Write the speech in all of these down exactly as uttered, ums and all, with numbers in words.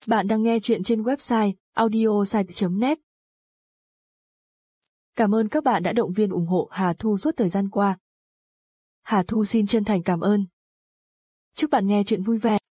Bạn đang nghe chuyện trên website audiosite chấm net. Cảm ơn các bạn đã động viên ủng hộ Hà Thu suốt thời gian qua. Hà Thu xin chân thành cảm ơn. Chúc bạn nghe chuyện vui vẻ.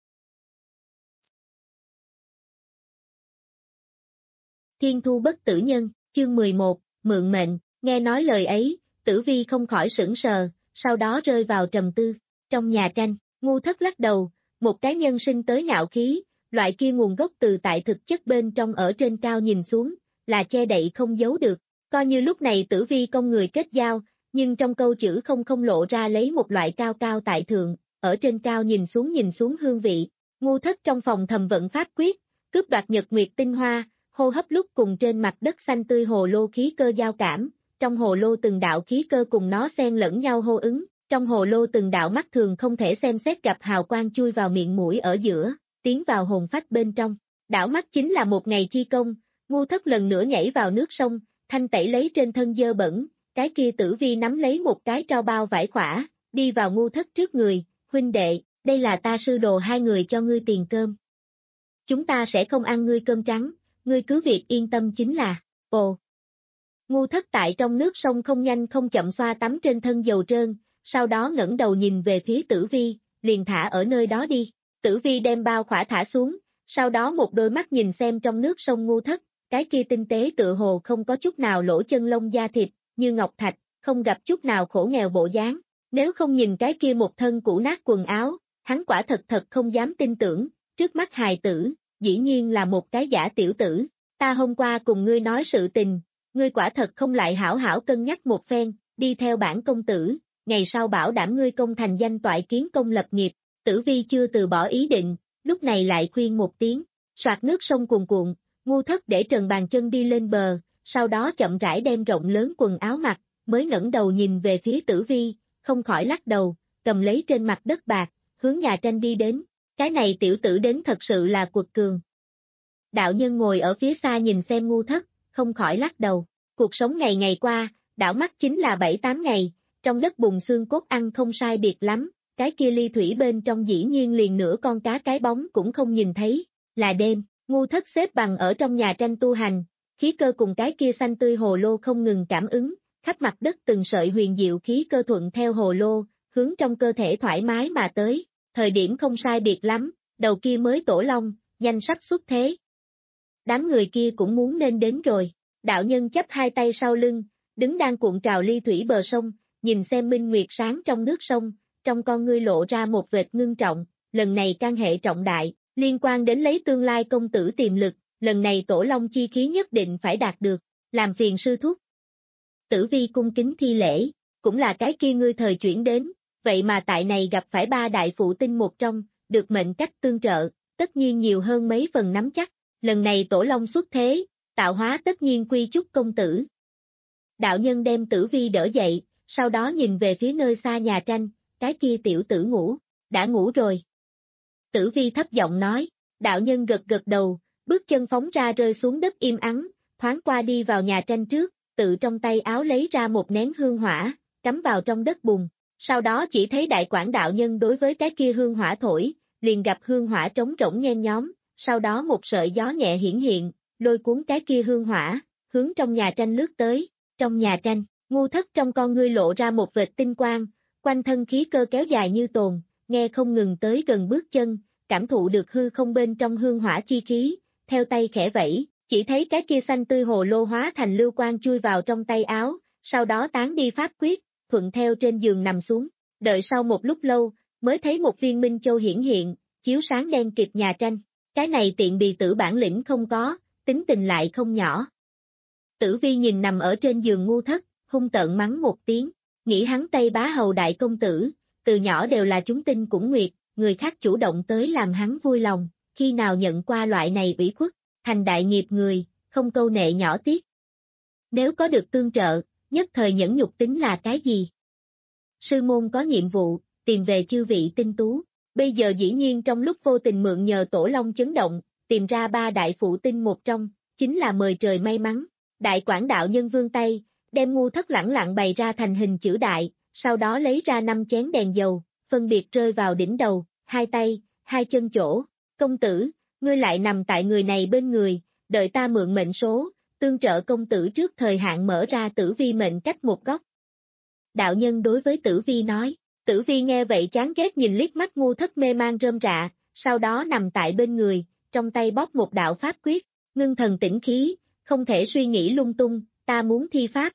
Thiên thu bất tử nhân, chương mười một, mượn mệnh. Nghe nói lời ấy, Tử Vi không khỏi sửng sờ, sau đó rơi vào trầm tư. Trong nhà tranh, Ngu Thất lắc đầu, một cái nhân sinh tới ngạo khí, loại kia nguồn gốc từ tại thực chất bên trong ở trên cao nhìn xuống, là che đậy không giấu được. Coi như lúc này Tử Vi công người kết giao, nhưng trong câu chữ không không lộ ra lấy một loại cao cao tại thượng, ở trên cao nhìn xuống nhìn xuống hương vị. Ngu Thất trong phòng thầm vận pháp quyết, cướp đoạt nhật nguyệt tinh hoa, hô hấp lúc cùng trên mặt đất xanh tươi hồ lô khí cơ giao cảm, trong hồ lô từng đạo khí cơ cùng nó xen lẫn nhau hô ứng, trong hồ lô từng đạo mắt thường không thể xem xét gặp hào quang chui vào miệng mũi ở giữa, tiến vào hồn phách bên trong. Đảo mắt chính là một ngày chi công, Ngu Thất lần nữa nhảy vào nước sông, thanh tẩy lấy trên thân dơ bẩn, cái kia Tử Vi nắm lấy một cái tro bao vải khỏa, đi vào Ngu Thất trước người, huynh đệ, đây là ta sư đồ hai người cho ngươi tiền cơm. Chúng ta sẽ không ăn ngươi cơm trắng, ngươi cứ việc yên tâm chính là, ồ. Ngu Thất tại trong nước sông không nhanh không chậm xoa tắm trên thân dầu trơn, sau đó ngẩng đầu nhìn về phía Tử Vi, liền thả ở nơi đó đi. Tử Vi đem bao khỏa thả xuống, sau đó một đôi mắt nhìn xem trong nước sông Ngu Thất, cái kia tinh tế tựa hồ không có chút nào lỗ chân lông da thịt, như ngọc thạch, không gặp chút nào khổ nghèo bộ dáng. Nếu không nhìn cái kia một thân cũ nát quần áo, hắn quả thật thật không dám tin tưởng, trước mắt hài tử, dĩ nhiên là một cái giả tiểu tử. Ta hôm qua cùng ngươi nói sự tình, ngươi quả thật không lại hảo hảo cân nhắc một phen, đi theo bản công tử, ngày sau bảo đảm ngươi công thành danh toại kiến công lập nghiệp. Tử Vi chưa từ bỏ ý định, lúc này lại khuyên một tiếng, soạt nước sông cuồn cuộn, Ngu Thất để trần bàn chân đi lên bờ, sau đó chậm rãi đem rộng lớn quần áo mặc, mới ngẩng đầu nhìn về phía Tử Vi, không khỏi lắc đầu, cầm lấy trên mặt đất bạc, hướng nhà tranh đi đến, cái này tiểu tử đến thật sự là quật cường. Đạo nhân ngồi ở phía xa nhìn xem Ngu Thất, không khỏi lắc đầu, cuộc sống ngày ngày qua, đảo mắt chính là bảy tám ngày, trong đất bùn xương cốt ăn không sai biệt lắm. Cái kia ly thủy bên trong dĩ nhiên liền nửa con cá cái bóng cũng không nhìn thấy, là đêm, Ngu Thất xếp bằng ở trong nhà tranh tu hành, khí cơ cùng cái kia xanh tươi hồ lô không ngừng cảm ứng, khắp mặt đất từng sợi huyền diệu khí cơ thuận theo hồ lô, hướng trong cơ thể thoải mái mà tới, thời điểm không sai biệt lắm, đầu kia mới tổ long, nhanh sắp xuất thế. Đám người kia cũng muốn nên đến rồi, đạo nhân chắp hai tay sau lưng, đứng đang cuộn trào ly thủy bờ sông, nhìn xem minh nguyệt sáng trong nước sông. Trong con ngươi lộ ra một vệt ngưng trọng, lần này can hệ trọng đại, liên quan đến lấy tương lai công tử tiềm lực, lần này tổ long chi khí nhất định phải đạt được, làm phiền sư thúc. Tử Vi cung kính thi lễ, cũng là cái kia ngươi thời chuyển đến, vậy mà tại này gặp phải ba đại phụ tinh một trong, được mệnh cách tương trợ, tất nhiên nhiều hơn mấy phần nắm chắc, lần này tổ long xuất thế, tạo hóa tất nhiên quy chúc công tử. Đạo nhân đem Tử Vi đỡ dậy, sau đó nhìn về phía nơi xa nhà tranh. Cái kia tiểu tử ngủ, đã ngủ rồi. Tử Vi thấp giọng nói, đạo nhân gật gật đầu, bước chân phóng ra rơi xuống đất im ắng, thoáng qua đi vào nhà tranh trước, tự trong tay áo lấy ra một nén hương hỏa, cắm vào trong đất bùn, sau đó chỉ thấy đại quảng đạo nhân đối với cái kia hương hỏa thổi, liền gặp hương hỏa trống rỗng nhen nhóm, sau đó một sợi gió nhẹ hiển hiện, lôi cuốn cái kia hương hỏa, hướng trong nhà tranh lướt tới, trong nhà tranh, Ngu Thất trong con ngươi lộ ra một vệt tinh quang. Quanh thân khí cơ kéo dài như tồn, nghe không ngừng tới gần bước chân, cảm thụ được hư không bên trong hương hỏa chi khí, theo tay khẽ vẫy, chỉ thấy cái kia xanh tươi hồ lô hóa thành lưu quang chui vào trong tay áo, sau đó tán đi pháp quyết, thuận theo trên giường nằm xuống, đợi sau một lúc lâu, mới thấy một viên minh châu hiển hiện, chiếu sáng đen kịt nhà tranh, cái này tiện bì tử bản lĩnh không có, tính tình lại không nhỏ. Tử Vi nhìn nằm ở trên giường Ngu Thất, hung tợn mắng một tiếng. Nghĩ hắn Tây Bá Hầu đại công tử, từ nhỏ đều là chúng tinh cũng nguyệt, người khác chủ động tới làm hắn vui lòng, khi nào nhận qua loại này ủy khuất, thành đại nghiệp người, không câu nệ nhỏ tiếc. Nếu có được tương trợ, nhất thời nhẫn nhục tính là cái gì? Sư môn có nhiệm vụ, tìm về chư vị tinh tú, bây giờ dĩ nhiên trong lúc vô tình mượn nhờ tổ long chấn động, tìm ra ba đại phụ tinh một trong, chính là mời trời may mắn, đại quảng đạo nhân vươn tay. Đem Ngu Thất lẳng lặng bày ra thành hình chữ đại, sau đó lấy ra năm chén đèn dầu, phân biệt rơi vào đỉnh đầu, hai tay, hai chân chỗ. Công tử, ngươi lại nằm tại người này bên người, đợi ta mượn mệnh số, tương trợ công tử trước thời hạn mở ra tử vi mệnh cách một góc. Đạo nhân đối với tử vi nói, tử vi nghe vậy chán ghét nhìn liếc mắt ngu thất mê man rơm rạ, sau đó nằm tại bên người, trong tay bóp một đạo pháp quyết, ngưng thần tĩnh khí, không thể suy nghĩ lung tung, ta muốn thi pháp.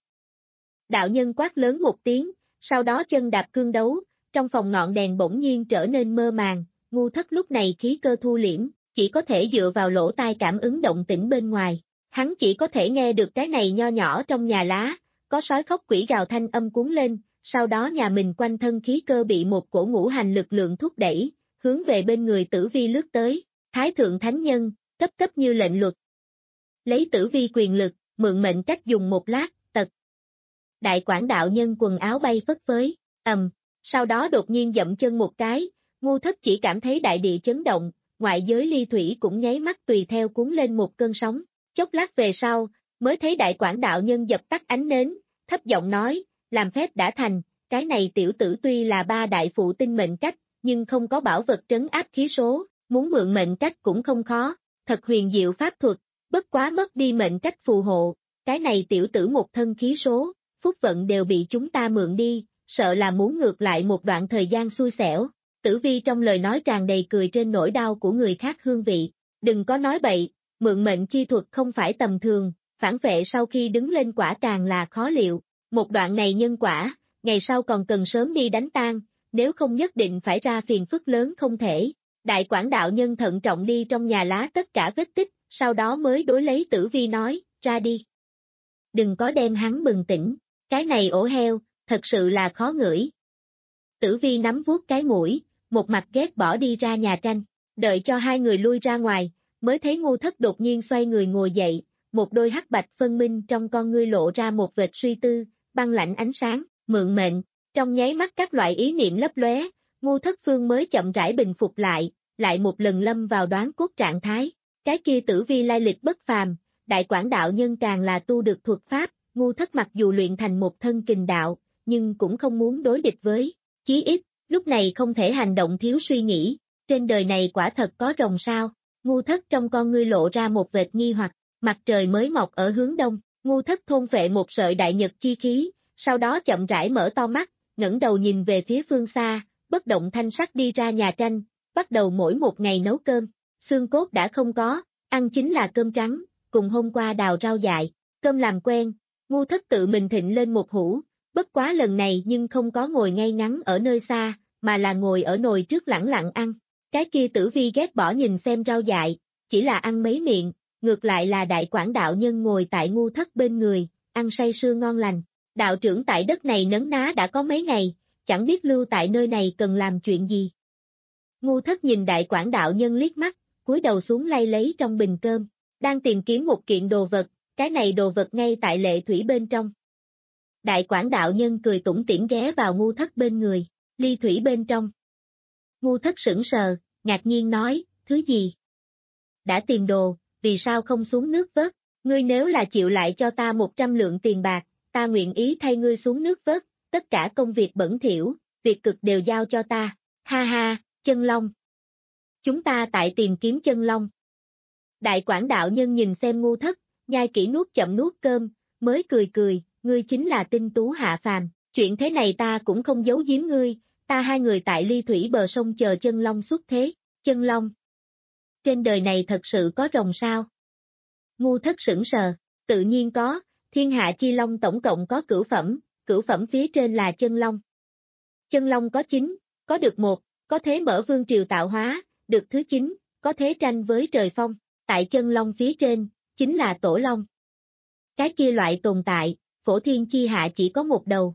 Đạo nhân quát lớn một tiếng, sau đó chân đạp cương đấu, trong phòng ngọn đèn bỗng nhiên trở nên mơ màng, ngu thất lúc này khí cơ thu liễm, chỉ có thể dựa vào lỗ tai cảm ứng động tĩnh bên ngoài. Hắn chỉ có thể nghe được cái này nho nhỏ trong nhà lá, có sói khóc quỷ gào thanh âm cuốn lên, sau đó nhà mình quanh thân khí cơ bị một cổ ngũ hành lực lượng thúc đẩy, hướng về bên người tử vi lướt tới, thái thượng thánh nhân, cấp cấp như lệnh luật. Lấy tử vi quyền lực, mượn mệnh cách dùng một lát, tật. Đại quảng đạo nhân quần áo bay phất phới, ầm, sau đó đột nhiên dậm chân một cái, ngu thất chỉ cảm thấy đại địa chấn động, ngoại giới ly thủy cũng nháy mắt tùy theo cuốn lên một cơn sóng. Chốc lát về sau, mới thấy đại quảng đạo nhân dập tắt ánh nến, thấp giọng nói, làm phép đã thành, cái này tiểu tử tuy là ba đại phụ tinh mệnh cách, nhưng không có bảo vật trấn áp khí số, muốn mượn mệnh cách cũng không khó, thật huyền diệu pháp thuật, bất quá mất đi mệnh cách phù hộ, cái này tiểu tử một thân khí số, phúc vận đều bị chúng ta mượn đi, sợ là muốn ngược lại một đoạn thời gian xui xẻo. Tử vi trong lời nói tràn đầy cười trên nỗi đau của người khác hương vị, đừng có nói bậy. Mượn mệnh chi thuật không phải tầm thường, phản vệ sau khi đứng lên quả càng là khó liệu. Một đoạn này nhân quả, ngày sau còn cần sớm đi đánh tan, nếu không nhất định phải ra phiền phức lớn không thể. Đại quảng đạo nhân thận trọng đi trong nhà lá tất cả vết tích, sau đó mới đối lấy tử vi nói, ra đi. Đừng có đem hắn bừng tỉnh, cái này ổ heo, thật sự là khó ngửi. Tử vi nắm vuốt cái mũi, một mặt ghét bỏ đi ra nhà tranh, đợi cho hai người lui ra ngoài. Mới thấy ngu thất đột nhiên xoay người ngồi dậy, một đôi hắc bạch phân minh trong con ngươi lộ ra một vệt suy tư, băng lạnh ánh sáng, mượn mệnh, trong nháy mắt các loại ý niệm lấp lóe, ngu thất phương mới chậm rãi bình phục lại, lại một lần lâm vào đoán cốt trạng thái, cái kia tử vi lai lịch bất phàm, đại quảng đạo nhân càng là tu được thuật pháp, ngu thất mặc dù luyện thành một thân kình đạo, nhưng cũng không muốn đối địch với, chí ít, lúc này không thể hành động thiếu suy nghĩ, trên đời này quả thật có rồng sao. Ngu thất trong con ngươi lộ ra một vệt nghi hoặc, mặt trời mới mọc ở hướng đông, ngu thất thôn phệ một sợi đại nhật chi khí, sau đó chậm rãi mở to mắt, ngẩng đầu nhìn về phía phương xa, bất động thanh sắc đi ra nhà tranh, bắt đầu mỗi một ngày nấu cơm, xương cốt đã không có, ăn chính là cơm trắng, cùng hôm qua đào rau dại, cơm làm quen, ngu thất tự mình thịnh lên một hũ, bất quá lần này nhưng không có ngồi ngay ngắn ở nơi xa, mà là ngồi ở nồi trước lẳng lặng ăn. Cái kia tử vi ghét bỏ nhìn xem rau dại, chỉ là ăn mấy miệng, ngược lại là đại quảng đạo nhân ngồi tại ngu thất bên người, ăn say sưa ngon lành. Đạo trưởng tại đất này nấn ná đã có mấy ngày, chẳng biết lưu tại nơi này cần làm chuyện gì. Ngu thất nhìn đại quảng đạo nhân liếc mắt, cúi đầu xuống lay lấy trong bình cơm, đang tìm kiếm một kiện đồ vật, cái này đồ vật ngay tại lệ thủy bên trong. Đại quảng đạo nhân cười tủm tỉm ghé vào ngu thất bên người, ly thủy bên trong. Ngu thất sững sờ, ngạc nhiên nói, thứ gì? Đã tìm đồ, vì sao không xuống nước vớt? Ngươi nếu là chịu lại cho ta một trăm lượng tiền bạc, ta nguyện ý thay ngươi xuống nước vớt, tất cả công việc bẩn thỉu, việc cực đều giao cho ta. Ha ha, chân long. Chúng ta tại tìm kiếm chân long. Đại quảng đạo nhân nhìn xem ngu thất, nhai kỹ nuốt chậm nuốt cơm, mới cười cười, ngươi chính là tinh tú hạ phàm, chuyện thế này ta cũng không giấu giếm ngươi. Ta hai người tại ly thủy bờ sông chờ chân long xuất thế, chân long. Trên đời này thật sự có rồng sao? Ngu thất sững sờ, tự nhiên có, thiên hạ chi long tổng cộng có cửu phẩm, cửu phẩm phía trên là chân long. Chân long có chín, có được một, có thế mở vương triều tạo hóa, được thứ chín, có thế tranh với trời phong, tại chân long phía trên, chính là tổ long. Cái kia loại tồn tại, phổ thiên chi hạ chỉ có một đầu.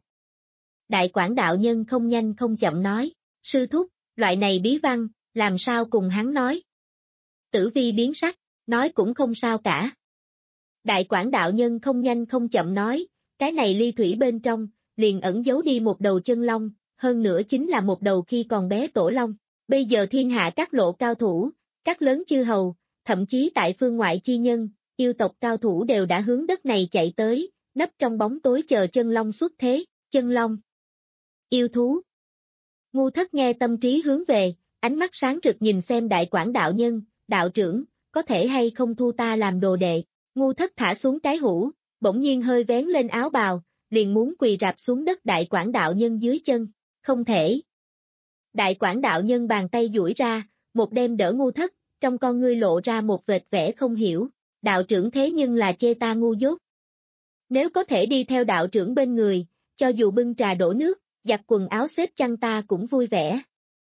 Đại quảng đạo nhân không nhanh không chậm nói, sư thúc, loại này bí văn, làm sao cùng hắn nói? Tử vi biến sắc, nói cũng không sao cả. Đại quảng đạo nhân không nhanh không chậm nói, cái này ly thủy bên trong, liền ẩn giấu đi một đầu chân long, hơn nữa chính là một đầu khi còn bé tổ long. Bây giờ thiên hạ các lộ cao thủ, các lớn chư hầu, thậm chí tại phương ngoại chi nhân, yêu tộc cao thủ đều đã hướng đất này chạy tới, nấp trong bóng tối chờ chân long xuất thế, chân long. Yêu thú. Ngu thất nghe tâm trí hướng về, ánh mắt sáng rực nhìn xem đại quảng đạo nhân, đạo trưởng, có thể hay không thu ta làm đồ đệ, ngu thất thả xuống cái hũ, bỗng nhiên hơi vén lên áo bào, liền muốn quỳ rạp xuống đất đại quảng đạo nhân dưới chân, không thể. Đại quảng đạo nhân bàn tay duỗi ra, một đêm đỡ ngu thất, trong con ngươi lộ ra một vệt vẻ không hiểu, đạo trưởng thế nhưng là chê ta ngu dốt. Nếu có thể đi theo đạo trưởng bên người, cho dù bưng trà đổ nước, giặt quần áo xếp chăn ta cũng vui vẻ.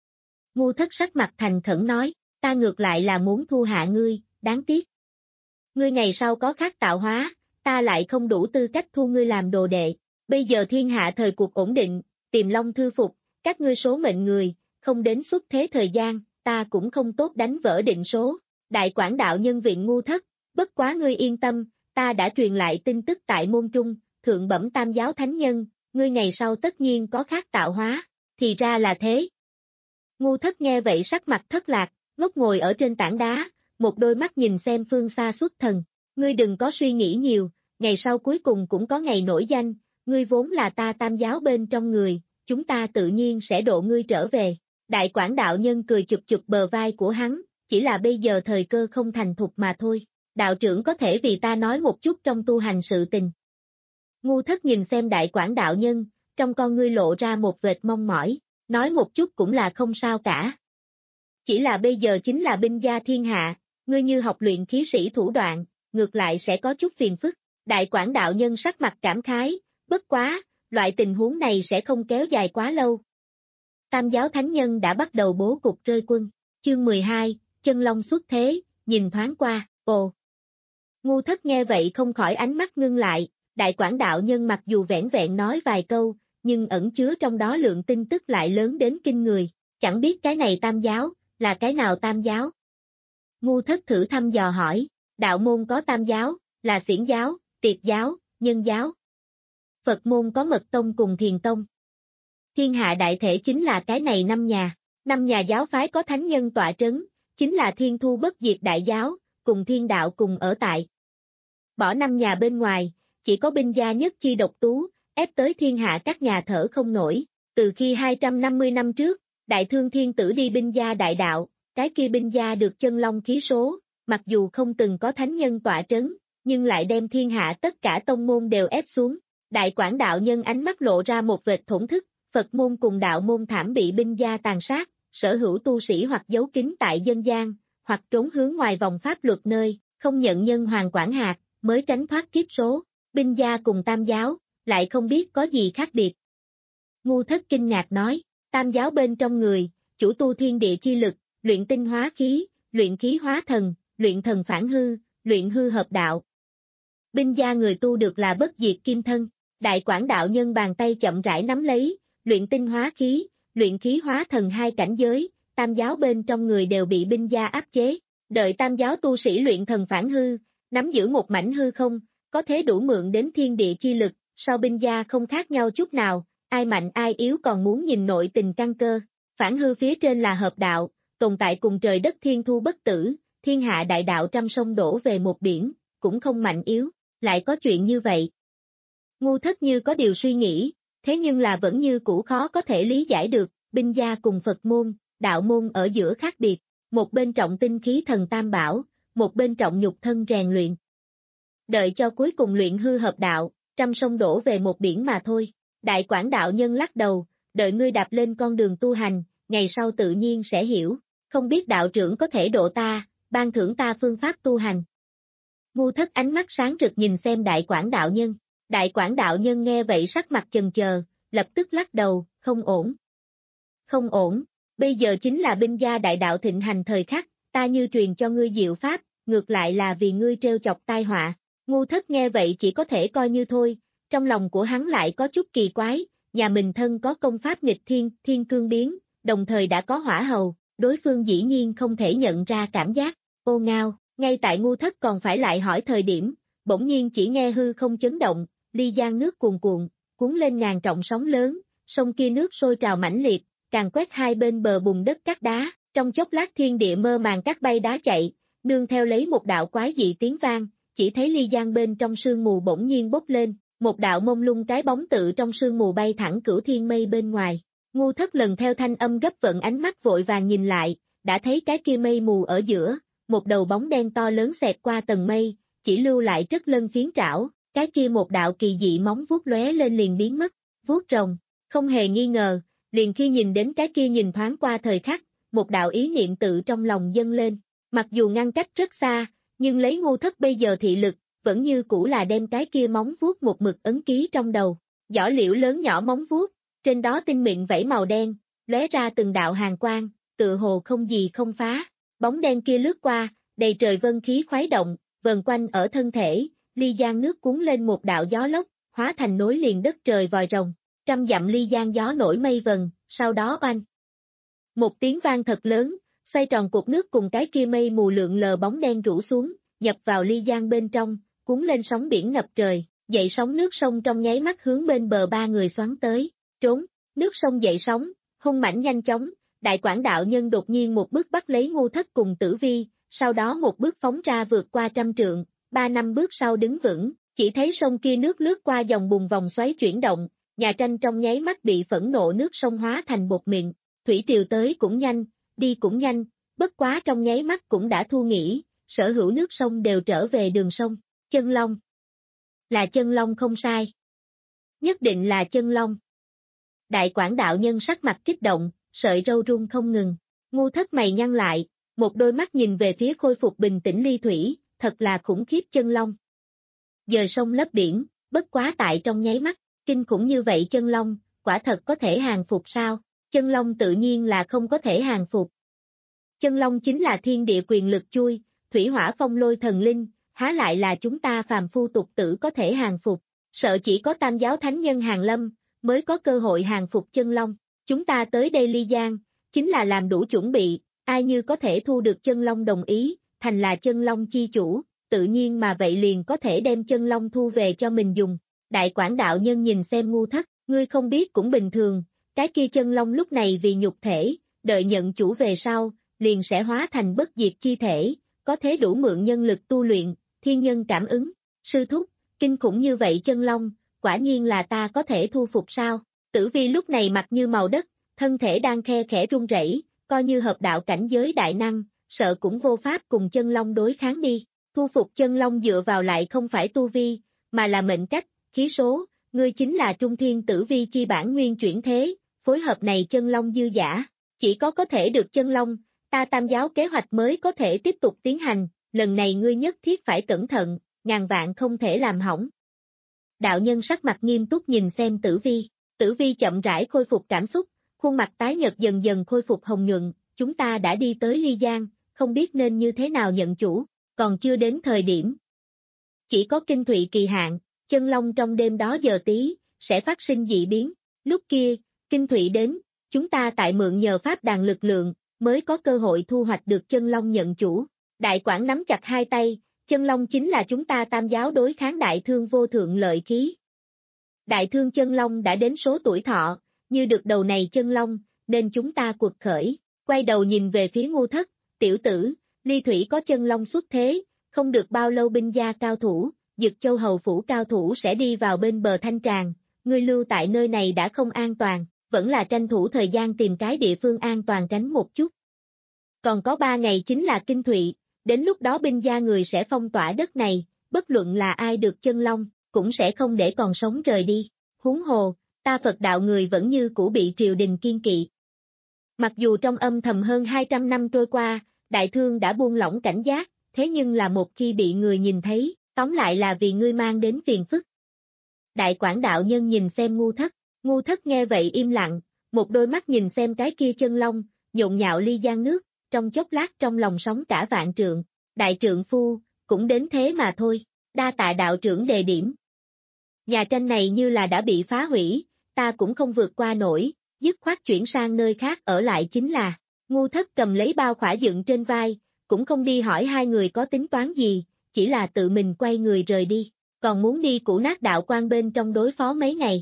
Ngu thất sắc mặt thành khẩn nói, ta ngược lại là muốn thu hạ ngươi, đáng tiếc. Ngươi ngày sau có khác tạo hóa, ta lại không đủ tư cách thu ngươi làm đồ đệ. Bây giờ thiên hạ thời cuộc ổn định, tìm long thư phục, các ngươi số mệnh người, không đến xuất thế thời gian, ta cũng không tốt đánh vỡ định số. Đại quảng đạo nhân viện ngu thất, bất quá ngươi yên tâm, ta đã truyền lại tin tức tại môn trung, thượng bẩm tam giáo thánh nhân, ngươi ngày sau tất nhiên có khác tạo hóa, thì ra là thế. Ngu thất nghe vậy sắc mặt thất lạc, ngốc ngồi ở trên tảng đá, một đôi mắt nhìn xem phương xa xuất thần, ngươi đừng có suy nghĩ nhiều, ngày sau cuối cùng cũng có ngày nổi danh, ngươi vốn là ta tam giáo bên trong người, chúng ta tự nhiên sẽ độ ngươi trở về. Đại quảng đạo nhân cười chụp chụp bờ vai của hắn, chỉ là bây giờ thời cơ không thành thục mà thôi, đạo trưởng có thể vì ta nói một chút trong tu hành sự tình. Ngu thất nhìn xem đại quảng đạo nhân, trong con ngươi lộ ra một vệt mong mỏi, nói một chút cũng là không sao cả. Chỉ là bây giờ chính là binh gia thiên hạ, ngươi như học luyện khí sĩ thủ đoạn, ngược lại sẽ có chút phiền phức. Đại quảng đạo nhân sắc mặt cảm khái, bất quá, loại tình huống này sẽ không kéo dài quá lâu. Tam giáo thánh nhân đã bắt đầu bố cục rơi quân, chương mười hai, chân long xuất thế, nhìn thoáng qua, ồ. Ngu thất nghe vậy không khỏi ánh mắt ngưng lại, đại quảng đạo nhân mặc dù vẻn vẹn nói vài câu, nhưng ẩn chứa trong đó lượng tin tức lại lớn đến kinh người, chẳng biết cái này tam giáo, là cái nào tam giáo. Ngu thất thử thăm dò hỏi, đạo môn có tam giáo, là xiển giáo, tiệt giáo, nhân giáo. Phật môn có mật tông cùng thiền tông. Thiên hạ đại thể chính là cái này năm nhà, năm nhà giáo phái có thánh nhân tọa trấn, chính là thiên thu bất diệt đại giáo, cùng thiên đạo cùng ở tại. Bỏ năm nhà bên ngoài, chỉ có binh gia nhất chi độc tú, ép tới thiên hạ các nhà thở không nổi, từ khi hai trăm năm mươi năm trước, đại thương thiên tử đi binh gia đại đạo, cái kia binh gia được chân long khí số, mặc dù không từng có thánh nhân tọa trấn, nhưng lại đem thiên hạ tất cả tông môn đều ép xuống. Đại quảng đạo nhân ánh mắt lộ ra một vệt thổn thức, Phật môn cùng đạo môn thảm bị binh gia tàn sát, sở hữu tu sĩ hoặc giấu kín tại dân gian, hoặc trốn hướng ngoài vòng pháp luật nơi, không nhận nhân hoàng quản hạt, mới tránh thoát kiếp số. Binh gia cùng tam giáo, lại không biết có gì khác biệt. Ngu thất kinh ngạc nói, tam giáo bên trong người, chủ tu thiên địa chi lực, luyện tinh hóa khí, luyện khí hóa thần, luyện thần phản hư, luyện hư hợp đạo. Binh gia người tu được là bất diệt kim thân, đại quảng đạo nhân bàn tay chậm rãi nắm lấy, luyện tinh hóa khí, luyện khí hóa thần hai cảnh giới, tam giáo bên trong người đều bị binh gia áp chế, đợi tam giáo tu sĩ luyện thần phản hư, nắm giữ một mảnh hư không, có thế đủ mượn đến thiên địa chi lực, sau binh gia không khác nhau chút nào, ai mạnh ai yếu còn muốn nhìn nội tình căn cơ, phản hư phía trên là hợp đạo, tồn tại cùng trời đất thiên thu bất tử, thiên hạ đại đạo trăm sông đổ về một biển, cũng không mạnh yếu, lại có chuyện như vậy. Ngu thất như có điều suy nghĩ, thế nhưng là vẫn như cũ khó có thể lý giải được, binh gia cùng Phật môn, đạo môn ở giữa khác biệt, một bên trọng tinh khí thần tam bảo, một bên trọng nhục thân rèn luyện. Đợi cho cuối cùng luyện hư hợp đạo, trăm sông đổ về một biển mà thôi. Đại quảng đạo nhân lắc đầu, đợi ngươi đạp lên con đường tu hành, ngày sau tự nhiên sẽ hiểu, không biết đạo trưởng có thể độ ta, ban thưởng ta phương pháp tu hành. Ngu thất ánh mắt sáng rực nhìn xem đại quảng đạo nhân, đại quảng đạo nhân nghe vậy sắc mặt chần chờ, lập tức lắc đầu, không ổn. Không ổn, bây giờ chính là binh gia đại đạo thịnh hành thời khắc, ta như truyền cho ngươi diệu pháp, ngược lại là vì ngươi trêu chọc tai họa. Ngu thất nghe vậy chỉ có thể coi như thôi, trong lòng của hắn lại có chút kỳ quái, nhà mình thân có công pháp nghịch thiên, thiên cương biến, đồng thời đã có hỏa hầu, đối phương dĩ nhiên không thể nhận ra cảm giác, ô ngao, ngay tại ngu thất còn phải lại hỏi thời điểm, bỗng nhiên chỉ nghe hư không chấn động, ly giang nước cuồn cuộn, cuốn lên ngàn trọng sóng lớn, sông kia nước sôi trào mãnh liệt, càng quét hai bên bờ bùn đất cát đá, trong chốc lát thiên địa mơ màng cát bay đá chạy, nương theo lấy một đạo quái dị tiếng vang, chỉ thấy ly giang bên trong sương mù bỗng nhiên bốc lên, một đạo mông lung cái bóng tự trong sương mù bay thẳng cửu thiên mây bên ngoài. Ngu thất lần theo thanh âm gấp vận ánh mắt vội vàng nhìn lại, đã thấy cái kia mây mù ở giữa, một đầu bóng đen to lớn xẹt qua tầng mây, chỉ lưu lại rất lân phiến trảo, cái kia một đạo kỳ dị móng vuốt lóe lên liền biến mất, vuốt rồng, không hề nghi ngờ, liền khi nhìn đến cái kia nhìn thoáng qua thời khắc, một đạo ý niệm tự trong lòng dâng lên, mặc dù ngăn cách rất xa, nhưng lấy Ngô Thất bây giờ thị lực, vẫn như cũ là đem cái kia móng vuốt một mực ấn ký trong đầu, giỏ liễu lớn nhỏ móng vuốt, trên đó tinh mịn vảy màu đen, lóe ra từng đạo hàn quang, tựa hồ không gì không phá, bóng đen kia lướt qua, đầy trời vân khí khuấy động, vần quanh ở thân thể, ly giang nước cuốn lên một đạo gió lốc, hóa thành nối liền đất trời vòi rồng, trăm dặm ly giang gió nổi mây vần, sau đó oanh. Một tiếng vang thật lớn, xoay tròn cục nước cùng cái kia mây mù lượn lờ bóng đen rủ xuống, nhập vào ly giang bên trong, cuốn lên sóng biển ngập trời, dậy sóng nước sông trong nháy mắt hướng bên bờ ba người xoắn tới, trốn, nước sông dậy sóng, hung mãnh nhanh chóng, đại quảng đạo nhân đột nhiên một bước bắt lấy Ngô Thất cùng Tử Vi, sau đó một bước phóng ra vượt qua trăm trượng, ba năm bước sau đứng vững, chỉ thấy sông kia nước lướt qua dòng bùn vòng xoáy chuyển động, nhà tranh trong nháy mắt bị phẫn nộ nước sông hóa thành bột mịn, thủy triều tới cũng nhanh, đi cũng nhanh, bất quá trong nháy mắt cũng đã thu nghỉ, sở hữu nước sông đều trở về đường sông, chân long. Là chân long không sai. Nhất định là chân long. Đại quảng đạo nhân sắc mặt kích động, sợi râu rung không ngừng, Ngô Thất mày nhăn lại, một đôi mắt nhìn về phía khôi phục bình tĩnh ly thủy, thật là khủng khiếp chân long. Dời sông lấp biển, bất quá tại trong nháy mắt, kinh khủng như vậy chân long, quả thật có thể hàng phục sao? Chân long tự nhiên là không có thể hàng phục. Chân long chính là thiên địa quyền lực chui, thủy hỏa phong lôi thần linh, há lại là chúng ta phàm phu tục tử có thể hàng phục, sợ chỉ có tam giáo thánh nhân hàng lâm, mới có cơ hội hàng phục chân long. Chúng ta tới đây ly giang, chính là làm đủ chuẩn bị, ai như có thể thu được chân long đồng ý, thành là chân long chi chủ, tự nhiên mà vậy liền có thể đem chân long thu về cho mình dùng. Đại quảng đạo nhân nhìn xem Ngô Thất, ngươi không biết cũng bình thường, cái kia chân long lúc này vì nhục thể, đợi nhận chủ về sau, liền sẽ hóa thành bất diệt chi thể, có thế đủ mượn nhân lực tu luyện, thiên nhân cảm ứng, sư thúc, kinh khủng như vậy chân long, quả nhiên là ta có thể thu phục sao? Tử Vi lúc này mặt như màu đất, thân thể đang khe khẽ run rẩy, coi như hợp đạo cảnh giới đại năng, sợ cũng vô pháp cùng chân long đối kháng đi. Thu phục chân long dựa vào lại không phải tu vi, mà là mệnh cách, khí số, ngươi chính là Trung Thiên Tử Vi chi bản nguyên chuyển thế, phối hợp này chân long dư giả, chỉ có có thể được chân long, ta tam giáo kế hoạch mới có thể tiếp tục tiến hành, lần này ngươi nhất thiết phải cẩn thận, ngàn vạn không thể làm hỏng. Đạo nhân sắc mặt nghiêm túc nhìn xem Tử Vi, Tử Vi chậm rãi khôi phục cảm xúc, khuôn mặt tái nhợt dần dần khôi phục hồng nhuận, chúng ta đã đi tới ly giang, không biết nên như thế nào nhận chủ, còn chưa đến thời điểm. Chỉ có kinh thụy kỳ hạn, chân long trong đêm đó giờ tí, sẽ phát sinh dị biến, lúc kia, kinh thụy đến, chúng ta tại mượn nhờ pháp đàn lực lượng, mới có cơ hội thu hoạch được chân long nhận chủ. Đại quảng nắm chặt hai tay, chân long chính là chúng ta tam giáo đối kháng đại thương vô thượng lợi khí. Đại thương chân long đã đến số tuổi thọ, như được đầu này chân long, nên chúng ta cuộc khởi, quay đầu nhìn về phía Ngô Thất, tiểu tử, ly thủy có chân long xuất thế, không được bao lâu binh gia cao thủ, Dực Châu hầu phủ cao thủ sẽ đi vào bên bờ thanh tràng, ngươi lưu tại nơi này đã không an toàn, vẫn là tranh thủ thời gian tìm cái địa phương an toàn tránh một chút. Còn có ba ngày chính là kinh thụy, đến lúc đó binh gia người sẽ phong tỏa đất này, bất luận là ai được chân long, cũng sẽ không để còn sống rời đi. Huống hồ, ta Phật đạo người vẫn như cũ bị triều đình kiên kỵ. Mặc dù trong âm thầm hơn hai trăm năm trôi qua, đại thương đã buông lỏng cảnh giác, thế nhưng là một khi bị người nhìn thấy, tóm lại là vì ngươi mang đến phiền phức. Đại quảng đạo nhân nhìn xem Ngô Thất, Ngô Thất nghe vậy im lặng, một đôi mắt nhìn xem cái kia chân long, nhộn nhạo ly giang nước, trong chốc lát trong lòng sóng cả vạn trượng, đại trượng phu, cũng đến thế mà thôi, đa tạ đạo trưởng đề điểm. Nhà tranh này như là đã bị phá hủy, ta cũng không vượt qua nổi, dứt khoát chuyển sang nơi khác ở lại chính là, Ngô Thất cầm lấy bao khỏa dựng trên vai, cũng không đi hỏi hai người có tính toán gì, chỉ là tự mình quay người rời đi, còn muốn đi cũ nát đạo quan bên trong đối phó mấy ngày.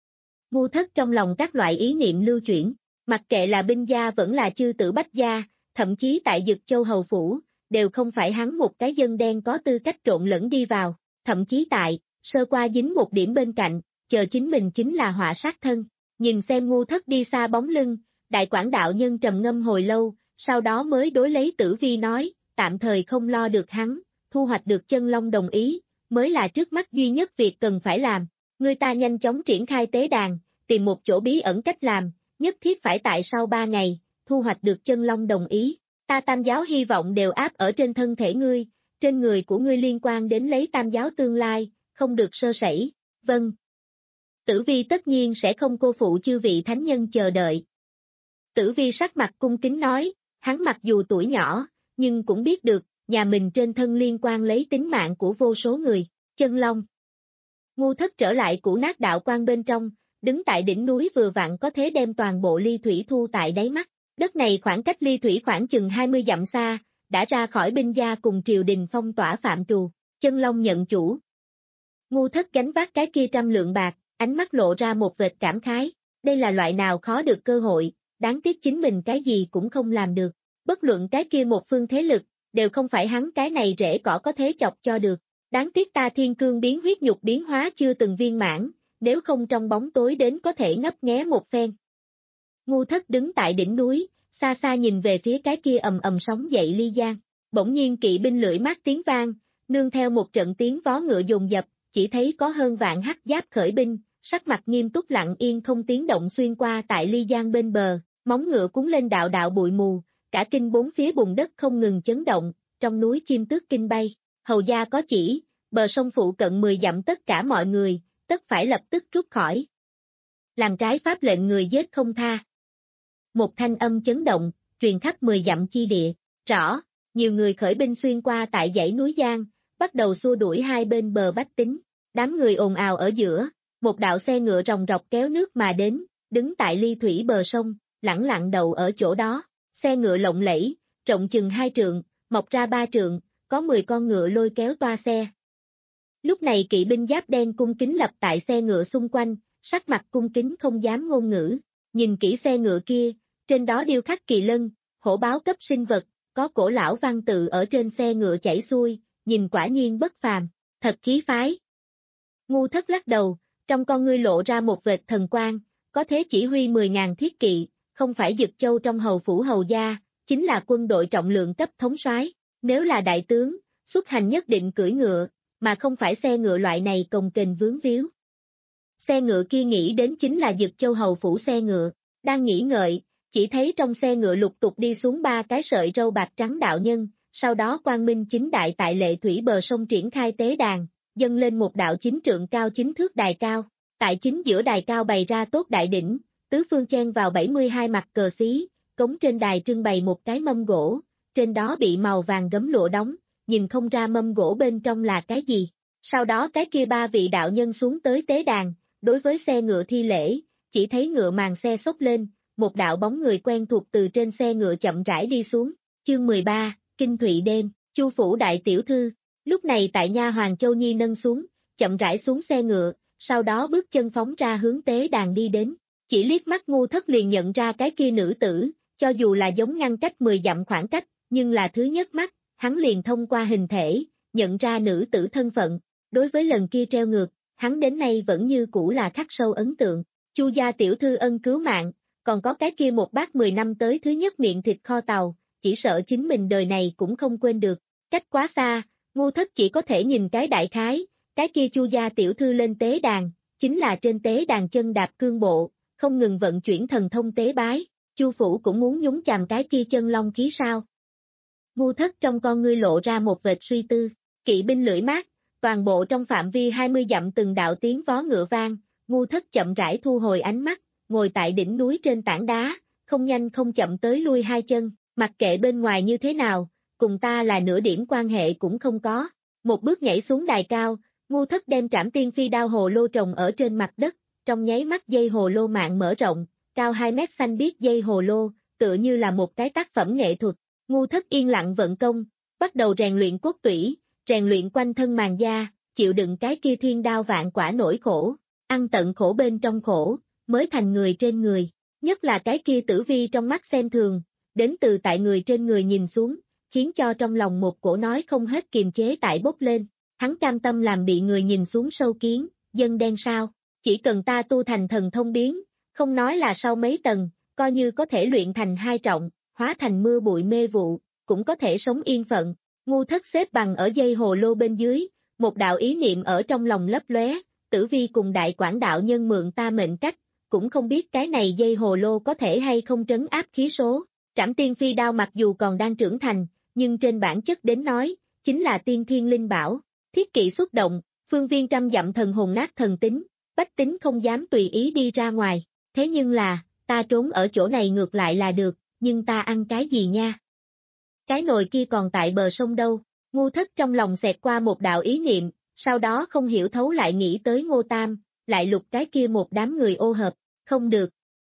Ngô Thất trong lòng các loại ý niệm lưu chuyển, mặc kệ là binh gia vẫn là chư tử bách gia, thậm chí tại Dực Châu hầu phủ, đều không phải hắn một cái dân đen có tư cách trộn lẫn đi vào, thậm chí tại, sơ qua dính một điểm bên cạnh, chờ chính mình chính là họa sát thân. Nhìn xem Ngô Thất đi xa bóng lưng, đại quảng đạo nhân trầm ngâm hồi lâu, sau đó mới đối lấy Tử Vi nói, tạm thời không lo được hắn, thu hoạch được chân long đồng ý, mới là trước mắt duy nhất việc cần phải làm. Người ta nhanh chóng triển khai tế đàn, tìm một chỗ bí ẩn cách làm, nhất thiết phải tại sau ba ngày, thu hoạch được chân long đồng ý. Ta tam giáo hy vọng đều áp ở trên thân thể ngươi, trên người của ngươi liên quan đến lấy tam giáo tương lai, không được sơ sẩy. Vâng. Tử Vi tất nhiên sẽ không cô phụ chư vị thánh nhân chờ đợi. Tử Vi sắc mặt cung kính nói, hắn mặc dù tuổi nhỏ, nhưng cũng biết được, nhà mình trên thân liên quan lấy tính mạng của vô số người. Chân long. Ngu Thất trở lại cũ nát đạo quan bên trong, đứng tại đỉnh núi vừa vặn có thể đem toàn bộ ly thủy thu tại đáy mắt. Đất này khoảng cách ly thủy khoảng chừng hai mươi dặm xa, đã ra khỏi binh gia cùng triều đình phong tỏa phạm trù. Chân long nhận chủ. Ngu Thất gánh vác cái kia trăm lượng bạc, ánh mắt lộ ra một vệt cảm khái. Đây là loại nào khó được cơ hội, đáng tiếc chính mình cái gì cũng không làm được. Bất luận cái kia một phương thế lực, đều không phải hắn cái này rễ cỏ có thế chọc cho được. Đáng tiếc ta thiên cương biến huyết nhục biến hóa chưa từng viên mãn, nếu không trong bóng tối đến có thể ngấp nghé một phen. Ngu Thất đứng tại đỉnh núi, xa xa nhìn về phía cái kia ầm ầm sóng dậy ly giang. Bỗng nhiên kỵ binh lưỡi mát tiếng vang, nương theo một trận tiếng vó ngựa dồn dập, chỉ thấy có hơn vạn hắc giáp khởi binh, sắc mặt nghiêm túc lặng yên không tiếng động xuyên qua tại ly giang bên bờ, móng ngựa cuốn lên đạo đạo bụi mù, cả kinh bốn phía bùn đất không ngừng chấn động, trong núi chim tước kinh bay. Hầu gia có chỉ, bờ sông phụ cận mười dặm tất cả mọi người, tất phải lập tức rút khỏi. Làm trái pháp lệnh người giết không tha. Một thanh âm chấn động, truyền khắp mười dặm chi địa. Rõ, nhiều người khởi binh xuyên qua tại dãy núi Giang, bắt đầu xua đuổi hai bên bờ bách tính. Đám người ồn ào ở giữa, một đạo xe ngựa ròng rọc kéo nước mà đến, đứng tại ly thủy bờ sông, lẳng lặng đậu ở chỗ đó. Xe ngựa lộng lẫy, rộng chừng hai trượng, mọc ra ba trượng, có mười con ngựa lôi kéo toa xe. Lúc này kỵ binh giáp đen cung kính lập tại xe ngựa xung quanh, sắc mặt cung kính không dám ngôn ngữ. Nhìn kỹ xe ngựa kia, trên đó điêu khắc kỳ lân, hổ báo cấp sinh vật, có cổ lão văn tự ở trên xe ngựa chảy xuôi, nhìn quả nhiên bất phàm, thật khí phái. Ngu Thất lắc đầu, trong con ngươi lộ ra một vệt thần quang, có thế chỉ huy mười ngàn thiết kỵ, không phải Dực Châu trong hầu phủ hầu gia, chính là quân đội trọng lượng cấp thống soái. Nếu là đại tướng, xuất hành nhất định cưỡi ngựa, mà không phải xe ngựa loại này cồng kềnh vướng víu. Xe ngựa kia nghĩ đến chính là Dực Châu hầu phủ xe ngựa, đang nghĩ ngợi, chỉ thấy trong xe ngựa lục tục đi xuống ba cái sợi râu bạc trắng đạo nhân, sau đó quang minh chính đại tại lệ thủy bờ sông triển khai tế đàn, dâng lên một đạo chính trượng cao chính thước đài cao, tại chính giữa đài cao bày ra tốt đại đỉnh, tứ phương chen vào bảy mươi hai mặt cờ xí, cống trên đài trưng bày một cái mâm gỗ, trên đó bị màu vàng gấm lụa đóng, nhìn không ra mâm gỗ bên trong là cái gì. Sau đó cái kia ba vị đạo nhân xuống tới tế đàn, đối với xe ngựa thi lễ, chỉ thấy ngựa màn xe xốc lên, một đạo bóng người quen thuộc từ trên xe ngựa chậm rãi đi xuống. Chương mười ba, Kinh Thụy đêm, Chu phủ đại tiểu thư. Lúc này tại nha Hoàng Châu Nhi nâng xuống, chậm rãi xuống xe ngựa, sau đó bước chân phóng ra hướng tế đàn đi đến. Chỉ liếc mắt Ngu Thất liền nhận ra cái kia nữ tử, cho dù là giống ngăn cách mười dặm khoảng cách, nhưng là thứ nhất mắt, hắn liền thông qua hình thể, nhận ra nữ tử thân phận. Đối với lần kia treo ngược, hắn đến nay vẫn như cũ là khắc sâu ấn tượng. Chu gia tiểu thư ân cứu mạng, còn có cái kia một bát mười năm tới thứ nhất miệng thịt kho tàu, chỉ sợ chính mình đời này cũng không quên được. Cách quá xa, Ngu Thất chỉ có thể nhìn cái đại khái, cái kia Chu gia tiểu thư lên tế đàn, chính là trên tế đàn chân đạp cương bộ, không ngừng vận chuyển thần thông tế bái. Chu phủ cũng muốn nhúng chàm cái kia chân long khí sao? Ngu Thất trong con ngươi lộ ra một vệt suy tư. Kỵ binh lưỡi mát, toàn bộ trong phạm vi hai mươi dặm từng đạo tiếng vó ngựa vang. Ngu Thất chậm rãi thu hồi ánh mắt, ngồi tại đỉnh núi trên tảng đá, không nhanh không chậm tới lui hai chân, mặc kệ bên ngoài như thế nào, cùng ta là nửa điểm quan hệ cũng không có. Một bước nhảy xuống đài cao, Ngu Thất đem trảm tiên phi đao hồ lô trồng ở trên mặt đất, trong nháy mắt dây hồ lô mạng mở rộng, cao hai mét xanh biếc dây hồ lô, tựa như là một cái tác phẩm nghệ thuật. Ngu Thất yên lặng vận công, bắt đầu rèn luyện cốt tủy, rèn luyện quanh thân màng da, chịu đựng cái kia thiên đao vạn quả nỗi khổ, ăn tận khổ bên trong khổ, mới thành người trên người, nhất là cái kia tử vi trong mắt xem thường, đến từ tại người trên người nhìn xuống, khiến cho trong lòng một cổ nói không hết kiềm chế tại bốc lên. Hắn cam tâm làm bị người nhìn xuống sâu kiến, dân đen sao, chỉ cần ta tu thành thần thông biến, không nói là sau mấy tầng, coi như có thể luyện thành hai trọng, hóa thành mưa bụi mê vụ, cũng có thể sống yên phận. Ngu Thất xếp bằng ở dây hồ lô bên dưới, một đạo ý niệm ở trong lòng lấp lóe, Tử Vi cùng đại quảng đạo nhân mượn ta mệnh cách, cũng không biết cái này dây hồ lô có thể hay không trấn áp khí số. Trảm Tiên Phi đao mặc dù còn đang trưởng thành, nhưng trên bản chất đến nói, chính là tiên thiên linh bảo, thiết kỵ xuất động, phương viên trăm dặm thần hồn nát thần tính, bách tính không dám tùy ý đi ra ngoài, thế nhưng là, ta trốn ở chỗ này ngược lại là được, nhưng ta ăn cái gì nha? Cái nồi kia còn tại bờ sông đâu? Ngu Thất trong lòng xẹt qua một đạo ý niệm, sau đó không hiểu thấu lại nghĩ tới Ngô Tam, lại lục cái kia một đám người ô hợp, không được.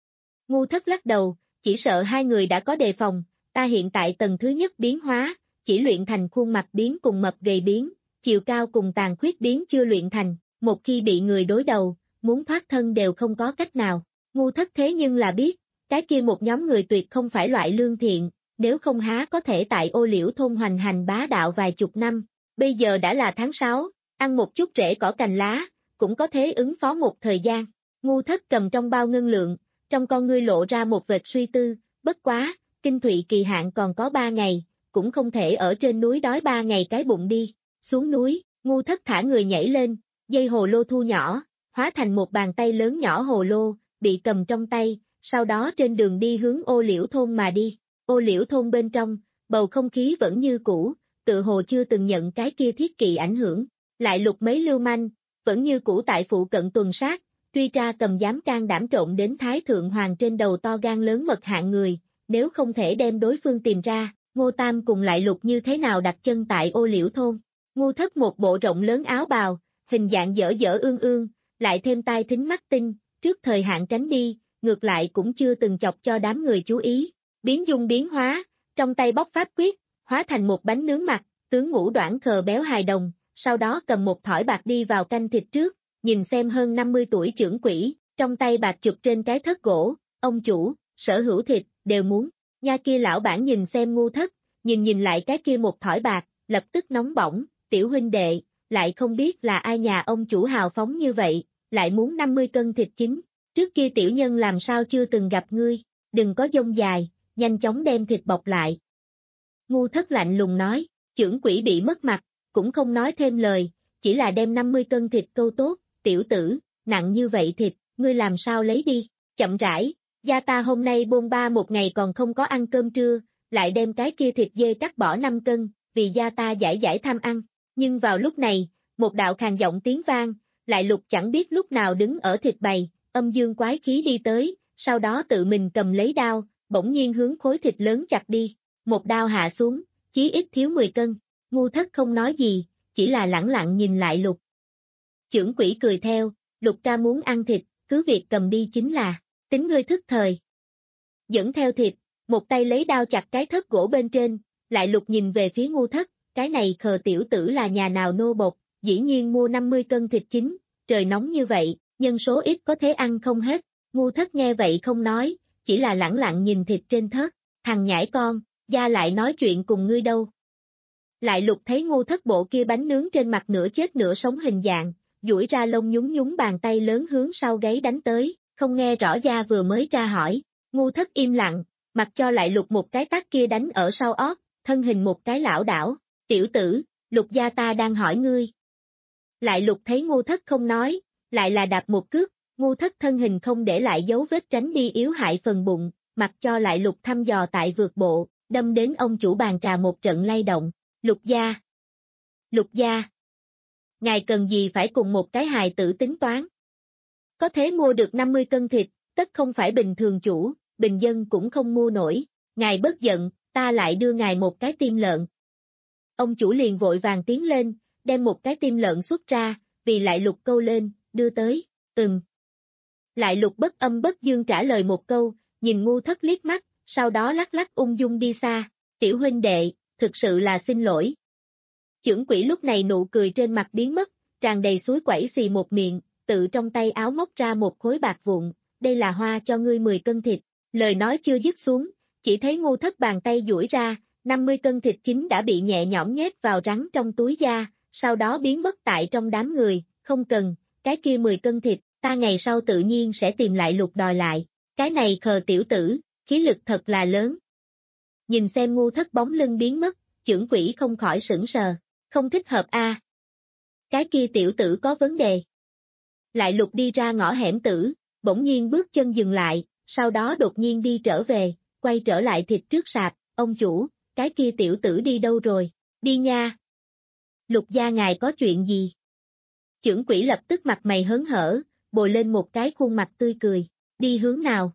Ngu Thất lắc đầu, chỉ sợ hai người đã có đề phòng, ta hiện tại tầng thứ nhất biến hóa, chỉ luyện thành khuôn mặt biến cùng mập gầy biến, chiều cao cùng tàn khuyết biến chưa luyện thành, một khi bị người đối đầu, muốn thoát thân đều không có cách nào. Ngu Thất thế nhưng là biết, cái kia một nhóm người tuyệt không phải loại lương thiện, nếu không há có thể tại Ô Liễu thôn hoành hành bá đạo vài chục năm, bây giờ đã là tháng sáu, ăn một chút rễ cỏ cành lá, cũng có thể ứng phó một thời gian. Ngu Thất cầm trong bao ngân lượng, trong con ngươi lộ ra một vệt suy tư, bất quá, kinh thụy kỳ hạn còn có ba ngày, cũng không thể ở trên núi đói ba ngày cái bụng đi. Xuống núi, Ngu Thất thả người nhảy lên, dây hồ lô thu nhỏ, hóa thành một bàn tay lớn nhỏ hồ lô, bị cầm trong tay, sau đó trên đường đi hướng Ô Liễu thôn mà đi. Ô Liễu thôn bên trong, bầu không khí vẫn như cũ, tự hồ chưa từng nhận cái kia thiết kỵ ảnh hưởng, lại lục mấy lưu manh, vẫn như cũ tại phụ cận tuần sát, truy tra cầm dám can đảm trộn đến Thái Thượng Hoàng trên đầu to gan lớn mật hạng người, nếu không thể đem đối phương tìm ra, Ngô Tam cùng lại lục như thế nào đặt chân tại Ô Liễu thôn. Ngu Thất một bộ rộng lớn áo bào, hình dạng dở dở ương ương, lại thêm tai thính mắt tinh, trước thời hạn tránh đi, ngược lại cũng chưa từng chọc cho đám người chú ý. Biến dung biến hóa, trong tay bóc pháp quyết, hóa thành một bánh nướng mặt, tướng ngũ đoản khờ béo hài đồng, sau đó cầm một thỏi bạc đi vào canh thịt trước, nhìn xem hơn năm mươi tuổi trưởng quỷ, trong tay bạc chụp trên cái thớt gỗ, ông chủ, sở hữu thịt, đều muốn. Nha kia lão bản nhìn xem Ngu Thất, nhìn nhìn lại cái kia một thỏi bạc, lập tức nóng bỏng, tiểu huynh đệ, lại không biết là ai nhà ông chủ hào phóng như vậy, lại muốn năm mươi cân thịt chín, trước kia tiểu nhân làm sao chưa từng gặp ngươi, đừng có dông dài, nhanh chóng đem thịt bọc lại. Ngu Thất lạnh lùng nói, trưởng quỷ bị mất mặt, cũng không nói thêm lời, chỉ là đem năm mươi cân thịt câu tốt, tiểu tử, nặng như vậy thịt, ngươi làm sao lấy đi, chậm rãi, gia ta hôm nay bôn ba một ngày còn không có ăn cơm trưa, lại đem cái kia thịt dê cắt bỏ năm cân, vì gia ta giải giải tham ăn, nhưng vào lúc này, một đạo khàn giọng tiếng vang, lại lục chẳng biết lúc nào đứng ở thịt bày, âm dương quái khí đi tới, sau đó tự mình cầm lấy đao, bỗng nhiên hướng khối thịt lớn chặt đi, một đao hạ xuống, chí ít thiếu mười cân, Ngu Thất không nói gì, chỉ là lẳng lặng nhìn lại lục. Trưởng quỷ cười theo, lục ca muốn ăn thịt, cứ việc cầm đi chính là, tính ngươi thức thời. Dẫn theo thịt, một tay lấy đao chặt cái thớt gỗ bên trên, lại lục nhìn về phía Ngu Thất, cái này khờ tiểu tử là nhà nào nô bộc, dĩ nhiên mua năm mươi cân thịt chín, trời nóng như vậy, nhân số ít có thể ăn không hết, Ngu Thất nghe vậy không nói, chỉ là lẳng lặng nhìn thịt trên thớt, thằng nhãi con, gia lại nói chuyện cùng ngươi đâu. Lại lục thấy Ngu Thất bộ kia bánh nướng trên mặt nửa chết nửa sống hình dạng, duỗi ra lông nhúng nhúng bàn tay lớn hướng sau gáy đánh tới, không nghe rõ gia vừa mới ra hỏi, Ngu Thất im lặng, mặc cho lại lục một cái tát kia đánh ở sau ót, thân hình một cái lảo đảo, tiểu tử, lục gia ta đang hỏi ngươi. Lại lục thấy Ngu Thất không nói, lại là đạp một cước, Ngu Thất thân hình không để lại dấu vết tránh đi yếu hại phần bụng, mặc cho lại lục thăm dò tại vượt bộ, đâm đến ông chủ bàn trà một trận lay động, lục gia. Lục gia. Ngài cần gì phải cùng một cái hài tử tính toán? Có thể mua được năm mươi cân thịt, tất không phải bình thường chủ, bình dân cũng không mua nổi, ngài bất giận, ta lại đưa ngài một cái tim lợn. Ông chủ liền vội vàng tiến lên, đem một cái tim lợn xuất ra, vì lại lục câu lên, đưa tới, ừm. Lại lục bất âm bất dương trả lời một câu, nhìn Ngu Thất liếc mắt, sau đó lắc lắc ung dung đi xa, tiểu huynh đệ, thực sự là xin lỗi. Chưởng quỷ lúc này nụ cười trên mặt biến mất, tràn đầy suối quẩy xì một miệng, tự trong tay áo móc ra một khối bạc vụn, đây là hoa cho ngươi mười cân thịt, lời nói chưa dứt xuống, chỉ thấy Ngu Thất bàn tay duỗi ra, năm mươi cân thịt chính đã bị nhẹ nhõm nhét vào rắn trong túi da, sau đó biến mất tại trong đám người, không cần, cái kia mười cân thịt, ta ngày sau tự nhiên sẽ tìm lại lục đòi lại, cái này khờ tiểu tử, khí lực thật là lớn. nhìn xem ngu thất bóng lưng biến mất, chưởng quỷ không khỏi sững sờ, không thích hợp a. À. Cái kia tiểu tử có vấn đề. Lại Lục đi ra ngõ hẻm tử, bỗng nhiên bước chân dừng lại, sau đó đột nhiên đi trở về, quay trở lại thịt trước sạp, ông chủ, cái kia tiểu tử đi đâu rồi, đi nha. Lục gia ngài có chuyện gì? Chưởng quỷ lập tức mặt mày hớn hở, bồi lên một cái khuôn mặt tươi cười, đi hướng nào?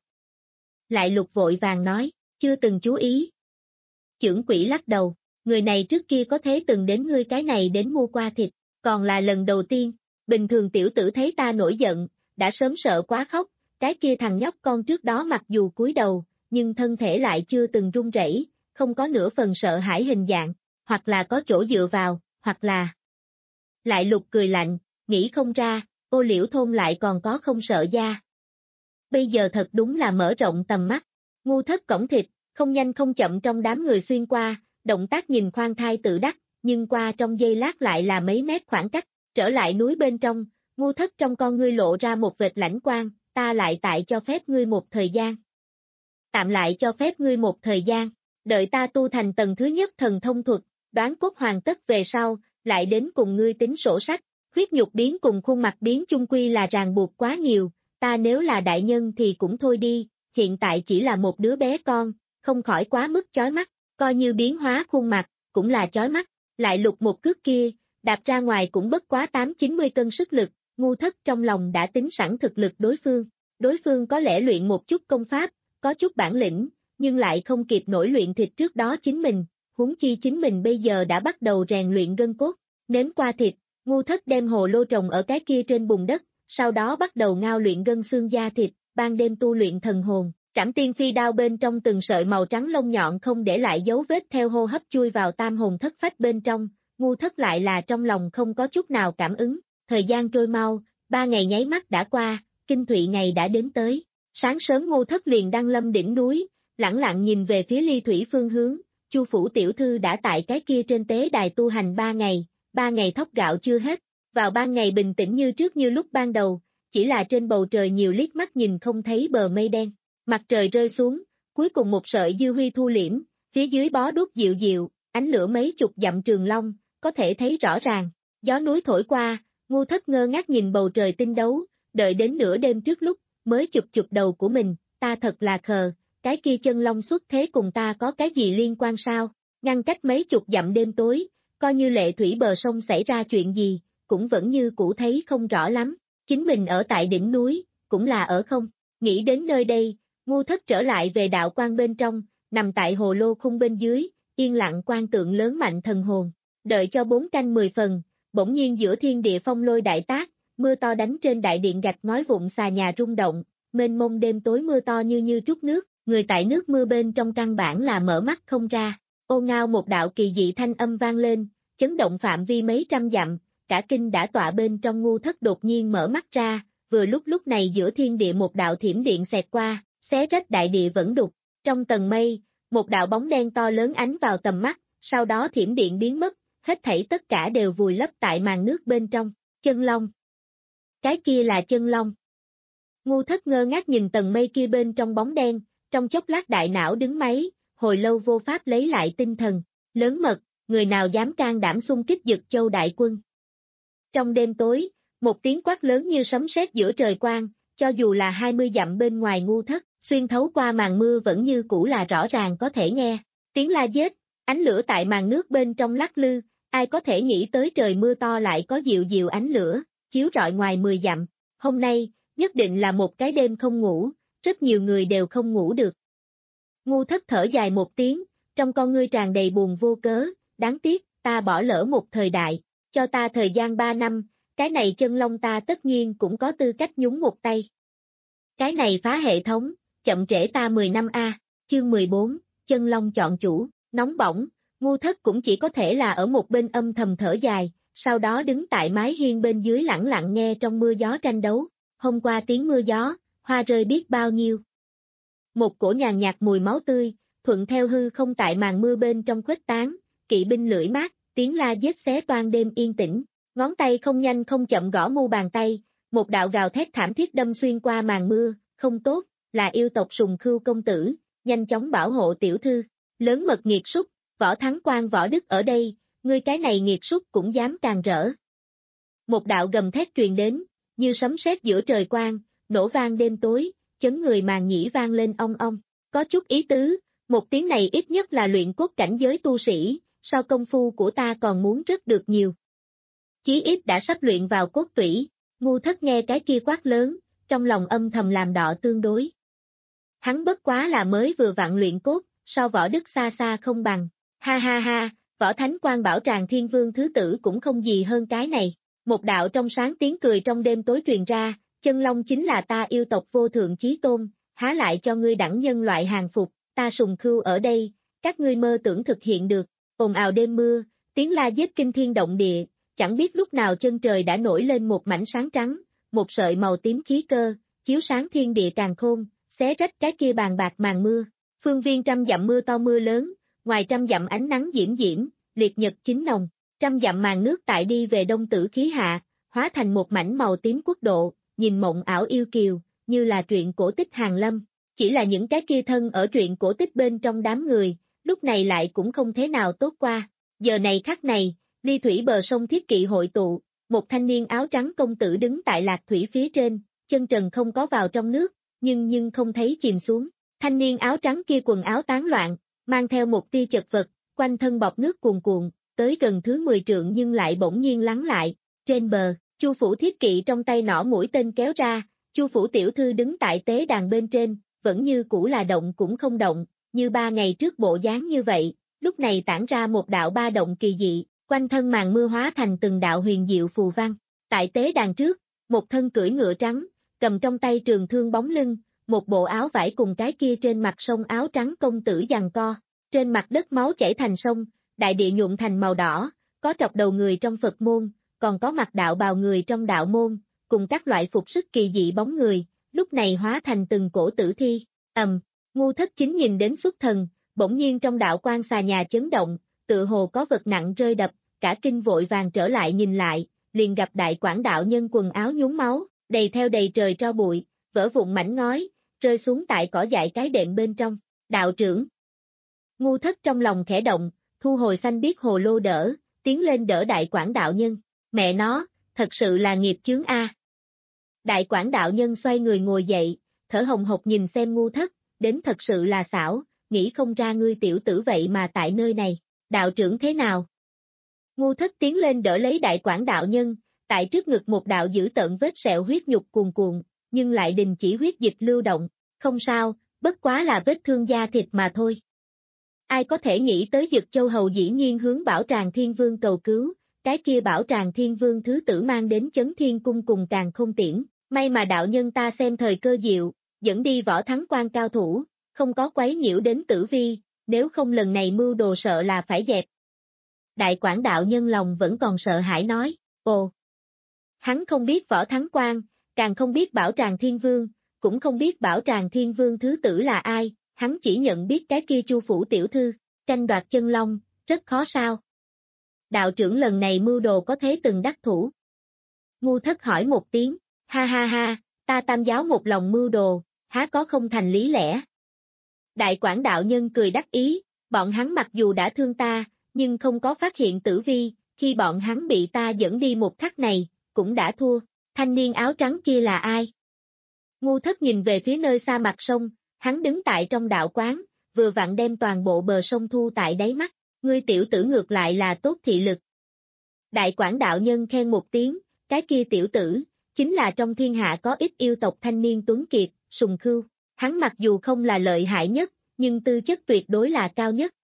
Lại Lục vội vàng nói, chưa từng chú ý. Chưởng quỷ lắc đầu, người này trước kia có thế từng đến ngươi cái này đến mua qua thịt, còn là lần đầu tiên, bình thường tiểu tử thấy ta nổi giận, đã sớm sợ quá khóc, cái kia thằng nhóc con trước đó mặc dù cúi đầu, nhưng thân thể lại chưa từng run rẩy, không có nửa phần sợ hãi hình dạng, hoặc là có chỗ dựa vào, hoặc là... Lại Lục cười lạnh, nghĩ không ra, Ô Liễu thôn lại còn có không sợ gia. Bây giờ thật đúng là mở rộng tầm mắt, ngu thất cổng thịt, không nhanh không chậm trong đám người xuyên qua, động tác nhìn khoan thai tự đắc, nhưng qua trong giây lát lại là mấy mét khoảng cách, trở lại núi bên trong, ngu thất trong con ngươi lộ ra một vệt lãnh quang, ta lại tại cho phép ngươi một thời gian. Tạm lại cho phép ngươi một thời gian, đợi ta tu thành tầng thứ nhất thần thông thuật, đoán cốt hoàn tất về sau, lại đến cùng ngươi tính sổ sách, huyết nhục biến cùng khuôn mặt biến chung quy là ràng buộc quá nhiều, ta nếu là đại nhân thì cũng thôi đi, hiện tại chỉ là một đứa bé con, không khỏi quá mức chói mắt, coi như biến hóa khuôn mặt, cũng là chói mắt, Lại Lục một cước kia, đạp ra ngoài cũng bất quá tám chín mươi cân sức lực, ngu thất trong lòng đã tính sẵn thực lực đối phương, đối phương có lẽ luyện một chút công pháp, có chút bản lĩnh, nhưng lại không kịp nổi luyện thịt trước đó chính mình, huống chi chính mình bây giờ đã bắt đầu rèn luyện gân cốt, nếm qua thịt, ngu thất đem hồ lô trồng ở cái kia trên bùn đất, sau đó bắt đầu ngao luyện gân xương da thịt, ban đêm tu luyện thần hồn, trảm tiên phi đao bên trong từng sợi màu trắng lông nhọn không để lại dấu vết theo hô hấp chui vào tam hồn thất phách bên trong, ngu thất lại là trong lòng không có chút nào cảm ứng, thời gian trôi mau, ba ngày nháy mắt đã qua, kinh thụy ngày đã đến tới, sáng sớm ngu thất liền đăng lâm đỉnh núi, lẳng lặng nhìn về phía ly thủy phương hướng, Chu phủ tiểu thư đã tại cái kia trên tế đài tu hành ba ngày, ba ngày thóc gạo chưa hết, vào ban ngày bình tĩnh như trước như lúc ban đầu, chỉ là trên bầu trời nhiều liếc mắt nhìn không thấy bờ mây đen, mặt trời rơi xuống, cuối cùng một sợi dư huy thu liễm, phía dưới bó đuốc dịu dịu, ánh lửa mấy chục dặm trường long, có thể thấy rõ ràng, gió núi thổi qua, ngu thất ngơ ngác nhìn bầu trời tinh đấu, đợi đến nửa đêm trước lúc, mới chụp chụp đầu của mình, ta thật là khờ, cái kia chân long xuất thế cùng ta có cái gì liên quan sao, ngăn cách mấy chục dặm đêm tối, coi như lệ thủy bờ sông xảy ra chuyện gì, cũng vẫn như cũ thấy không rõ lắm, chính mình ở tại đỉnh núi, cũng là ở không, nghĩ đến nơi đây, ngu thất trở lại về đạo quan bên trong, nằm tại hồ lô khung bên dưới, yên lặng quan tượng lớn mạnh thần hồn, đợi cho bốn canh mười phần, bỗng nhiên giữa thiên địa phong lôi đại tác, mưa to đánh trên đại điện gạch ngói vụn xà nhà rung động, mênh mông đêm tối mưa to như như trút nước, người tại nước mưa bên trong căn bản là mở mắt không ra, ô ngao một đạo kỳ dị thanh âm vang lên, chấn động phạm vi mấy trăm dặm, cả kinh đã tọa bên trong ngu thất đột nhiên mở mắt ra, vừa lúc lúc này giữa thiên địa một đạo thiểm điện xẹt qua, xé rách đại địa vẫn đục, trong tầng mây, một đạo bóng đen to lớn ánh vào tầm mắt, sau đó thiểm điện biến mất, hết thảy tất cả đều vùi lấp tại màn nước bên trong, chân long. Cái kia là chân long. Ngu thất ngơ ngác nhìn tầng mây kia bên trong bóng đen, trong chốc lát đại não đứng máy, hồi lâu vô pháp lấy lại tinh thần, lớn mật, người nào dám can đảm xung kích Dực Châu đại quân. Trong đêm tối, một tiếng quát lớn như sấm sét giữa trời quang, cho dù là hai mươi dặm bên ngoài ngu thất, xuyên thấu qua màn mưa vẫn như cũ là rõ ràng có thể nghe, tiếng la giết, ánh lửa tại màn nước bên trong lắc lư, ai có thể nghĩ tới trời mưa to lại có dịu dịu ánh lửa, chiếu rọi ngoài mười dặm, hôm nay, nhất định là một cái đêm không ngủ, rất nhiều người đều không ngủ được. Ngu thất thở dài một tiếng, trong con ngươi tràn đầy buồn vô cớ, đáng tiếc, ta bỏ lỡ một thời đại, cho ta thời gian ba năm, cái này chân long ta tất nhiên cũng có tư cách nhúng một tay. Cái này phá hệ thống, chậm trễ ta mười năm a. Chương mười bốn, chân long chọn chủ, nóng bỏng, ngu thất cũng chỉ có thể là ở một bên âm thầm thở dài, sau đó đứng tại mái hiên bên dưới lẳng lặng nghe trong mưa gió tranh đấu, hôm qua tiếng mưa gió, hoa rơi biết bao nhiêu. Một cổ nhàn nhạt mùi máu tươi, thuận theo hư không tại màn mưa bên trong khuếch tán, kỵ binh lưỡi mát, tiếng la giết xé toan đêm yên tĩnh, ngón tay không nhanh không chậm gõ mu bàn tay, một đạo gào thét thảm thiết đâm xuyên qua màn mưa, không tốt, là yêu tộc Sùng Khưu công tử, nhanh chóng bảo hộ tiểu thư, lớn mật nghiệt súc, Võ Thắng Quan Võ Đức ở đây, ngươi cái này nghiệt súc cũng dám càng rỡ. Một đạo gầm thét truyền đến, như sấm sét giữa trời quang, nổ vang đêm tối, chấn người màng nhĩ vang lên ong ong, có chút ý tứ, một tiếng này ít nhất là luyện cốt cảnh giới tu sĩ, so công phu của ta còn muốn rất được nhiều. Chí ít đã sắp luyện vào cốt tủy, Ngu Thất nghe cái kia quát lớn, trong lòng âm thầm làm đọ tương đối. Hắn bất quá là mới vừa vặn luyện cốt, so Võ Đức xa xa không bằng, ha ha ha, Võ Thánh Quan bảo tràng Thiên Vương thứ tử cũng không gì hơn cái này. Một đạo trong sáng tiếng cười trong đêm tối truyền ra, Chân Long chính là ta yêu tộc vô thượng chí tôn, há lại cho ngươi đẳng nhân loại hàng phục, ta sùng khưu ở đây, các ngươi mơ tưởng thực hiện được, ồn ào đêm mưa, tiếng la giết kinh thiên động địa, chẳng biết lúc nào chân trời đã nổi lên một mảnh sáng trắng, một sợi màu tím khí cơ, chiếu sáng thiên địa càn khôn, xé rách cái kia bàn bạc màn mưa, phương viên trăm dặm mưa to mưa lớn, ngoài trăm dặm ánh nắng diễm diễm, liệt nhật chính nồng. Trăm dặm màn nước tại đi về đông tử khí hạ, hóa thành một mảnh màu tím quốc độ, nhìn mộng ảo yêu kiều, như là truyện cổ tích hàng lâm. Chỉ là những cái kia thân ở truyện cổ tích bên trong đám người, lúc này lại cũng không thế nào tốt qua. Giờ này khắc này, ly thủy bờ sông Thiết Kỵ hội tụ, một thanh niên áo trắng công tử đứng tại lạc thủy phía trên, chân trần không có vào trong nước, nhưng nhưng không thấy chìm xuống. Thanh niên áo trắng kia quần áo tán loạn, mang theo một tia chật vật, quanh thân bọt nước cuồn cuộn. Tới gần thứ mười trượng nhưng lại bỗng nhiên lắng lại, trên bờ, Chu Phủ Thiết Kỵ trong tay nỏ mũi tên kéo ra, Chu Phủ tiểu thư đứng tại tế đàn bên trên, vẫn như cũ là động cũng không động, như ba ngày trước bộ dáng như vậy, lúc này tản ra một đạo ba động kỳ dị, quanh thân màn mưa hóa thành từng đạo huyền diệu phù văn. Tại tế đàn trước, một thân cưỡi ngựa trắng, cầm trong tay trường thương bóng lưng, một bộ áo vải cùng cái kia trên mặt sông áo trắng công tử giằng co, trên mặt đất máu chảy thành sông. Đại địa nhuộm thành màu đỏ, có trọc đầu người trong Phật môn, còn có mặt đạo bào người trong đạo môn, cùng các loại phục sức kỳ dị bóng người, lúc này hóa thành từng cổ tử thi, ầm, Ngu Thất Chính nhìn đến xuất thần, bỗng nhiên trong đạo quan xà nhà chấn động, tự hồ có vật nặng rơi đập, cả kinh vội vàng trở lại nhìn lại, liền gặp đại quảng đạo nhân quần áo nhúng máu, đầy theo đầy trời tro bụi, vỡ vụn mảnh ngói, rơi xuống tại cỏ dại cái đệm bên trong, đạo trưởng. Ngu Thất trong lòng khẽ động, thu hồi xanh biếc hồ lô đỡ, tiến lên đỡ đại quảng đạo nhân, mẹ nó, thật sự là nghiệp chướng a. Đại quảng đạo nhân xoay người ngồi dậy, thở hồng hộc nhìn xem Ngu Thất, đến thật sự là xảo, nghĩ không ra ngươi tiểu tử vậy mà tại nơi này, đạo trưởng thế nào? Ngu Thất tiến lên đỡ lấy đại quảng đạo nhân, tại trước ngực một đạo dữ tợn vết sẹo huyết nhục cuồn cuộn, nhưng lại đình chỉ huyết dịch lưu động, không sao, bất quá là vết thương da thịt mà thôi. Ai có thể nghĩ tới Dực Châu Hầu dĩ nhiên hướng Bảo Tràng Thiên Vương cầu cứu, cái kia Bảo Tràng Thiên Vương thứ tử mang đến Chấn Thiên Cung cùng càng không tiễn, may mà đạo nhân ta xem thời cơ diệu, dẫn đi Võ Thắng Quan cao thủ, không có quấy nhiễu đến tử vi, nếu không lần này mưu đồ sợ là phải dẹp. Đại quảng đạo nhân lòng vẫn còn sợ hãi nói, ồ, hắn không biết Võ Thắng Quan, càng không biết Bảo Tràng Thiên Vương, cũng không biết Bảo Tràng Thiên Vương thứ tử là ai. Hắn chỉ nhận biết cái kia Chu Phủ tiểu thư, tranh đoạt chân long, rất khó sao. Đạo trưởng lần này mưu đồ có thế từng đắc thủ. Ngu Thất hỏi một tiếng, ha ha ha, ta Tam giáo một lòng mưu đồ, há có không thành lý lẽ. Đại quảng đạo nhân cười đắc ý, bọn hắn mặc dù đã thương ta, nhưng không có phát hiện tử vi, khi bọn hắn bị ta dẫn đi một khắc này, cũng đã thua. Thanh niên áo trắng kia là ai? Ngu Thất nhìn về phía nơi xa mặt sông. Hắn đứng tại trong đạo quán, vừa vặn đem toàn bộ bờ sông thu tại đáy mắt, ngươi tiểu tử ngược lại là tốt thị lực. Đại quảng đạo nhân khen một tiếng, cái kia tiểu tử, chính là trong thiên hạ có ít yêu tộc thanh niên tuấn kiệt, sùng khưu, hắn mặc dù không là lợi hại nhất, nhưng tư chất tuyệt đối là cao nhất.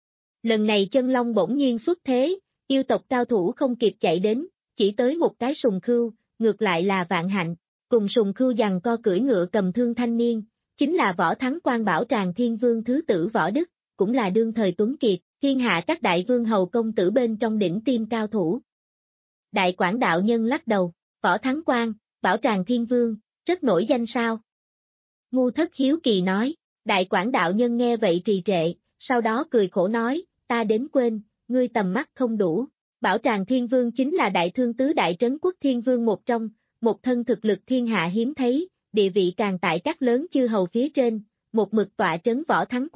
Lần này chân long bỗng nhiên xuất thế, yêu tộc cao thủ không kịp chạy đến, chỉ tới một cái sùng khưu, ngược lại là vạn hạnh, cùng sùng khưu giằng co cưỡi ngựa cầm thương thanh niên. Chính là Võ Thắng Quan Bảo Tràng Thiên Vương thứ tử Võ Đức, cũng là đương thời tuấn kiệt, thiên hạ các đại vương hầu công tử bên trong đỉnh tiêm cao thủ. Đại quảng đạo nhân lắc đầu, Võ Thắng Quan, Bảo Tràng Thiên Vương, rất nổi danh sao? Ngu Thất hiếu kỳ nói, đại quảng đạo nhân nghe vậy trì trệ, sau đó cười khổ nói, ta đến quên, ngươi tầm mắt không đủ. Bảo Tràng Thiên Vương chính là đại thương tứ đại trấn quốc thiên vương một trong, một thân thực lực thiên hạ hiếm thấy. Địa vị càng tại các lớn chư hầu phía trên, một mực tọa trấn Võ Thắng Quan,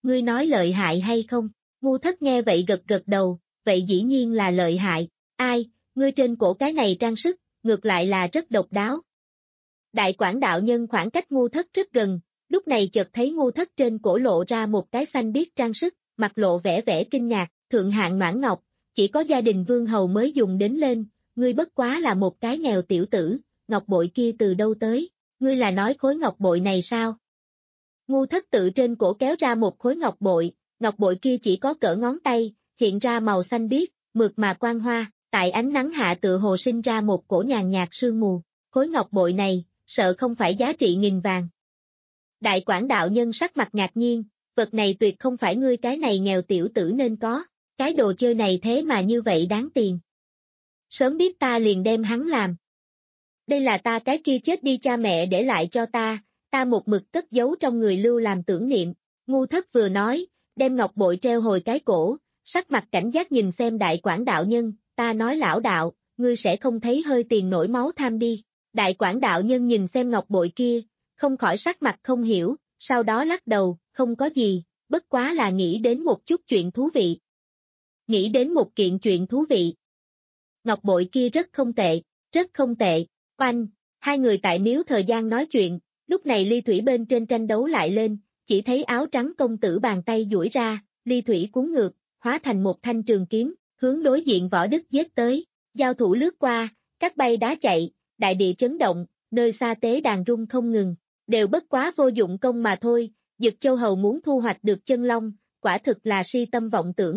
ngươi nói lợi hại hay không? Ngu Thất nghe vậy gật gật đầu, vậy dĩ nhiên là lợi hại, ai, ngươi trên cổ cái này trang sức, ngược lại là rất độc đáo. Đại Quảng đạo nhân khoảng cách Ngu Thất rất gần, lúc này chợt thấy Ngu Thất trên cổ lộ ra một cái xanh biếc trang sức, mặt lộ vẻ vẻ kinh ngạc, thượng hạng noãn ngọc, chỉ có gia đình vương hầu mới dùng đến lên, ngươi bất quá là một cái nghèo tiểu tử, ngọc bội kia từ đâu tới, ngươi là nói khối ngọc bội này sao? Ngu Thất tự trên cổ kéo ra một khối ngọc bội, ngọc bội kia chỉ có cỡ ngón tay, hiện ra màu xanh biếc, mượt mà quang hoa, tại ánh nắng hạ tựa hồ sinh ra một cổ nhàn nhạt sương mù, khối ngọc bội này, sợ không phải giá trị nghìn vàng. Đại Quảng đạo nhân sắc mặt ngạc nhiên, vật này tuyệt không phải ngươi cái này nghèo tiểu tử nên có, cái đồ chơi này thế mà như vậy đáng tiền. Sớm biết ta liền đem hắn làm. Đây là ta cái kia chết đi cha mẹ để lại cho ta, ta một mực cất giấu trong người lưu làm tưởng niệm. Ngu Thất vừa nói, đem ngọc bội treo hồi cái cổ, sắc mặt cảnh giác nhìn xem Đại Quảng đạo nhân, ta nói lão đạo, ngươi sẽ không thấy hơi tiền nổi máu tham đi. Đại Quảng đạo nhân nhìn xem ngọc bội kia, không khỏi sắc mặt không hiểu, sau đó lắc đầu, không có gì, bất quá là nghĩ đến một chút chuyện thú vị. Nghĩ đến một kiện chuyện thú vị. Ngọc bội kia rất không tệ, rất không tệ, oanh, hai người tại miếu thời gian nói chuyện, lúc này ly thủy bên trên tranh đấu lại lên, chỉ thấy áo trắng công tử bàn tay duỗi ra, ly thủy cuốn ngược, hóa thành một thanh trường kiếm, hướng đối diện Võ Đức giết tới, giao thủ lướt qua, cát bay đá chạy, đại địa chấn động, nơi xa tế đàn rung không ngừng, đều bất quá vô dụng công mà thôi, Dực Châu Hầu muốn thu hoạch được chân long, quả thực là si tâm vọng tưởng.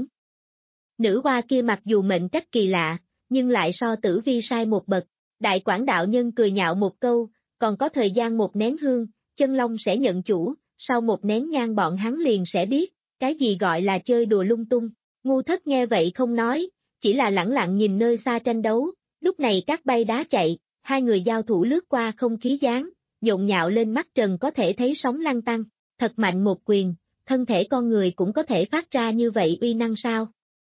Nữ hoa kia mặc dù mệnh cách kỳ lạ, nhưng lại so Tử Vi sai một bậc, Đại Quảng đạo nhân cười nhạo một câu, còn có thời gian một nén hương, chân long sẽ nhận chủ, sau một nén nhang bọn hắn liền sẽ biết, cái gì gọi là chơi đùa lung tung. Ngu Thất nghe vậy không nói, chỉ là lẳng lặng nhìn nơi xa tranh đấu, lúc này cát bay đá chạy, hai người giao thủ lướt qua không khí dáng, nhộn nhạo lên mắt trần có thể thấy sóng lăn tăng, thật mạnh một quyền, thân thể con người cũng có thể phát ra như vậy uy năng sao?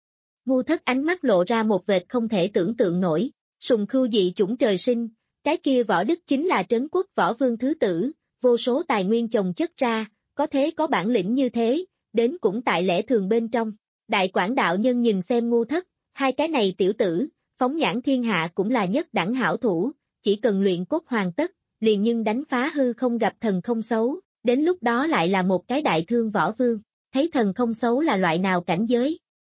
Ngu Thất ánh mắt lộ ra một vệt không thể tưởng tượng nổi, sùng khưu dị chủng trời sinh, cái kia Võ Đức chính là trấn quốc võ vương thứ tử, vô số tài nguyên chồng chất ra, có thế có bản lĩnh như thế, đến cũng tại lẽ thường bên trong. Đại Quảng đạo nhân nhìn xem Ngu Thất, hai cái này tiểu tử, phóng nhãn thiên hạ cũng là nhất đẳng hảo thủ, chỉ cần luyện cốt hoàn tất, liền nhưng đánh phá hư không gặp thần không xấu, đến lúc đó lại là một cái đại thương võ vương, thấy thần không xấu là loại nào cảnh giới.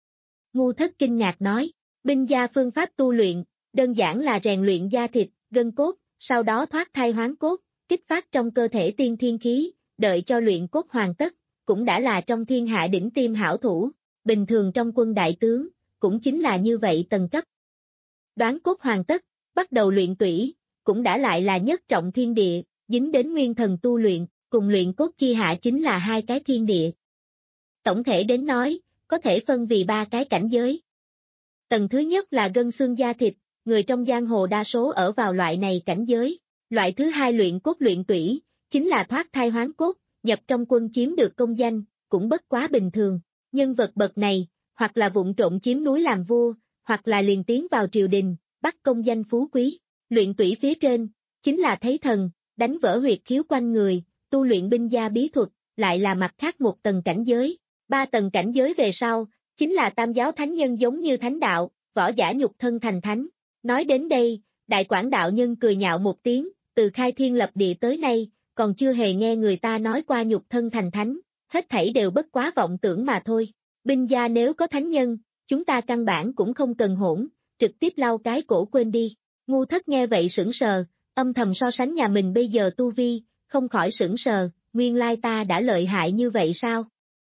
Ngu Thất kinh ngạc nói, binh gia phương pháp tu luyện, đơn giản là rèn luyện da thịt, gân cốt, sau đó thoát thai hoán cốt, kích phát trong cơ thể tiên thiên khí, đợi cho luyện cốt hoàn tất, cũng đã là trong thiên hạ đỉnh tiêm hảo thủ, bình thường trong quân đại tướng, cũng chính là như vậy tầng cấp. Đoán cốt hoàn tất, bắt đầu luyện tủy, cũng đã lại là nhất trọng thiên địa, dính đến nguyên thần tu luyện, cùng luyện cốt chi hạ chính là hai cái thiên địa. Tổng thể đến nói, có thể phân vì ba cái cảnh giới. Tầng thứ nhất là gân xương da thịt, người trong giang hồ đa số ở vào loại này cảnh giới. Loại thứ hai luyện cốt luyện tủy, chính là thoát thai hoán cốt, nhập trong quân chiếm được công danh, cũng bất quá bình thường. Nhân vật bậc này, hoặc là vụng trộm chiếm núi làm vua, hoặc là liền tiến vào triều đình, bắt công danh phú quý. Luyện tủy phía trên, chính là thấy thần, đánh vỡ huyệt khiếu quanh người, tu luyện binh gia bí thuật, lại là mặt khác một tầng cảnh giới. Ba tầng cảnh giới về sau, chính là tam giáo thánh nhân giống như thánh đạo, võ giả nhục thân thành thánh. Nói đến đây, Đại Quảng đạo nhân cười nhạo một tiếng, từ khai thiên lập địa tới nay, còn chưa hề nghe người ta nói qua nhục thân thành thánh, hết thảy đều bất quá vọng tưởng mà thôi. Binh gia nếu có thánh nhân, chúng ta căn bản cũng không cần hỗn, trực tiếp lau cái cổ quên đi. Ngu Thất nghe vậy sững sờ, âm thầm so sánh nhà mình bây giờ tu vi, không khỏi sững sờ, nguyên lai ta đã lợi hại như vậy sao?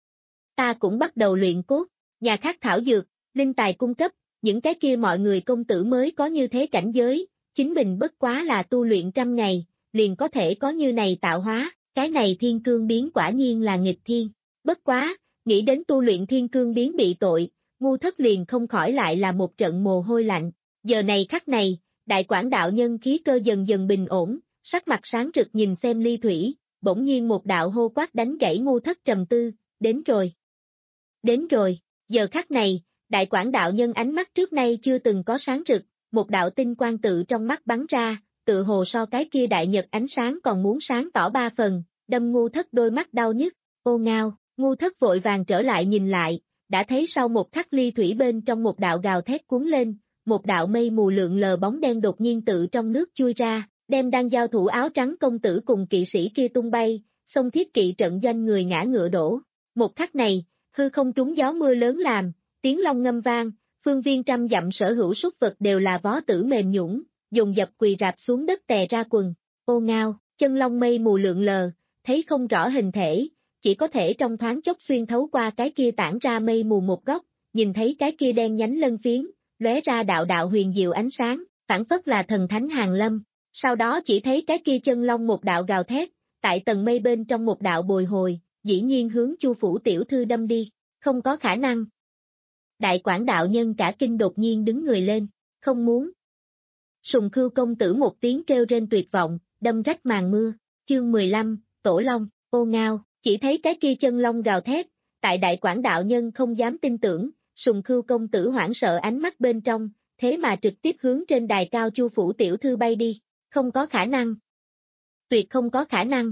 Ta cũng bắt đầu luyện cốt, nhà khác thảo dược, linh tài cung cấp, những cái kia mọi người công tử mới có như thế cảnh giới, chính mình bất quá là tu luyện trăm ngày, liền có thể có như này tạo hóa, cái này thiên cương biến quả nhiên là nghịch thiên. Bất quá, nghĩ đến tu luyện thiên cương biến bị tội, Ngu Thất liền không khỏi lại là một trận mồ hôi lạnh. Giờ này khắc này, Đại Quảng đạo nhân khí cơ dần dần bình ổn, sắc mặt sáng rực nhìn xem ly thủy, bỗng nhiên một đạo hô quát đánh gãy Ngu Thất trầm tư, đến rồi. Đến rồi, giờ khắc này, Đại Quảng đạo nhân ánh mắt trước nay chưa từng có sáng rực, một đạo tinh quang tự trong mắt bắn ra, tự hồ so cái kia đại nhật ánh sáng còn muốn sáng tỏ ba phần, đâm Ngu Thất đôi mắt đau nhức, ô ngao, Ngu Thất vội vàng trở lại nhìn lại, đã thấy sau một khắc ly thủy bên trong một đạo gào thét cuốn lên, một đạo mây mù lượn lờ bóng đen đột nhiên tự trong nước chui ra, đem đang giao thủ áo trắng công tử cùng kỵ sĩ kia tung bay, xông thiết kỵ trận doanh người ngã ngựa đổ. Một khắc này, hư không trúng gió mưa lớn làm, tiếng long ngâm vang, phương viên trăm dặm sở hữu súc vật đều là vó tử mềm nhũn, dùng dập quỳ rạp xuống đất tè ra quần. Ô ngao, chân long mây mù lượn lờ, thấy không rõ hình thể, chỉ có thể trong thoáng chốc xuyên thấu qua cái kia tản ra mây mù một góc, nhìn thấy cái kia đen nhánh lân phiến, lóe ra đạo đạo huyền diệu ánh sáng, phản phất là thần thánh hàng lâm. Sau đó chỉ thấy cái kia chân long một đạo gào thét, tại tầng mây bên trong một đạo bồi hồi, dĩ nhiên hướng Chu phủ tiểu thư đâm đi, không có khả năng. Đại quản đạo nhân cả kinh đột nhiên đứng người lên, không muốn. Sùng Khưu công tử một tiếng kêu rên tuyệt vọng, đâm rách màn mưa, chương mười lăm, Tổ Long, ô ngao, chỉ thấy cái kia chân long gào thét, tại đại quản đạo nhân không dám tin tưởng, Sùng Khưu công tử hoảng sợ ánh mắt bên trong, thế mà trực tiếp hướng trên đài cao Chu phủ tiểu thư bay đi, không có khả năng. Tuyệt không có khả năng.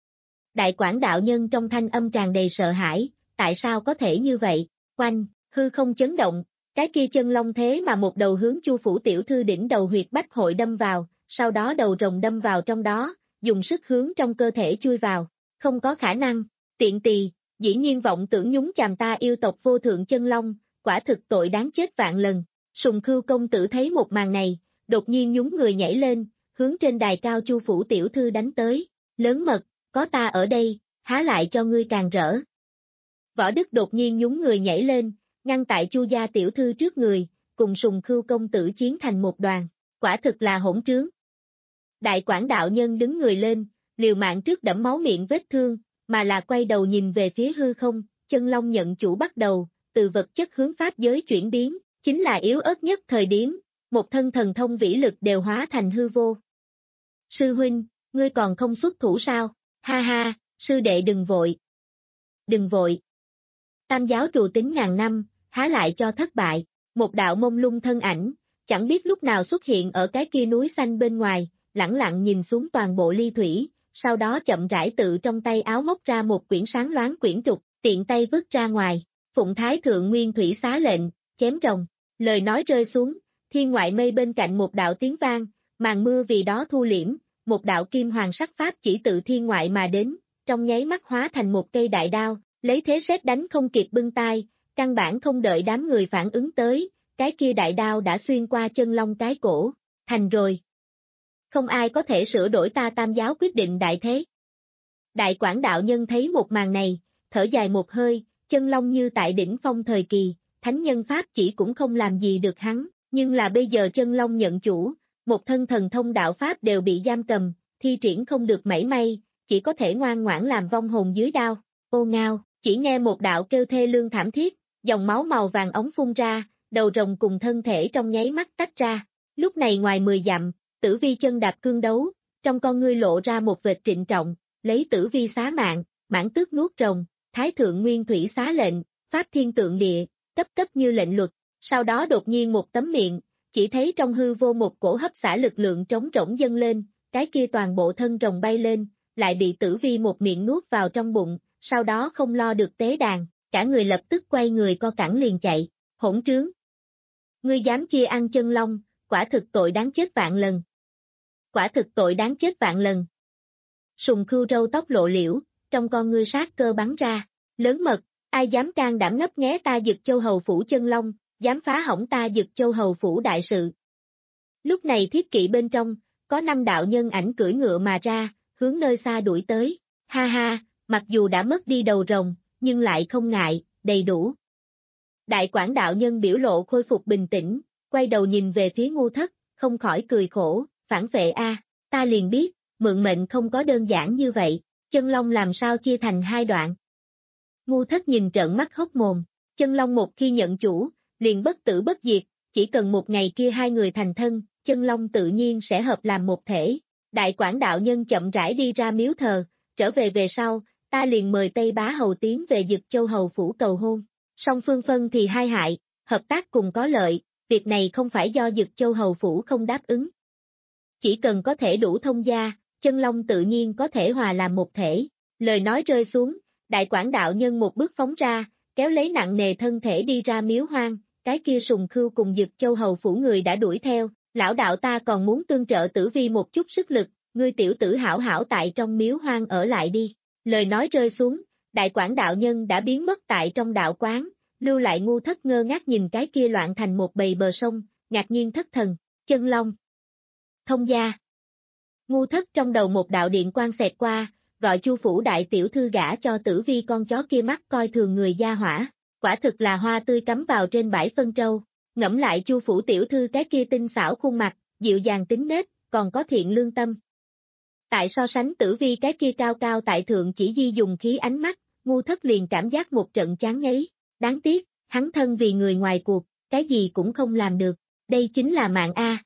Đại quản đạo nhân trong thanh âm tràn đầy sợ hãi, tại sao có thể như vậy, quanh, hư không chấn động, cái kia chân long thế mà một đầu hướng Chu phủ tiểu thư đỉnh đầu huyệt bách hội đâm vào, sau đó đầu rồng đâm vào trong đó, dùng sức hướng trong cơ thể chui vào, không có khả năng, tiện tỳ, dĩ nhiên vọng tưởng nhúng chàm ta yêu tộc vô thượng chân long, quả thực tội đáng chết vạn lần. Sùng Khưu công tử thấy một màn này, đột nhiên nhún người nhảy lên, hướng trên đài cao Chu phủ tiểu thư đánh tới, lớn mật, có ta ở đây, há lại cho ngươi càng rỡ. Võ Đức đột nhiên nhún người nhảy lên, ngăn tại Chu gia tiểu thư trước người, cùng Sùng Khưu công tử chiến thành một đoàn, quả thực là hỗn trướng. Đại quản đạo nhân đứng người lên, liều mạng trước đẫm máu miệng vết thương, mà là quay đầu nhìn về phía hư không, chân long nhận chủ bắt đầu, từ vật chất hướng pháp giới chuyển biến, chính là yếu ớt nhất thời điểm, một thân thần thông vĩ lực đều hóa thành hư vô. Sư huynh, ngươi còn không xuất thủ sao? Ha ha, sư đệ đừng vội. Đừng vội. Tam giáo trù tính ngàn năm, há lại cho thất bại, một đạo mông lung thân ảnh, chẳng biết lúc nào xuất hiện ở cái kia núi xanh bên ngoài, lẳng lặng nhìn xuống toàn bộ ly thủy, sau đó chậm rãi tự trong tay áo móc ra một quyển sáng loáng quyển trục, tiện tay vứt ra ngoài, phụng thái thượng nguyên thủy xá lệnh, chém rồng, lời nói rơi xuống, thiên ngoại mây bên cạnh một đạo tiếng vang, màn mưa vì đó thu liễm, một đạo kim hoàng sắc pháp chỉ tự thiên ngoại mà đến, trong nháy mắt hóa thành một cây đại đao, lấy thế sét đánh không kịp bưng tai, căn bản không đợi đám người phản ứng tới, cái kia đại đao đã xuyên qua chân long cái cổ, thành rồi. Không ai có thể sửa đổi ta tam giáo quyết định đại thế. Đại quản đạo nhân thấy một màn này, thở dài một hơi, chân long như tại đỉnh phong thời kỳ, thánh nhân pháp chỉ cũng không làm gì được hắn, nhưng là bây giờ chân long nhận chủ, một thân thần thông đạo pháp đều bị giam cầm, thi triển không được mảy may, chỉ có thể ngoan ngoãn làm vong hồn dưới đao. Ô ngao, chỉ nghe một đạo kêu thê lương thảm thiết, dòng máu màu vàng ống phun ra, đầu rồng cùng thân thể trong nháy mắt tách ra. Lúc này ngoài mười dặm, Tử Vi chân đạp cương đấu, trong con ngươi lộ ra một vệt trịnh trọng, lấy Tử Vi xá mạng, mãn tước nuốt rồng, thái thượng nguyên thủy xá lệnh, pháp thiên tượng địa, cấp cấp như lệnh luật. Sau đó đột nhiên một tấm miệng, chỉ thấy trong hư vô một cổ hấp xả lực lượng trống rỗng dâng lên, cái kia toàn bộ thân rồng bay lên, lại bị Tử Vi một miệng nuốt vào trong bụng, sau đó không lo được tế đàn, cả người lập tức quay người co cẳng liền chạy, hỗn trướng. Ngươi dám chia ăn chân long, quả thực tội đáng chết vạn lần. Quả thực tội đáng chết vạn lần. Sùng Khưu râu tóc lộ liễu, trong con ngươi sát cơ bắn ra, lớn mật, ai dám can đảm ngấp nghé ta Dực Châu hầu phủ chân long, dám phá hỏng ta Dực Châu hầu phủ đại sự. Lúc này thiết kỵ bên trong, có năm đạo nhân ảnh cưỡi ngựa mà ra, hướng nơi xa đuổi tới, ha ha, mặc dù đã mất đi đầu rồng, nhưng lại không ngại, đầy đủ. Đại quản đạo nhân biểu lộ khôi phục bình tĩnh, quay đầu nhìn về phía Ngu Thất, không khỏi cười khổ, phản vệ a, ta liền biết, mượn mệnh không có đơn giản như vậy, chân long làm sao chia thành hai đoạn. Ngu Thất nhìn trợn mắt hốc mồm, chân long một khi nhận chủ, liền bất tử bất diệt, chỉ cần một ngày kia hai người thành thân, chân long tự nhiên sẽ hợp làm một thể. Đại quản đạo nhân chậm rãi đi ra miếu thờ, trở về về sau, ta liền mời Tây Bá Hầu tiến về Dực Châu hầu phủ cầu hôn. Song phương phân thì hai hại, hợp tác cùng có lợi, việc này không phải do Dực Châu hầu phủ không đáp ứng. Chỉ cần có thể đủ thông gia, chân long tự nhiên có thể hòa làm một thể. Lời nói rơi xuống, Đại Quảng đạo nhân một bước phóng ra, kéo lấy nặng nề thân thể đi ra miếu hoang, cái kia Sùng Khưu cùng Dực Châu hầu phủ người đã đuổi theo, lão đạo ta còn muốn tương trợ Tử Vi một chút sức lực, ngươi tiểu tử hảo hảo tại trong miếu hoang ở lại đi. Lời nói rơi xuống, Đại Quảng đạo nhân đã biến mất tại trong đạo quán, lưu lại Ngu Thất ngơ ngác nhìn cái kia loạn thành một bầy bờ sông, ngạc nhiên thất thần, chân long. Thông gia. Ngu Thất trong đầu một đạo điện quang xẹt qua, gọi Chu phủ đại tiểu thư gả cho Tử Vi con chó kia mắt coi thường người gia hỏa, quả thực là hoa tươi cắm vào trên bãi phân trâu. Ngẫm lại Chu phủ tiểu thư cái kia tinh xảo khuôn mặt, dịu dàng tính nết, còn có thiện lương tâm. Tại so sánh Tử Vi cái kia cao cao tại thượng chỉ di dùng khí ánh mắt, Ngu Thất liền cảm giác một trận chán ngấy. Đáng tiếc, hắn thân vì người ngoài cuộc, cái gì cũng không làm được, đây chính là mạng A.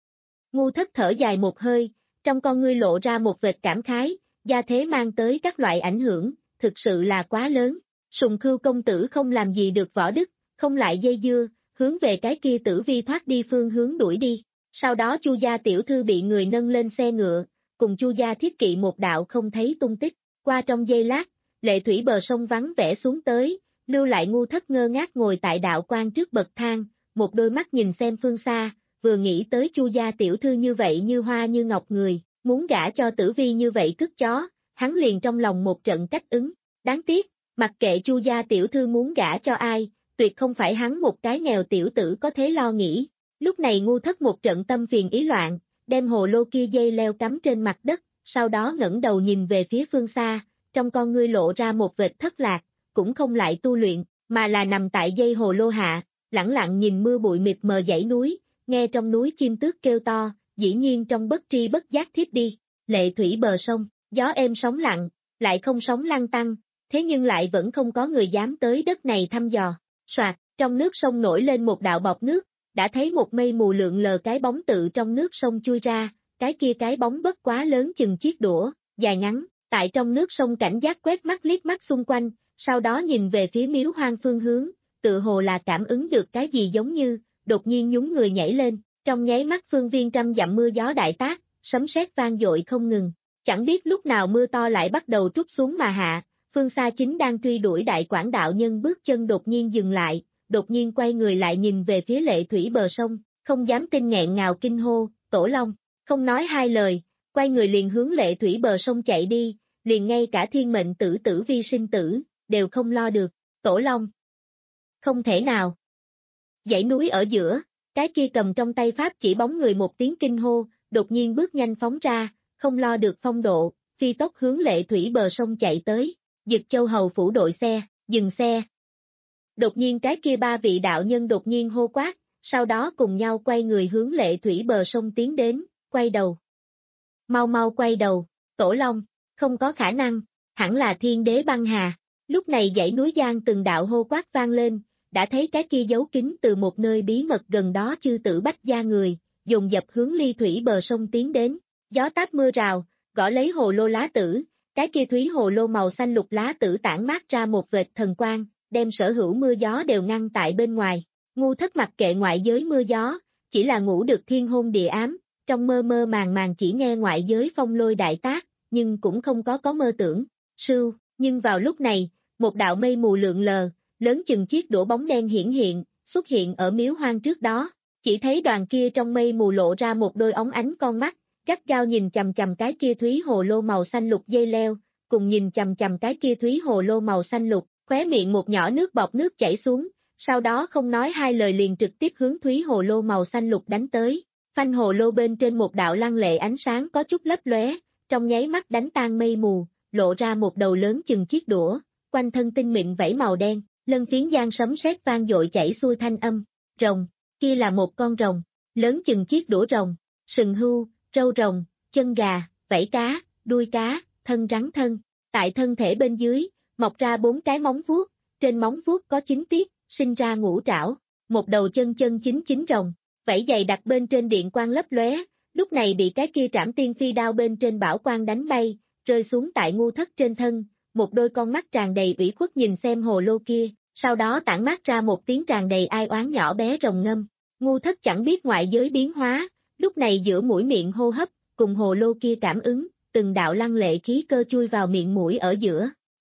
Ngu Thất thở dài một hơi, trong con ngươi lộ ra một vệt cảm khái, gia thế mang tới các loại ảnh hưởng, thực sự là quá lớn. Sùng Khưu công tử không làm gì được Võ Đức, không lại dây dưa, hướng về cái kia Tử Vi thoát đi phương hướng đuổi đi. Sau đó Chu gia tiểu thư bị người nâng lên xe ngựa, cùng Chu gia thiết kỵ một đạo không thấy tung tích. Qua trong giây lát, lệ thủy bờ sông vắng vẻ xuống tới, lưu lại Ngu Thất ngơ ngác ngồi tại đạo quan trước bậc thang, một đôi mắt nhìn xem phương xa, vừa nghĩ tới Chu gia tiểu thư như vậy như hoa như ngọc người, muốn gả cho Tử Vi như vậy cứt chó, hắn liền trong lòng một trận cách ứng. Đáng tiếc, mặc kệ Chu gia tiểu thư muốn gả cho ai, tuyệt không phải hắn một cái nghèo tiểu tử có thế lo nghĩ. Lúc này Ngu Thất một trận tâm phiền ý loạn, đem hồ lô kia dây leo cắm trên mặt đất, sau đó ngẩng đầu nhìn về phía phương xa, trong con ngươi lộ ra một vệt thất lạc, cũng không lại tu luyện, mà là nằm tại dây hồ lô hạ, lẳng lặng nhìn mưa bụi mịt mờ dãy núi, nghe trong núi chim tước kêu to, dĩ nhiên trong bất tri bất giác thiếp đi. Lệ thủy bờ sông, gió êm sóng lặng, lại không sóng lăn tăng, thế nhưng lại vẫn không có người dám tới đất này thăm dò. Soạt, trong nước sông nổi lên một đạo bọt nước, đã thấy một mây mù lượn lờ cái bóng tự trong nước sông chui ra, cái kia cái bóng bất quá lớn chừng chiếc đũa, dài ngắn, tại trong nước sông cảnh giác quét mắt liếc mắt xung quanh, sau đó nhìn về phía miếu hoang phương hướng, tự hồ là cảm ứng được cái gì giống như, đột nhiên nhún người nhảy lên, trong nháy mắt phương viên trăm dặm mưa gió đại tác, sấm sét vang dội không ngừng, chẳng biết lúc nào mưa to lại bắt đầu trút xuống mà hạ, phương xa chính đang truy đuổi Đại Quảng đạo nhân bước chân đột nhiên dừng lại, đột nhiên quay người lại nhìn về phía lệ thủy bờ sông, không dám tin nghẹn ngào kinh hô, Tổ Long, không nói hai lời, quay người liền hướng lệ thủy bờ sông chạy đi, liền ngay cả thiên mệnh tử Tử Vi sinh tử, đều không lo được, Tổ Long. Không thể nào. Dãy núi ở giữa, cái kia cầm trong tay pháp chỉ bóng người một tiếng kinh hô, đột nhiên bước nhanh phóng ra, không lo được phong độ, phi tốc hướng lệ thủy bờ sông chạy tới, Dực Châu hầu phủ đội xe, dừng xe. Đột nhiên cái kia ba vị đạo nhân đột nhiên hô quát, sau đó cùng nhau quay người hướng lệ thủy bờ sông tiến đến, quay đầu. Mau mau quay đầu, Tổ Long, không có khả năng, hẳn là thiên đế băng hà. Lúc này dãy núi giang từng đạo hô quát vang lên, đã thấy cái kia giấu kín từ một nơi bí mật gần đó chư tử bách gia người, dồn dập hướng ly thủy bờ sông tiến đến, gió táp mưa rào, gõ lấy hồ lô lá tử, cái kia thúy hồ lô màu xanh lục lá tử tản mát ra một vệt thần quang, đem sở hữu mưa gió đều ngăn tại bên ngoài. Ngu Thất mặc kệ ngoại giới mưa gió, chỉ là ngủ được thiên hôn địa ám, trong mơ mơ màng màng chỉ nghe ngoại giới phong lôi đại tác, nhưng cũng không có có mơ tưởng. Sưu, nhưng vào lúc này, một đạo mây mù lượn lờ, lớn chừng chiếc đũa bóng đen hiển hiện, xuất hiện ở miếu hoang trước đó, chỉ thấy đoàn kia trong mây mù lộ ra một đôi óng ánh con mắt, gắt gao nhìn chằm chằm cái kia thúy hồ lô màu xanh lục dây leo, cùng nhìn chằm chằm cái kia thúy hồ lô màu xanh lục, khóe miệng một nhỏ nước bọt nước chảy xuống, sau đó không nói hai lời liền trực tiếp hướng thúy hồ lô màu xanh lục đánh tới. Phanh hồ lô bên trên một đạo lăng lệ ánh sáng có chút lấp lóe, trong nháy mắt đánh tan mây mù, lộ ra một đầu lớn chừng chiếc đũa, quanh thân tinh mịn vảy màu đen, lân phiến giang sấm sét vang dội chảy xuôi thanh âm. Rồng, kia là một con rồng, lớn chừng chiếc đũa rồng, sừng hưu, râu rồng, chân gà, vảy cá, đuôi cá, thân rắn thân, tại thân thể bên dưới, mọc ra bốn cái móng vuốt, trên móng vuốt có chín tiết, sinh ra ngũ trảo, một đầu chân chân chính chính rồng, vảy dày đặt bên trên điện quang lấp lóe, lúc này bị cái kia trảm tiên phi đao bên trên bảo quang đánh bay, rơi xuống tại Ngu Thất trên thân, một đôi con mắt tràn đầy ủy khuất nhìn xem hồ lô kia, sau đó tản mát ra một tiếng tràn đầy ai oán nhỏ bé rồng ngâm. Ngu Thất chẳng biết ngoại giới biến hóa, lúc này giữa mũi miệng hô hấp, cùng hồ lô kia cảm ứng, từng đạo lăng lệ khí cơ chui vào miệng mũi ở giữa,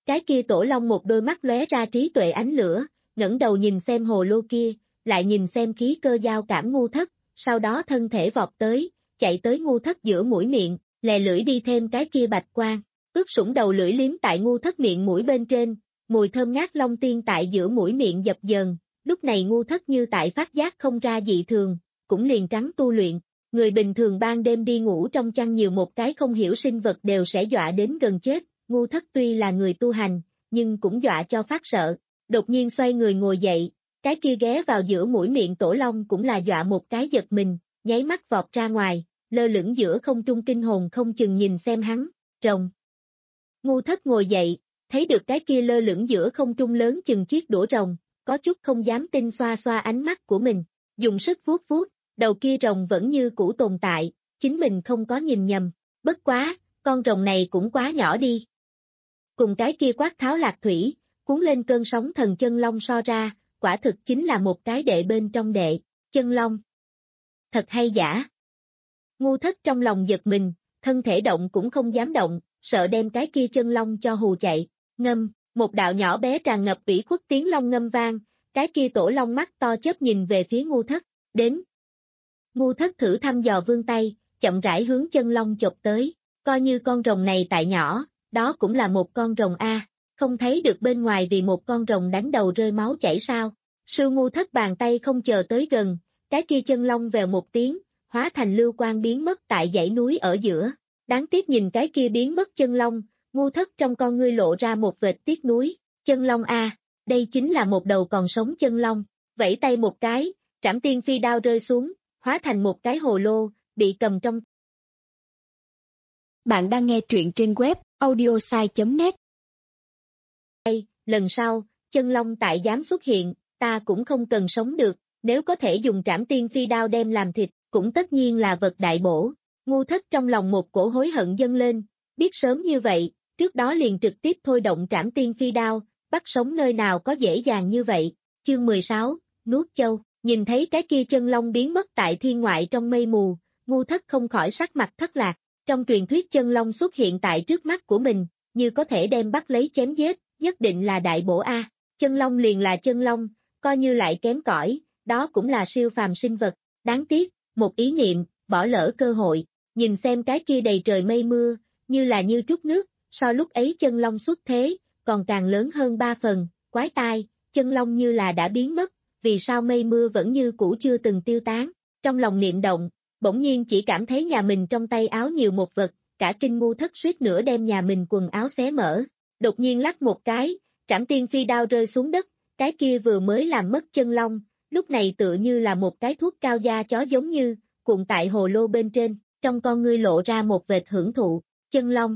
Cái kia tổ long một đôi mắt lóe ra trí tuệ ánh lửa, ngẩng đầu nhìn xem hồ lô kia, lại nhìn xem khí cơ giao cảm ngu thất, sau đó thân thể vọt tới, chạy tới ngu thất giữa mũi miệng, lè lưỡi đi thêm cái kia bạch quang, ướp sủng đầu lưỡi liếm tại ngu thất miệng mũi bên trên, mùi thơm ngát long tiên tại giữa mũi miệng dập dờn, lúc này ngu thất như tại phát giác không ra dị thường, cũng liền trắng tu luyện. Người bình thường ban đêm đi ngủ trong chăn nhiều một cái không hiểu sinh vật đều sẽ dọa đến gần chết, ngu thất tuy là người tu hành, nhưng cũng dọa cho phát sợ, đột nhiên xoay người ngồi dậy, cái kia ghé vào giữa mũi miệng tổ long cũng là dọa một cái giật mình, nháy mắt vọt ra ngoài, lơ lửng giữa không trung kinh hồn không chừng nhìn xem hắn, rồng. Ngu thất ngồi dậy, thấy được cái kia lơ lửng giữa không trung lớn chừng chiếc đũa rồng, có chút không dám tin xoa xoa ánh mắt của mình, dùng sức vuốt vuốt, đầu kia rồng vẫn như cũ tồn tại, chính mình không có nhìn nhầm, bất quá, con rồng này cũng quá nhỏ đi. Cùng cái kia quát tháo lạc thủy, cuốn lên cơn sóng thần chân long so ra, quả thực chính là một cái đệ bên trong đệ, chân long. Thật hay giả. Ngu thất trong lòng giật mình, thân thể động cũng không dám động, sợ đem cái kia chân long cho hù chạy, ngâm, một đạo nhỏ bé tràn ngập ủy khuất tiếng long ngâm vang, cái kia tổ long mắt to chớp nhìn về phía ngu thất, đến. Ngu thất thử thăm dò vươn tay, chậm rãi hướng chân long chộp tới, coi như con rồng này tại nhỏ, đó cũng là một con rồng A, không thấy được bên ngoài vì một con rồng đánh đầu rơi máu chảy sao. Sư ngu thất bàn tay không chờ tới gần, cái kia chân long vèo một tiếng, hóa thành lưu quang biến mất tại dãy núi ở giữa. Đáng tiếc nhìn cái kia biến mất chân long, ngu thất trong con ngươi lộ ra một vệt tiếc nuối. Chân long A, đây chính là một đầu còn sống chân long, vẫy tay một cái, trảm tiên phi đao rơi xuống, hóa thành một cái hồ lô, bị cầm trong. Bạn đang nghe truyện trên web audiosai chấm net. Lần sau, chân long tại dám xuất hiện, ta cũng không cần sống được, nếu có thể dùng trảm tiên phi đao đem làm thịt, cũng tất nhiên là vật đại bổ. Ngu thất trong lòng một cổ hối hận dâng lên, biết sớm như vậy, trước đó liền trực tiếp thôi động trảm tiên phi đao, bắt sống nơi nào có dễ dàng như vậy. Chương mười sáu, Nuốt Châu, nhìn thấy cái kia chân long biến mất tại thiên ngoại trong mây mù, ngu thất không khỏi sắc mặt thất lạc. Trong truyền thuyết chân long xuất hiện tại trước mắt của mình, như có thể đem bắt lấy chém giết, nhất định là đại bổ A. Chân long liền là chân long, coi như lại kém cỏi, đó cũng là siêu phàm sinh vật. Đáng tiếc, một ý niệm, bỏ lỡ cơ hội. Nhìn xem cái kia đầy trời mây mưa, như là như trút nước, so lúc ấy chân long xuất thế, còn càng lớn hơn ba phần, quái tai, chân long như là đã biến mất, vì sao mây mưa vẫn như cũ chưa từng tiêu tán. Trong lòng niệm động, bỗng nhiên chỉ cảm thấy nhà mình trong tay áo nhiều một vật, cả kinh ngu thất suýt nữa đem nhà mình quần áo xé mở. Đột nhiên lắc một cái, trảm tiên phi đao rơi xuống đất, cái kia vừa mới làm mất chân long, lúc này tựa như là một cái thuốc cao da chó giống như, cuộn tại hồ lô bên trên, trong con ngươi lộ ra một vệt hưởng thụ, chân long.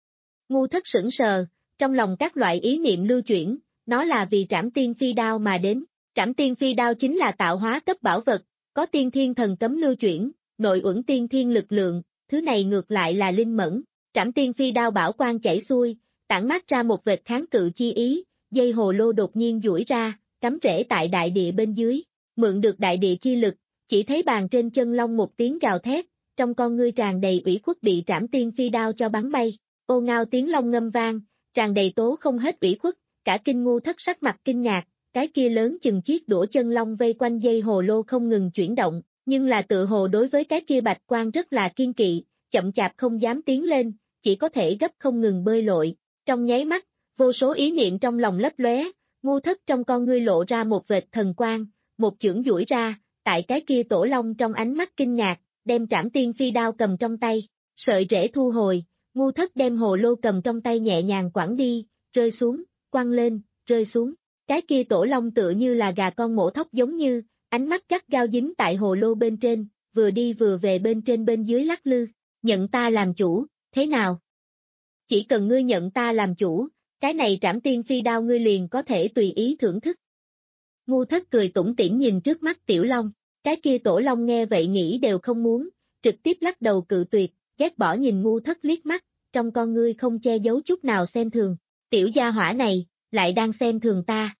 Ngu thất sững sờ, trong lòng các loại ý niệm lưu chuyển, nó là vì trảm tiên phi đao mà đến. Trảm tiên phi đao chính là tạo hóa cấp bảo vật, có tiên thiên thần cấm lưu chuyển, nội uẩn tiên thiên lực lượng, thứ này ngược lại là linh mẫn. Trảm tiên phi đao bảo quang chảy xuôi, tản mát ra một vệt kháng cự chi ý, dây hồ lô đột nhiên duỗi ra, cắm rễ tại đại địa bên dưới, mượn được đại địa chi lực, chỉ thấy bàn trên chân long một tiếng gào thét, trong con ngươi tràn đầy ủy khuất bị trảm tiên phi đao cho bắn bay, ô ngao tiếng long ngâm vang, tràn đầy tố không hết ủy khuất, cả kinh ngu thất sắc mặt kinh ngạc, cái kia lớn chừng chiếc đũa chân long vây quanh dây hồ lô không ngừng chuyển động, nhưng là tự hồ đối với cái kia bạch quang rất là kiên kỵ, chậm chạp không dám tiến lên, chỉ có thể gấp không ngừng bơi lội. Trong nháy mắt, vô số ý niệm trong lòng lấp lóe, ngu thất trong con ngươi lộ ra một vệt thần quang, một chưởng duỗi ra, tại cái kia tổ long trong ánh mắt kinh ngạc, đem trảm tiên phi đao cầm trong tay, sợi rễ thu hồi, ngu thất đem hồ lô cầm trong tay nhẹ nhàng quẳng đi, rơi xuống, quăng lên, rơi xuống. Cái kia tổ long tựa như là gà con mổ thóc giống như, ánh mắt gắt gao dính tại hồ lô bên trên, vừa đi vừa về bên trên bên dưới lắc lư, nhận ta làm chủ, thế nào? Chỉ cần ngươi nhận ta làm chủ, cái này trảm tiên phi đao ngươi liền có thể tùy ý thưởng thức. Ngu thất cười tủm tỉm nhìn trước mắt tiểu long, cái kia tổ long nghe vậy nghĩ đều không muốn, trực tiếp lắc đầu cự tuyệt, ghét bỏ nhìn ngu thất liếc mắt, trong con ngươi không che giấu chút nào xem thường, tiểu gia hỏa này, lại đang xem thường ta.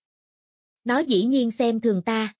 Nó dĩ nhiên xem thường ta.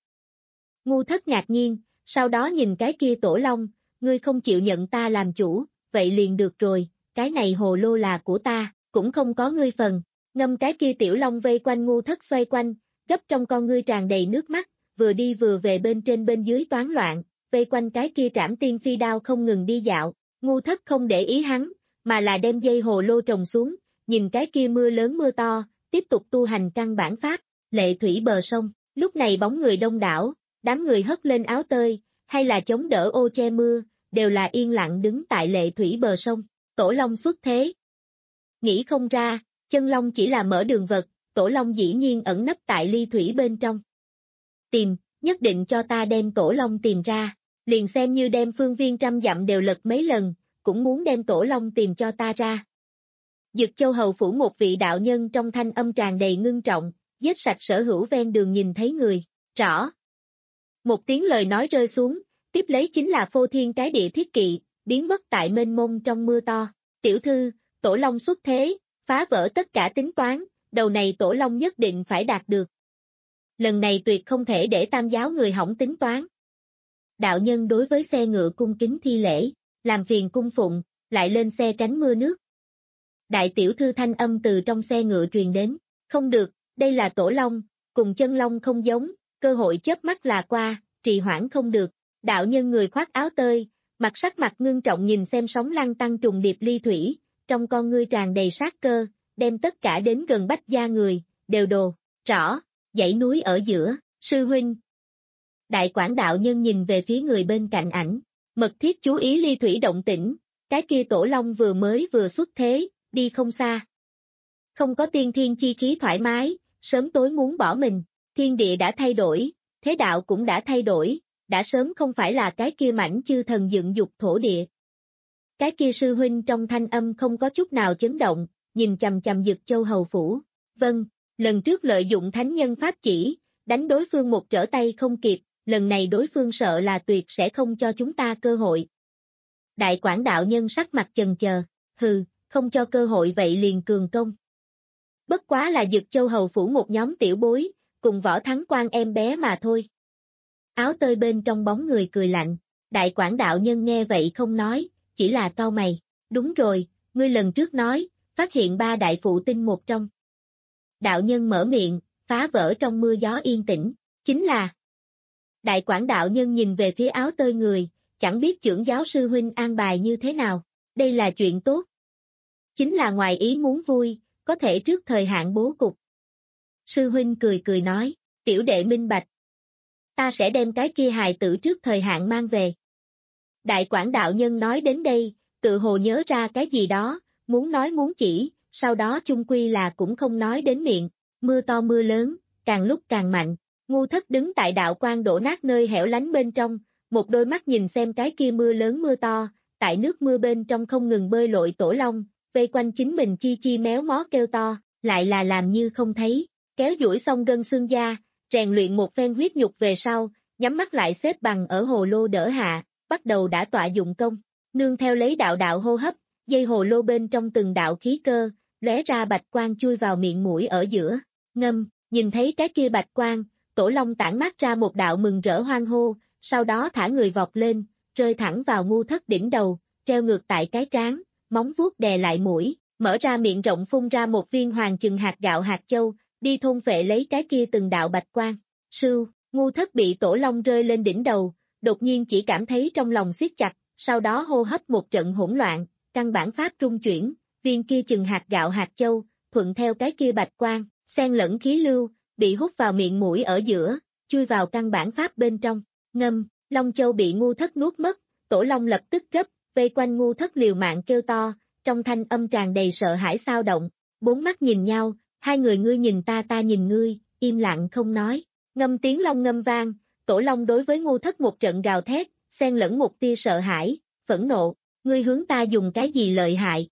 Ngu thất ngạc nhiên, sau đó nhìn cái kia tổ long, ngươi không chịu nhận ta làm chủ, vậy liền được rồi, cái này hồ lô là của ta, cũng không có ngươi phần. Ngâm cái kia tiểu long vây quanh ngu thất xoay quanh, gấp trong con ngươi tràn đầy nước mắt, vừa đi vừa về bên trên bên dưới toán loạn, vây quanh cái kia trảm tiên phi đao không ngừng đi dạo, ngu thất không để ý hắn, mà là đem dây hồ lô trồng xuống, nhìn cái kia mưa lớn mưa to, tiếp tục tu hành căn bản pháp, lệ thủy bờ sông, lúc này bóng người đông đảo, đám người hất lên áo tơi, hay là chống đỡ ô che mưa, đều là yên lặng đứng tại lệ thủy bờ sông, Tổ Long xuất thế. Nghĩ không ra, chân long chỉ là mở đường vật, Tổ Long dĩ nhiên ẩn nấp tại ly thủy bên trong. Tìm, nhất định cho ta đem Tổ Long tìm ra, liền xem như đem phương viên trăm dặm đều lật mấy lần, cũng muốn đem Tổ Long tìm cho ta ra. Dực Châu hầu phủ một vị đạo nhân trong thanh âm tràn đầy ngưng trọng, giết sạch sở hữu ven đường nhìn thấy người, rõ. Một tiếng lời nói rơi xuống, tiếp lấy chính là phô thiên cái địa thiết kỵ, biến mất tại mênh mông trong mưa to. Tiểu thư, Tổ Long xuất thế, phá vỡ tất cả tính toán, đầu này Tổ Long nhất định phải đạt được. Lần này tuyệt không thể để tam giáo người hỏng tính toán. Đạo nhân đối với xe ngựa cung kính thi lễ, làm phiền cung phụng, lại lên xe tránh mưa nước. Đại tiểu thư thanh âm từ trong xe ngựa truyền đến, không được, đây là Tổ Long, cùng chân long không giống, cơ hội chớp mắt là qua, trì hoãn không được. Đạo nhân người khoác áo tơi, mặt sắc mặt ngưng trọng nhìn xem sóng lăn tăng trùng điệp ly thủy, trong con ngươi tràn đầy sát cơ, đem tất cả đến gần Bách gia người, đều đồ, rõ, dãy núi ở giữa, sư huynh. Đại quản đạo nhân nhìn về phía người bên cạnh ảnh, mật thiết chú ý ly thủy động tĩnh, cái kia Tổ Long vừa mới vừa xuất thế, đi không xa. Không có tiên thiên chi khí thoải mái, sớm tối muốn bỏ mình, thiên địa đã thay đổi, thế đạo cũng đã thay đổi, đã sớm không phải là cái kia mảnh chư thần dựng dục thổ địa. Cái kia sư huynh trong thanh âm không có chút nào chấn động, nhìn chằm chằm Dực Châu hầu phủ. Vâng, lần trước lợi dụng thánh nhân pháp chỉ, đánh đối phương một trở tay không kịp, lần này đối phương sợ là tuyệt sẽ không cho chúng ta cơ hội. Đại quản đạo nhân sắc mặt chần chờ, hừ, không cho cơ hội vậy liền cường công. Bất quá là Dực Châu hầu phủ một nhóm tiểu bối, cùng Võ Thắng Quan em bé mà thôi. Áo tơi bên trong bóng người cười lạnh, đại quản đạo nhân nghe vậy không nói, chỉ là cau mày, đúng rồi, ngươi lần trước nói, phát hiện ba đại phụ tinh một trong. Đạo nhân mở miệng, phá vỡ trong mưa gió yên tĩnh, chính là. Đại quản đạo nhân nhìn về phía áo tơi người, chẳng biết trưởng giáo sư huynh an bài như thế nào, đây là chuyện tốt. Chính là ngoài ý muốn vui, có thể trước thời hạn bố cục. Sư huynh cười cười nói, tiểu đệ minh bạch. Ta sẽ đem cái kia hài tử trước thời hạn mang về. Đại quản đạo nhân nói đến đây, tự hồ nhớ ra cái gì đó, muốn nói muốn chỉ, sau đó chung quy là cũng không nói đến miệng, mưa to mưa lớn, càng lúc càng mạnh, ngu thất đứng tại đạo quan đổ nát nơi hẻo lánh bên trong, một đôi mắt nhìn xem cái kia mưa lớn mưa to, tại nước mưa bên trong không ngừng bơi lội Tổ Long, vây quanh chính mình chi chi méo mó kêu to, lại là làm như không thấy, kéo duỗi xong gân xương da, rèn luyện một phen huyết nhục về sau, nhắm mắt lại xếp bằng ở hồ lô đỡ hạ, bắt đầu đã tọa dụng công, nương theo lấy đạo đạo hô hấp, dây hồ lô bên trong từng đạo khí cơ, lóe ra bạch quang chui vào miệng mũi ở giữa, ngâm, nhìn thấy cái kia bạch quang, Tổ Long tản mát ra một đạo mừng rỡ hoan hô, sau đó thả người vọt lên, rơi thẳng vào ngu thất đỉnh đầu, treo ngược tại cái trán, móng vuốt đè lại mũi, mở ra miệng rộng phun ra một viên hoàng chừng hạt gạo hạt châu, đi thôn phệ lấy cái kia từng đạo bạch quang. Sưu, ngu thất bị Tổ Long rơi lên đỉnh đầu, đột nhiên chỉ cảm thấy trong lòng siết chặt, sau đó hô hấp một trận hỗn loạn, căn bản pháp trung chuyển, viên kia chừng hạt gạo hạt châu, thuận theo cái kia bạch quang, xen lẫn khí lưu, bị hút vào miệng mũi ở giữa, chui vào căn bản pháp bên trong, ngâm, Long Châu bị ngu thất nuốt mất, Tổ Long lập tức gấp, vây quanh ngu thất liều mạng kêu to, trong thanh âm tràn đầy sợ hãi xao động, bốn mắt nhìn nhau, hai người ngươi nhìn ta ta nhìn ngươi, im lặng không nói, ngâm tiếng long ngâm vang, Tổ Long đối với ngu thất một trận gào thét, xen lẫn một tia sợ hãi, phẫn nộ, ngươi hướng ta dùng cái gì lợi hại.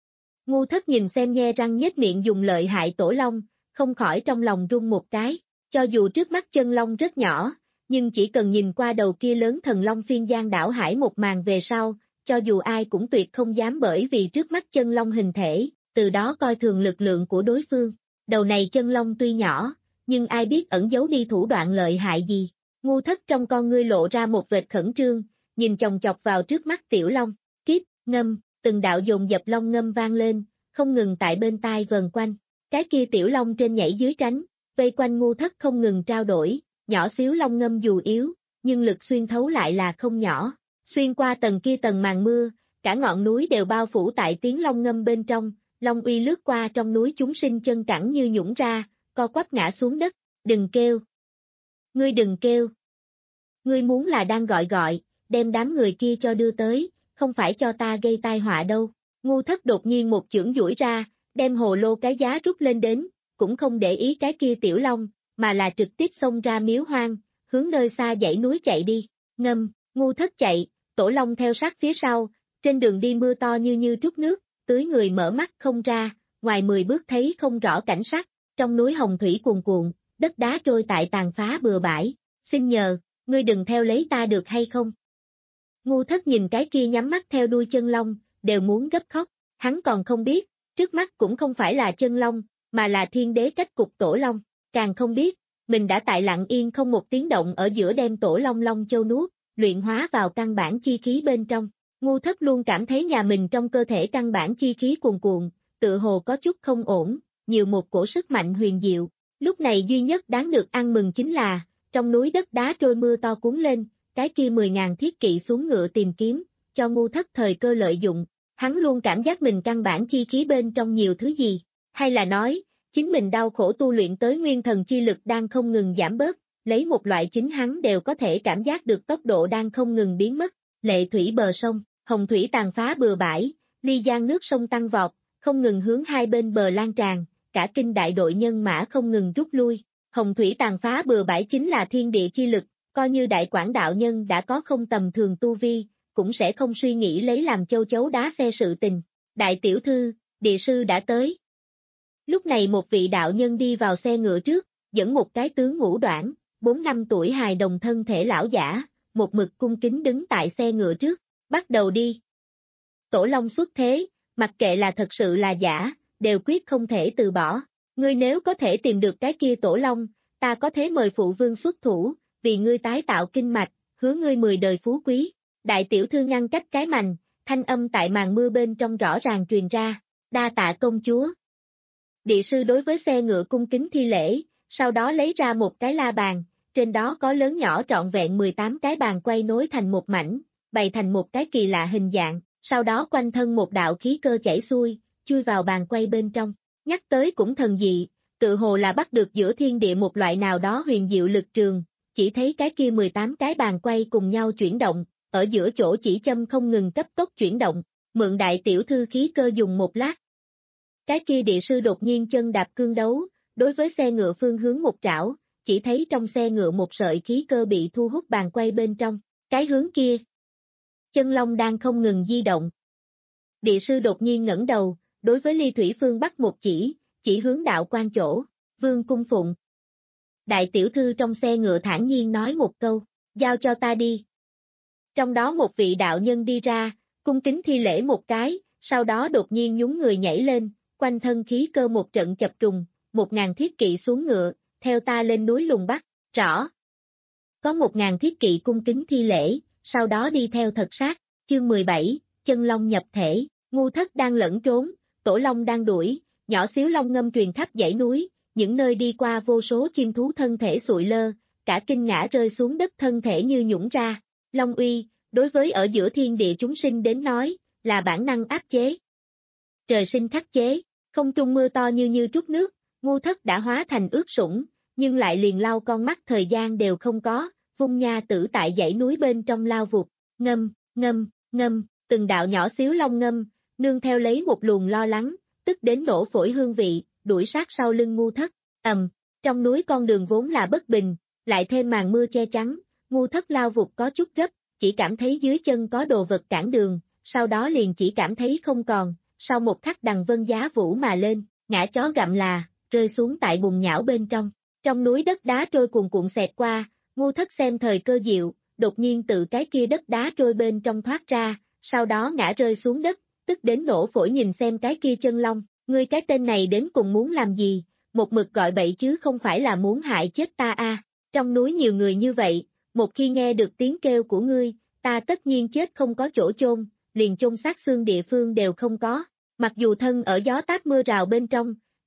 Ngu thất nhìn xem nhe răng nhếch miệng dùng lợi hại Tổ Long, không khỏi trong lòng run một cái, cho dù trước mắt chân long rất nhỏ, nhưng chỉ cần nhìn qua đầu kia lớn thần long phiên giang đảo hải một màn về sau, cho dù ai cũng tuyệt không dám bởi vì trước mắt chân long hình thể, từ đó coi thường lực lượng của đối phương. Đầu này chân long tuy nhỏ, nhưng ai biết ẩn giấu đi thủ đoạn lợi hại gì. Ngu thất trong con ngươi lộ ra một vệt khẩn trương, nhìn chòng chọc vào trước mắt tiểu long, kiếp, ngâm, từng đạo dồn dập long ngâm vang lên, không ngừng tại bên tai vần quanh. Cái kia tiểu long trên nhảy dưới tránh, vây quanh ngu thất không ngừng trao đổi, nhỏ xíu long ngâm dù yếu, nhưng lực xuyên thấu lại là không nhỏ. Xuyên qua tầng kia tầng màn mưa, cả ngọn núi đều bao phủ tại tiếng long ngâm bên trong, long uy lướt qua trong núi chúng sinh chân cẳng như nhũng ra, co quắp ngã xuống đất, đừng kêu. Ngươi đừng kêu. Ngươi muốn là đang gọi gọi, đem đám người kia cho đưa tới, không phải cho ta gây tai họa đâu. Ngu thất đột nhiên một chưởng duỗi ra, đem hồ lô cái giá rút lên đến, cũng không để ý cái kia tiểu long, mà là trực tiếp xông ra miếu hoang, hướng nơi xa dãy núi chạy đi. Ngâm, ngu thất chạy, tổ long theo sát phía sau, trên đường đi mưa to như như trút nước, tưới người mở mắt không ra, ngoài mười bước thấy không rõ cảnh sắc, trong núi hồng thủy cuồn cuộn, đất đá trôi tại tàn phá bừa bãi, xin nhờ, ngươi đừng theo lấy ta được hay không? Ngu thất nhìn cái kia nhắm mắt theo đuôi chân long, đều muốn gấp khóc, hắn còn không biết, trước mắt cũng không phải là chân long, mà là thiên đế cách cục tổ long, càng không biết, mình đã tại lặng yên không một tiếng động ở giữa đem tổ long long châu nuốt, luyện hóa vào căn bản chi khí bên trong. Ngu thất luôn cảm thấy nhà mình trong cơ thể căn bản chi khí cuồn cuộn, tự hồ có chút không ổn, nhiều một cổ sức mạnh huyền diệu. Lúc này duy nhất đáng được ăn mừng chính là, trong núi đất đá trôi mưa to cuốn lên, cái kia mười ngàn thiết kỵ xuống ngựa tìm kiếm, cho ngu thất thời cơ lợi dụng. Hắn luôn cảm giác mình căn bản chi khí bên trong nhiều thứ gì, hay là nói, chính mình đau khổ tu luyện tới nguyên thần chi lực đang không ngừng giảm bớt, lấy một loại chính hắn đều có thể cảm giác được tốc độ đang không ngừng biến mất. Lệ thủy bờ sông, hồng thủy tàn phá bừa bãi, ly giang nước sông tăng vọt, không ngừng hướng hai bên bờ lan tràn, cả kinh đại đội nhân mã không ngừng rút lui. Hồng thủy tàn phá bừa bãi chính là thiên địa chi lực, coi như đại quảng đạo nhân đã có không tầm thường tu vi, cũng sẽ không suy nghĩ lấy làm châu chấu đá xe sự tình. Đại tiểu thư, địa sư đã tới. Lúc này một vị đạo nhân đi vào xe ngựa trước, dẫn một cái tướng ngũ đoản, bốn năm tuổi hài đồng thân thể lão giả, một mực cung kính đứng tại xe ngựa trước, bắt đầu đi. Tổ long xuất thế, mặc kệ là thật sự là giả, đều quyết không thể từ bỏ. Ngươi nếu có thể tìm được cái kia tổ long, ta có thể mời phụ vương xuất thủ, vì ngươi tái tạo kinh mạch, hứa ngươi mười đời phú quý. Đại tiểu thư ngăn cách cái mành, thanh âm tại màn mưa bên trong rõ ràng truyền ra, đa tạ công chúa. Địa sư đối với xe ngựa cung kính thi lễ, sau đó lấy ra một cái la bàn, trên đó có lớn nhỏ trọn vẹn mười tám cái bàn quay nối thành một mảnh, bày thành một cái kỳ lạ hình dạng, sau đó quanh thân một đạo khí cơ chảy xuôi, chui vào bàn quay bên trong. Nhắc tới cũng thần dị, tự hồ là bắt được giữa thiên địa một loại nào đó huyền diệu lực trường, chỉ thấy cái kia mười tám cái bàn quay cùng nhau chuyển động, ở giữa chỗ chỉ châm không ngừng cấp tốc chuyển động, mượn đại tiểu thư khí cơ dùng một lát. Cái kia địa sư đột nhiên chân đạp cương đấu, đối với xe ngựa phương hướng một trảo, chỉ thấy trong xe ngựa một sợi khí cơ bị thu hút bàn quay bên trong, cái hướng kia. Chân long đang không ngừng di động. Địa sư đột nhiên ngẩng đầu, đối với Ly Thủy Phương bắt một chỉ, chỉ hướng đạo quan chỗ, vương cung phụng. Đại tiểu thư trong xe ngựa thản nhiên nói một câu, giao cho ta đi. Trong đó một vị đạo nhân đi ra, cung kính thi lễ một cái, sau đó đột nhiên nhún người nhảy lên, quanh thân khí cơ một trận chập trùng, một ngàn thiết kỵ xuống ngựa, theo ta lên núi lùng bắt, rõ. Có một ngàn thiết kỵ cung kính thi lễ, sau đó đi theo thật sát, chương mười bảy, chân long nhập thể, ngu thất đang lẫn trốn, tổ long đang đuổi, nhỏ xíu long ngâm truyền khắp dãy núi, những nơi đi qua vô số chim thú thân thể sụi lơ, cả kinh ngã rơi xuống đất thân thể như nhũng ra. Long uy, đối với ở giữa thiên địa chúng sinh đến nói, là bản năng áp chế. Trời sinh khắc chế, không trung mưa to như như trút nước, ngu thất đã hóa thành ướt sũng, nhưng lại liền lau con mắt thời gian đều không có, vung nha tử tại dãy núi bên trong lao vụt, ngâm, ngâm, ngâm, từng đạo nhỏ xíu long ngâm, nương theo lấy một luồng lo lắng, tức đến nổ phổi hương vị, đuổi sát sau lưng ngu thất, ầm, trong núi con đường vốn là bất bình, lại thêm màn mưa che chắn, ngu thất lao vụt có chút gấp, chỉ cảm thấy dưới chân có đồ vật cản đường, sau đó liền chỉ cảm thấy không còn, sau một khắc đằng vân giá vũ mà lên, ngã chó gặm là, rơi xuống tại bùn nhão bên trong, trong núi đất đá trôi cuồn cuộn xẹt qua, ngu thất xem thời cơ diệu, đột nhiên từ cái kia đất đá trôi bên trong thoát ra, sau đó ngã rơi xuống đất, tức đến nổ phổi nhìn xem cái kia chân long, ngươi cái tên này đến cùng muốn làm gì, một mực gọi bậy chứ không phải là muốn hại chết ta a. À. Trong núi nhiều người như vậy, một khi nghe được tiếng kêu của ngươi, ta tất nhiên chết không có chỗ chôn, liền chôn xác xương địa phương đều không có, mặc dù thân ở gió táp mưa rào bên trong,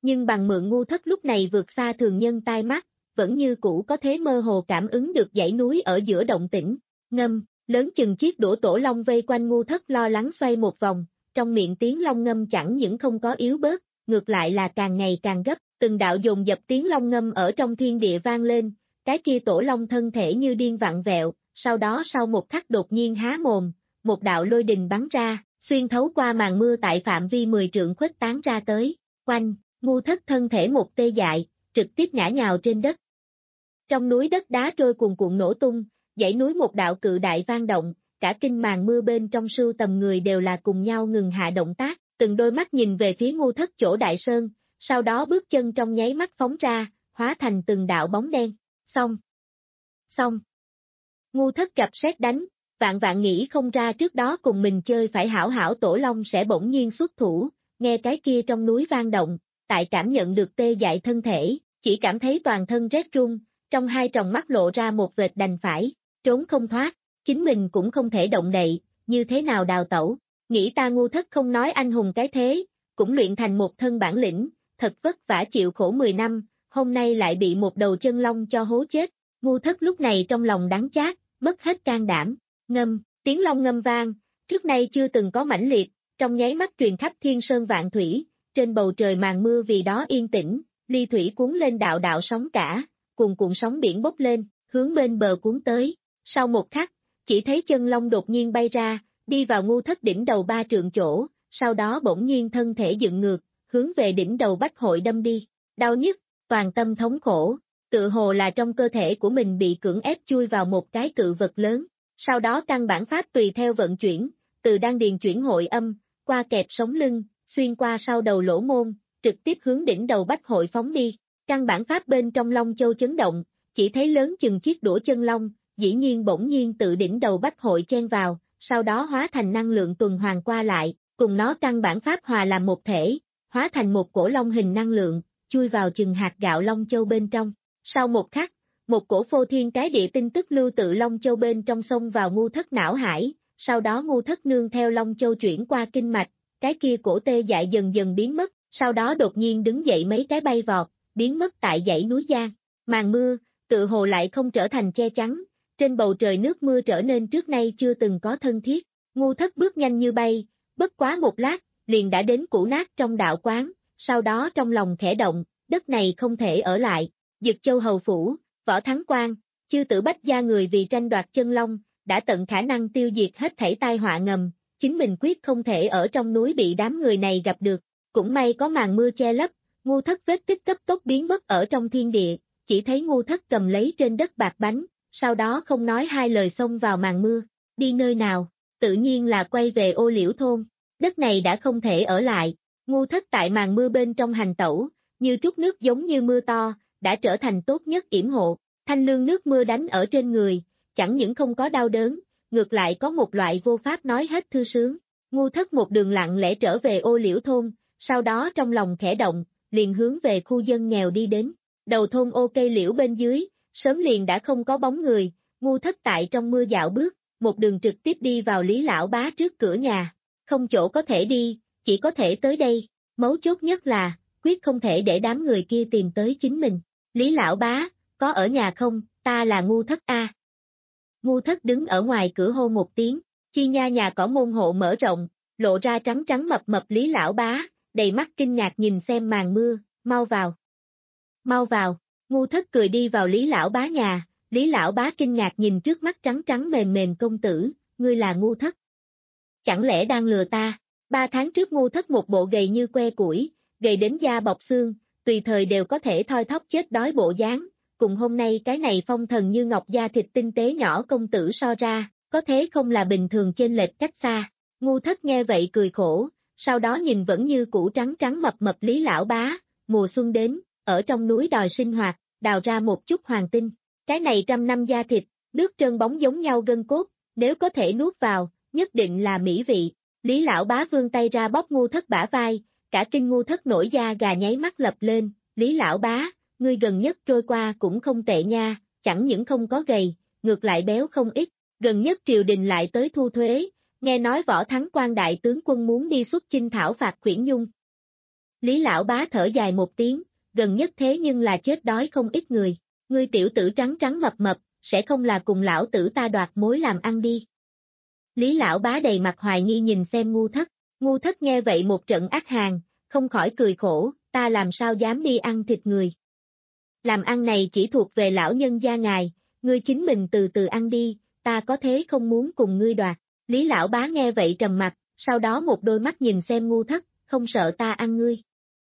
nhưng bằng mượn ngu thất lúc này vượt xa thường nhân tai mắt, vẫn như cũ có thế mơ hồ cảm ứng được dãy núi ở giữa động tĩnh. Ngâm, lớn chừng chiếc đũa tổ long vây quanh ngu thất lo lắng xoay một vòng, trong miệng tiếng long ngâm chẳng những không có yếu bớt, ngược lại là càng ngày càng gấp, từng đạo dồn dập tiếng long ngâm ở trong thiên địa vang lên, cái kia tổ long thân thể như điên vặn vẹo, sau đó sau một khắc đột nhiên há mồm, một đạo lôi đình bắn ra, xuyên thấu qua màn mưa tại phạm vi mười trượng khuếch tán ra tới, quanh, ngu thất thân thể một tê dại, trực tiếp ngã nhào trên đất. Trong núi đất đá trôi cuồn cuộn nổ tung, dãy núi một đạo cự đại vang động, cả kinh màn mưa bên trong sưu tầm người đều là cùng nhau ngừng hạ động tác, từng đôi mắt nhìn về phía ngu thất chỗ đại sơn, sau đó bước chân trong nháy mắt phóng ra, hóa thành từng đạo bóng đen. Xong. Xong. Ngu thất gặp sét đánh, vạn vạn nghĩ không ra trước đó cùng mình chơi phải hảo hảo tổ long sẽ bỗng nhiên xuất thủ, nghe cái kia trong núi vang động, tại cảm nhận được tê dại thân thể, chỉ cảm thấy toàn thân rét run, trong hai tròng mắt lộ ra một vệt đành phải, trốn không thoát, chính mình cũng không thể động đậy, như thế nào đào tẩu, nghĩ ta ngu thất không nói anh hùng cái thế, cũng luyện thành một thân bản lĩnh, thật vất vả chịu khổ mười năm, hôm nay lại bị một đầu chân long cho hố chết, ngu thất lúc này trong lòng đắng chát, mất hết can đảm, ngâm, tiếng long ngâm vang, trước nay chưa từng có mãnh liệt, trong nháy mắt truyền khắp thiên sơn vạn thủy, trên bầu trời màn mưa vì đó yên tĩnh, ly thủy cuốn lên đạo đạo sóng cả, cuồn cuộn sóng biển bốc lên, hướng bên bờ cuốn tới, sau một khắc, chỉ thấy chân long đột nhiên bay ra, đi vào ngu thất đỉnh đầu ba trượng chỗ, sau đó bỗng nhiên thân thể dựng ngược, hướng về đỉnh đầu bách hội đâm đi, đau nhức, toàn tâm thống khổ, tự hồ là trong cơ thể của mình bị cưỡng ép chui vào một cái cự vật lớn, sau đó căn bản pháp tùy theo vận chuyển, từ đan điền chuyển hội âm, qua kẹp sống lưng, xuyên qua sau đầu lỗ môn, trực tiếp hướng đỉnh đầu bách hội phóng đi, căn bản pháp bên trong long châu chấn động, chỉ thấy lớn chừng chiếc đũa chân long, dĩ nhiên bỗng nhiên tự đỉnh đầu bách hội chen vào, sau đó hóa thành năng lượng tuần hoàn qua lại, cùng nó căn bản pháp hòa làm một thể, hóa thành một cổ long hình năng lượng, chui vào chừng hạt gạo long châu bên trong. Sau một khắc, một cổ phô thiên cái địa tin tức lưu tự long châu bên trong xông vào ngu thất não hải, sau đó ngu thất nương theo long châu chuyển qua kinh mạch, cái kia cổ tê dại dần dần biến mất, sau đó đột nhiên đứng dậy mấy cái bay vọt, biến mất tại dãy núi Giang. Màn mưa, tự hồ lại không trở thành che chắn, trên bầu trời nước mưa trở nên trước nay chưa từng có thân thiết, ngu thất bước nhanh như bay, bất quá một lát, liền đã đến cũ nát trong đạo quán, sau đó trong lòng khẽ động, đất này không thể ở lại, Dực Châu Hầu Phủ, Võ Thắng Quan, chư tử bách gia người vì tranh đoạt chân long, đã tận khả năng tiêu diệt hết thảy tai họa ngầm, chính mình quyết không thể ở trong núi bị đám người này gặp được, cũng may có màn mưa che lấp, ngu thất vết tích cấp tốc biến mất ở trong thiên địa, chỉ thấy ngu thất cầm lấy trên đất bạc bánh, sau đó không nói hai lời xông vào màn mưa, đi nơi nào, tự nhiên là quay về Ô Liễu thôn, đất này đã không thể ở lại, ngu thất tại màn mưa bên trong hành tẩu, như trút nước giống như mưa to, đã trở thành tốt nhất yểm hộ, thanh lương nước mưa đánh ở trên người, chẳng những không có đau đớn, ngược lại có một loại vô pháp nói hết thư sướng, ngu thất một đường lặng lẽ trở về Ô Liễu thôn, sau đó trong lòng khẽ động, liền hướng về khu dân nghèo đi đến, đầu thôn ô cây liễu bên dưới, sớm liền đã không có bóng người, ngu thất tại trong mưa dạo bước, một đường trực tiếp đi vào Lý Lão Bá trước cửa nhà, không chỗ có thể đi, chỉ có thể tới đây, mấu chốt nhất là, quyết không thể để đám người kia tìm tới chính mình, Lý Lão Bá, có ở nhà không, ta là ngu thất a. Ngu thất đứng ở ngoài cửa hô một tiếng, chi nha nhà cỏ môn hộ mở rộng, lộ ra trắng trắng mập mập Lý Lão Bá, đầy mắt kinh ngạc nhìn xem màn mưa, mau vào. Mau vào, ngu thất cười đi vào Lý Lão Bá nhà, Lý Lão Bá kinh ngạc nhìn trước mắt trắng trắng mềm mềm công tử, ngươi là ngu thất. Chẳng lẽ đang lừa ta, ba tháng trước ngu thất một bộ gầy như que củi, gầy đến da bọc xương, tùy thời đều có thể thoi thóp chết đói bộ dáng, cùng hôm nay cái này phong thần như ngọc da thịt tinh tế nhỏ công tử so ra, có thế không là bình thường chênh lệch cách xa, ngu thất nghe vậy cười khổ, sau đó nhìn vẫn như cũ trắng trắng mập mập Lý Lão Bá, mùa xuân đến, ở trong núi đòi sinh hoạt, đào ra một chút hoàng tinh, cái này trăm năm da thịt, nước trơn bóng giống nhau gân cốt, nếu có thể nuốt vào, nhất định là mỹ vị, Lý Lão Bá vươn tay ra bóp ngu thất bả vai, cả kinh ngu thất nổi da gà nháy mắt lập lên, Lý Lão Bá, ngươi gần nhất trôi qua cũng không tệ nha, chẳng những không có gầy, ngược lại béo không ít, gần nhất triều đình lại tới thu thuế, nghe nói Võ Thắng Quan đại tướng quân muốn đi xuất chinh thảo phạt Khuyển Nhung. Lý lão bá thở dài một tiếng, gần nhất thế nhưng là chết đói không ít người. Ngươi tiểu tử trắng trắng mập mập, sẽ không là cùng lão tử ta đoạt mối làm ăn đi. Lý lão bá đầy mặt hoài nghi nhìn xem ngu thất. Ngu thất nghe vậy một trận ác hàn, không khỏi cười khổ, ta làm sao dám đi ăn thịt người. Làm ăn này chỉ thuộc về lão nhân gia ngài, ngươi chính mình từ từ ăn đi, ta có thế không muốn cùng ngươi đoạt. Lý lão bá nghe vậy trầm mặt, sau đó một đôi mắt nhìn xem ngu thất, không sợ ta ăn ngươi.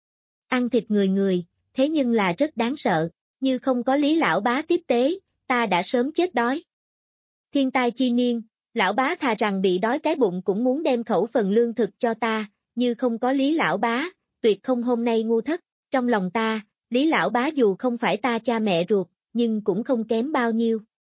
Ăn thịt người người, thế nhưng là rất đáng sợ, như không có Lý lão bá tiếp tế, ta đã sớm chết đói. Thiên tai chi niên, lão bá thà rằng bị đói cái bụng cũng muốn đem khẩu phần lương thực cho ta, như không có Lý lão bá, tuyệt không hôm nay ngu thất. Trong lòng ta, Lý lão bá dù không phải ta cha mẹ ruột, nhưng cũng không kém bao nhiêu.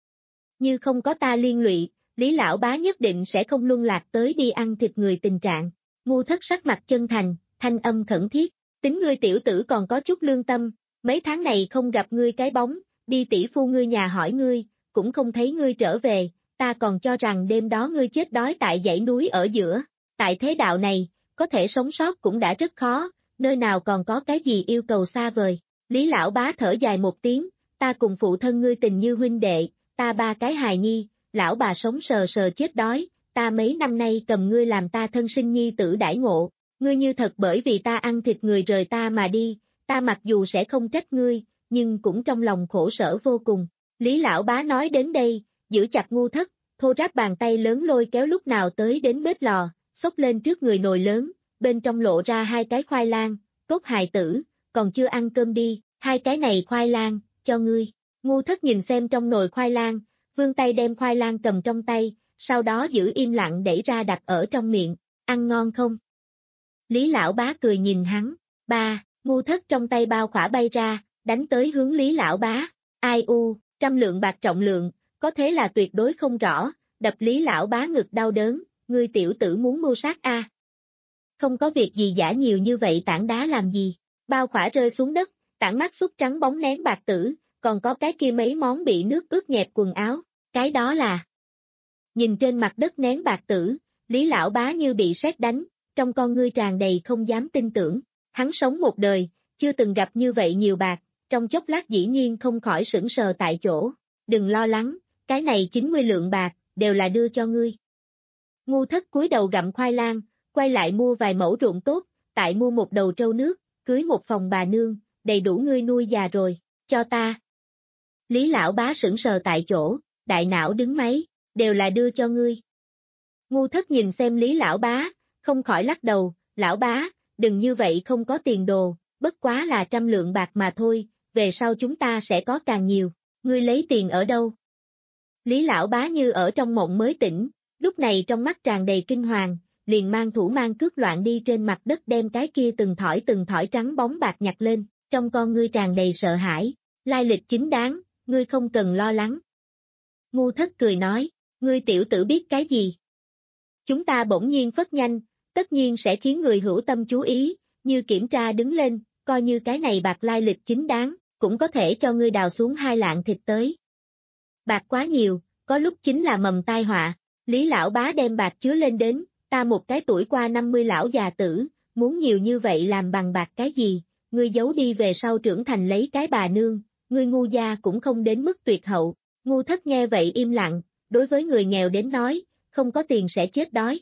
Như không có ta liên lụy, Lý lão bá nhất định sẽ không luân lạc tới đi ăn thịt người tình trạng. Ngu thất sắc mặt chân thành, thanh âm khẩn thiết, tính ngươi tiểu tử còn có chút lương tâm, mấy tháng này không gặp ngươi cái bóng, đi tỷ phu ngươi nhà hỏi ngươi, cũng không thấy ngươi trở về, ta còn cho rằng đêm đó ngươi chết đói tại dãy núi ở giữa, tại thế đạo này, có thể sống sót cũng đã rất khó, nơi nào còn có cái gì yêu cầu xa vời. Lý lão bá thở dài một tiếng, ta cùng phụ thân ngươi tình như huynh đệ, ta ba cái hài nhi, lão bà sống sờ sờ chết đói, ta mấy năm nay cầm ngươi làm ta thân sinh nhi tử đãi ngộ, ngươi như thật bởi vì ta ăn thịt người rời ta mà đi, ta mặc dù sẽ không trách ngươi, nhưng cũng trong lòng khổ sở vô cùng. Lý lão bá nói đến đây, giữ chặt ngu thất, thô ráp bàn tay lớn lôi kéo lúc nào tới đến bếp lò, xốc lên trước người nồi lớn, bên trong lộ ra hai cái khoai lang, cốt hài tử, còn chưa ăn cơm đi, hai cái này khoai lang, cho ngươi. Ngu thất nhìn xem trong nồi khoai lang, vươn tay đem khoai lang cầm trong tay, sau đó giữ im lặng đẩy ra đặt ở trong miệng, ăn ngon không? Lý lão bá cười nhìn hắn, ba, ngu thất trong tay bao khỏa bay ra, đánh tới hướng Lý lão bá, ai u, trăm lượng bạc trọng lượng, có thế là tuyệt đối không rõ, đập Lý lão bá ngực đau đớn, ngươi tiểu tử muốn mưu sát a? Không có việc gì giả nhiều như vậy tảng đá làm gì, bao khỏa rơi xuống đất, tảng mắt xúc trắng bóng nén bạc tử, còn có cái kia mấy món bị nước ướt nhẹp quần áo, cái đó là. Nhìn trên mặt đất nén bạc tử, Lý lão bá như bị sét đánh, trong con ngươi tràn đầy không dám tin tưởng, hắn sống một đời, chưa từng gặp như vậy nhiều bạc, trong chốc lát dĩ nhiên không khỏi sững sờ tại chỗ, đừng lo lắng, cái này chín mươi lượng bạc, đều là đưa cho ngươi. Ngu thất cúi đầu gặm khoai lang, quay lại mua vài mẫu ruộng tốt, tại mua một đầu trâu nước, cưới một phòng bà nương, đầy đủ ngươi nuôi già rồi, cho ta. Lý lão bá sững sờ tại chỗ, đại não đứng máy, đều là đưa cho ngươi. Ngu thất nhìn xem Lý lão bá, không khỏi lắc đầu, lão bá, đừng như vậy không có tiền đồ, bất quá là trăm lượng bạc mà thôi, về sau chúng ta sẽ có càng nhiều, ngươi lấy tiền ở đâu? Lý lão bá như ở trong mộng mới tỉnh, lúc này trong mắt tràn đầy kinh hoàng, liền mang thủ mang cước loạn đi trên mặt đất đem cái kia từng thỏi từng thỏi trắng bóng bạc nhặt lên, trong con ngươi tràn đầy sợ hãi, lai lịch chính đáng, ngươi không cần lo lắng. Ngu thất cười nói, ngươi tiểu tử biết cái gì? Chúng ta bỗng nhiên phất nhanh, tất nhiên sẽ khiến người hữu tâm chú ý, như kiểm tra đứng lên, coi như cái này bạc lai lịch chính đáng, cũng có thể cho ngươi đào xuống hai lạng thịt tới. Bạc quá nhiều, có lúc chính là mầm tai họa, Lý lão bá đem bạc chứa lên đến, ta một cái tuổi qua năm mươi lão già tử, muốn nhiều như vậy làm bằng bạc cái gì, ngươi giấu đi về sau trưởng thành lấy cái bà nương, ngươi ngu gia cũng không đến mức tuyệt hậu. Ngu thất nghe vậy im lặng, đối với người nghèo đến nói, không có tiền sẽ chết đói.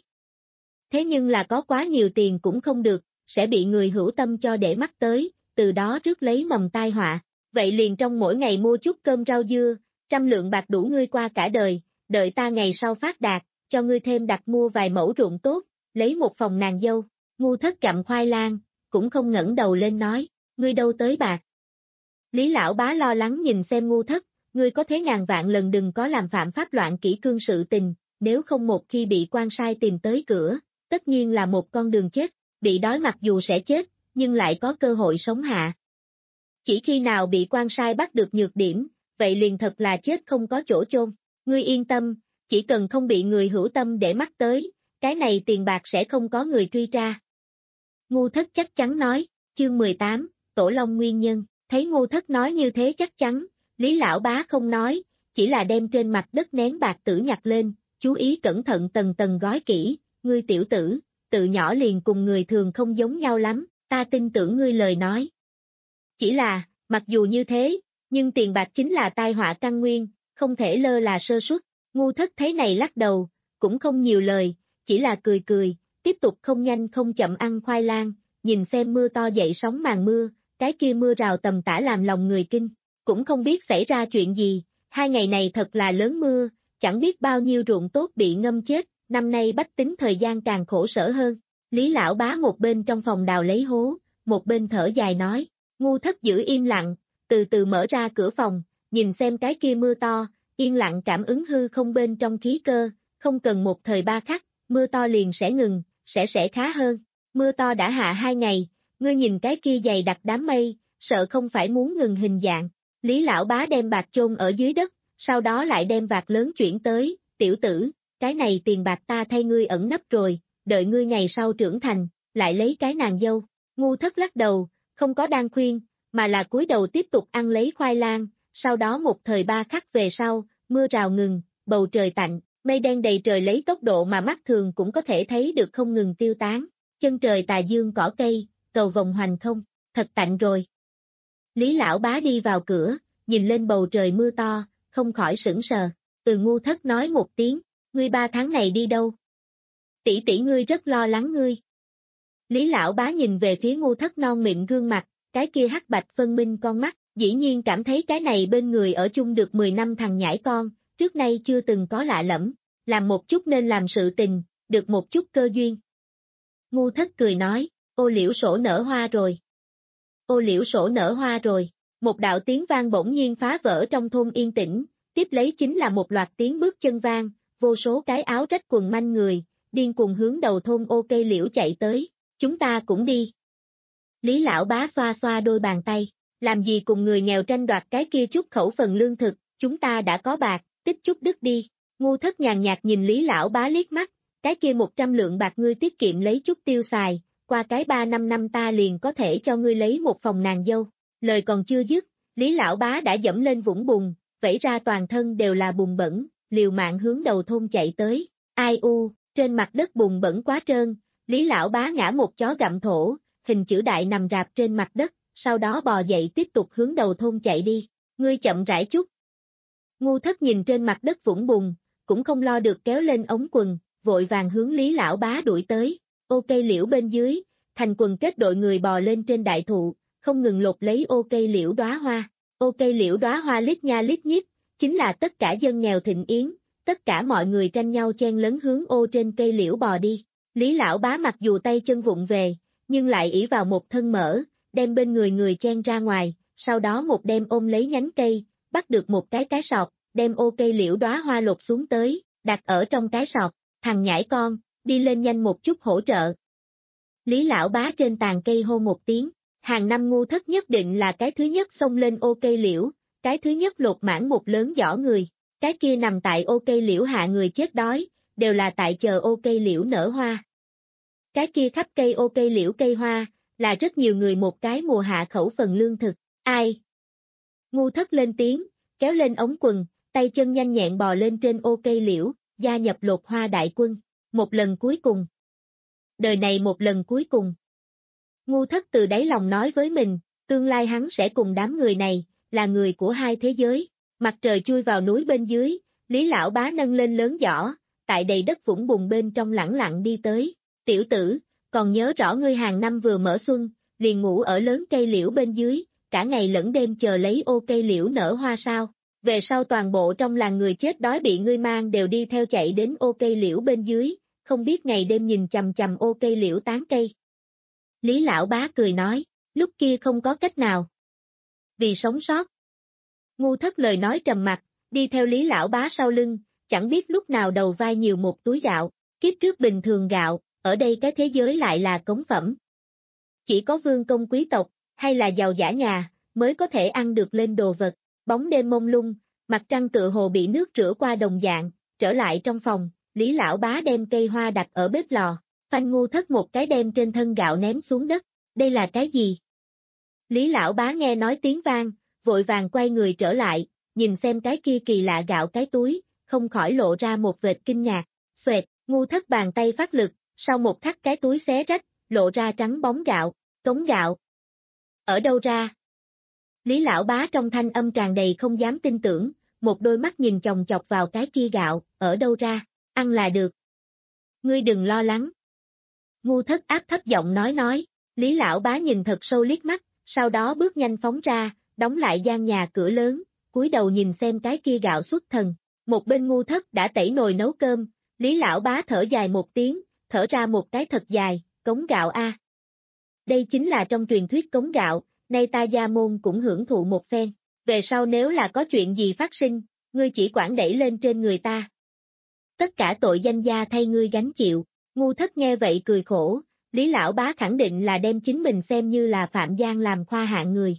Thế nhưng là có quá nhiều tiền cũng không được, sẽ bị người hữu tâm cho để mắt tới, từ đó rước lấy mầm tai họa. Vậy liền trong mỗi ngày mua chút cơm rau dưa, trăm lượng bạc đủ ngươi qua cả đời, đợi ta ngày sau phát đạt, cho ngươi thêm đặt mua vài mẫu ruộng tốt, lấy một phòng nàng dâu. Ngu thất gặm khoai lang, cũng không ngẩng đầu lên nói, ngươi đâu tới bạc. Lý lão bá lo lắng nhìn xem ngu thất, ngươi có thế ngàn vạn lần đừng có làm phạm pháp loạn kỷ cương sự tình, nếu không một khi bị quan sai tìm tới cửa, tất nhiên là một con đường chết, bị đói mặc dù sẽ chết, nhưng lại có cơ hội sống hạ. Chỉ khi nào bị quan sai bắt được nhược điểm, vậy liền thật là chết không có chỗ chôn. Ngươi yên tâm, chỉ cần không bị người hữu tâm để mắt tới, cái này tiền bạc sẽ không có người truy tra. Ngu thất chắc chắn nói, chương mười tám, Tổ Long nguyên nhân, thấy ngu thất nói như thế chắc chắn, Lý lão bá không nói, chỉ là đem trên mặt đất nén bạc tử nhặt lên, chú ý cẩn thận tầng tầng gói kỹ, ngươi tiểu tử, tự nhỏ liền cùng người thường không giống nhau lắm, ta tin tưởng ngươi lời nói. Chỉ là, mặc dù như thế, nhưng tiền bạc chính là tai họa căn nguyên, không thể lơ là sơ suất. Ngu Thất thấy này lắc đầu, cũng không nhiều lời, chỉ là cười cười, tiếp tục không nhanh không chậm ăn khoai lang, nhìn xem mưa to dậy sóng màn mưa, cái kia mưa rào tầm tã làm lòng người kinh, cũng không biết xảy ra chuyện gì, hai ngày này thật là lớn mưa, chẳng biết bao nhiêu ruộng tốt bị ngâm chết, năm nay bách tính thời gian càng khổ sở hơn. Lý lão bá một bên trong phòng đào lấy hố, một bên thở dài nói, Ngu Thất giữ im lặng, từ từ mở ra cửa phòng, nhìn xem cái kia mưa to, yên lặng cảm ứng hư không bên trong khí cơ, không cần một thời ba khắc, mưa to liền sẽ ngừng, sẽ sẽ khá hơn. Mưa to đã hạ hai ngày, ngươi nhìn cái kia dày đặc đám mây, sợ không phải muốn ngừng hình dạng. Lý lão bá đem bạc chôn ở dưới đất, sau đó lại đem vạt lớn chuyển tới, tiểu tử, cái này tiền bạc ta thay ngươi ẩn nấp rồi, đợi ngươi ngày sau trưởng thành, lại lấy cái nàng dâu. Ngu Thất lắc đầu, không có đang khuyên, mà là cúi đầu tiếp tục ăn lấy khoai lang, sau đó một thời ba khắc về sau, mưa rào ngừng, bầu trời tạnh, mây đen đầy trời lấy tốc độ mà mắt thường cũng có thể thấy được không ngừng tiêu tán, chân trời tà dương cỏ cây, cầu vồng hoành không, thật tạnh rồi. Lý lão bá đi vào cửa, nhìn lên bầu trời mưa to, không khỏi sững sờ, từ Ngu Thất nói một tiếng, ngươi ba tháng này đi đâu? Tỷ tỷ ngươi rất lo lắng ngươi. Lý lão bá nhìn về phía Ngu Thất non mịn gương mặt, cái kia hắc bạch phân minh con mắt, dĩ nhiên cảm thấy cái này bên người ở chung được mười năm thằng nhãi con, trước nay chưa từng có lạ lẫm, làm một chút nên làm sự tình, được một chút cơ duyên. Ngu Thất cười nói, ô liễu sổ nở hoa rồi. Ô liễu sổ nở hoa rồi, một đạo tiếng vang bỗng nhiên phá vỡ trong thôn yên tĩnh, tiếp lấy chính là một loạt tiếng bước chân vang, vô số cái áo rách quần manh người, điên cuồng hướng đầu thôn ô cây liễu chạy tới, chúng ta cũng đi. Lý lão bá xoa xoa đôi bàn tay, làm gì cùng người nghèo tranh đoạt cái kia chút khẩu phần lương thực, chúng ta đã có bạc, tích chút đức đi. Ngu Thất nhàn nhạt nhìn Lý lão bá liếc mắt, cái kia một trăm lượng bạc ngươi tiết kiệm lấy chút tiêu xài, qua cái ba năm năm ta liền có thể cho ngươi lấy một phòng nàng dâu. Lời còn chưa dứt, Lý lão bá đã dẫm lên vũng bùn, vẫy ra toàn thân đều là bùn bẩn, liều mạng hướng đầu thôn chạy tới. Ai u, trên mặt đất bùn bẩn quá trơn, Lý lão bá ngã một chó gặm thổ, hình chữ đại nằm rạp trên mặt đất, sau đó bò dậy tiếp tục hướng đầu thôn chạy đi. Ngươi chậm rãi chút. Ngu Thất nhìn trên mặt đất vũng bùn, cũng không lo được kéo lên ống quần, vội vàng hướng Lý lão bá đuổi tới. Ô cây liễu bên dưới, thành quần kết đội người bò lên trên đại thụ, không ngừng lột lấy ô cây liễu đóa hoa. Ô cây liễu đóa hoa lít nha lít nhít, chính là tất cả dân nghèo thịnh yến, tất cả mọi người tranh nhau chen lấn hướng ô trên cây liễu bò đi. Lý lão bá mặc dù tay chân vụng về, nhưng lại ỷ vào một thân mỡ, đem bên người người chen ra ngoài, sau đó một đem ôm lấy nhánh cây, bắt được một cái cái sọt, đem ô cây liễu đóa hoa lột xuống tới, đặt ở trong cái sọt. Thằng nhãi con, đi lên nhanh một chút hỗ trợ. Lý lão bá trên tàn cây hô một tiếng, hàng năm Ngu Thất nhất định là cái thứ nhất xông lên ô cây liễu, cái thứ nhất lột mãn một lớn giỏ người, cái kia nằm tại ô cây liễu hạ người chết đói, đều là tại chờ ô cây liễu nở hoa. Cái kia khắp cây ô cây liễu cây hoa, là rất nhiều người một cái mùa hạ khẩu phần lương thực. Ai? Ngu Thất lên tiếng, kéo lên ống quần, tay chân nhanh nhẹn bò lên trên ô cây liễu, gia nhập lột hoa đại quân. Một lần cuối cùng. Đời này một lần cuối cùng. Ngu Thất từ đáy lòng nói với mình, tương lai hắn sẽ cùng đám người này, là người của hai thế giới. Mặt trời chui vào núi bên dưới, Lý lão bá nâng lên lớn giỏ, tại đầy đất vũng bùn bên trong lẳng lặng đi tới. Tiểu tử, còn nhớ rõ ngươi hàng năm vừa mở xuân, liền ngủ ở lớn cây liễu bên dưới, cả ngày lẫn đêm chờ lấy ô cây liễu nở hoa sao? Về sau toàn bộ trong làng người chết đói bị ngươi mang đều đi theo chạy đến ô cây liễu bên dưới, không biết ngày đêm nhìn chằm chằm ô cây liễu tán cây. Lý lão bá cười nói, lúc kia không có cách nào. Vì sống sót. Ngu Thất lời nói trầm mặc, đi theo Lý lão bá sau lưng, chẳng biết lúc nào đầu vai nhiều một túi gạo, kiếp trước bình thường gạo, ở đây cái thế giới lại là cống phẩm. Chỉ có vương công quý tộc, hay là giàu giả nhà, mới có thể ăn được lên đồ vật. Bóng đêm mông lung, mặt trăng tựa hồ bị nước rửa qua đồng dạng, trở lại trong phòng, Lý lão bá đem cây hoa đặt ở bếp lò, phanh Ngu Thất một cái đem trên thân gạo ném xuống đất, đây là cái gì? Lý lão bá nghe nói tiếng vang, vội vàng quay người trở lại, nhìn xem cái kia kỳ lạ gạo cái túi, không khỏi lộ ra một vệt kinh ngạc, xoẹt, Ngu Thất bàn tay phát lực, sau một khắc cái túi xé rách, lộ ra trắng bóng gạo, Cống gạo. Ở đâu ra? Lý lão bá trong thanh âm tràn đầy không dám tin tưởng, một đôi mắt nhìn chòng chọc vào cái kia gạo, ở đâu ra, ăn là được. Ngươi đừng lo lắng. Ngu thất áp thấp giọng nói nói, Lý lão bá nhìn thật sâu liếc mắt, sau đó bước nhanh phóng ra, đóng lại gian nhà cửa lớn, cúi đầu nhìn xem cái kia gạo xuất thần. Một bên ngu thất đã tẩy nồi nấu cơm, Lý lão bá thở dài một tiếng, thở ra một cái thật dài, cống gạo a. Đây chính là trong truyền thuyết cống gạo, nay ta gia môn cũng hưởng thụ một phen. Về sau nếu là có chuyện gì phát sinh, ngươi chỉ quản đẩy lên trên người ta. Tất cả tội danh gia thay ngươi gánh chịu. Ngu thất nghe vậy cười khổ, Lý lão bá khẳng định là đem chính mình xem như là Phạm Giang làm khoa hạng người.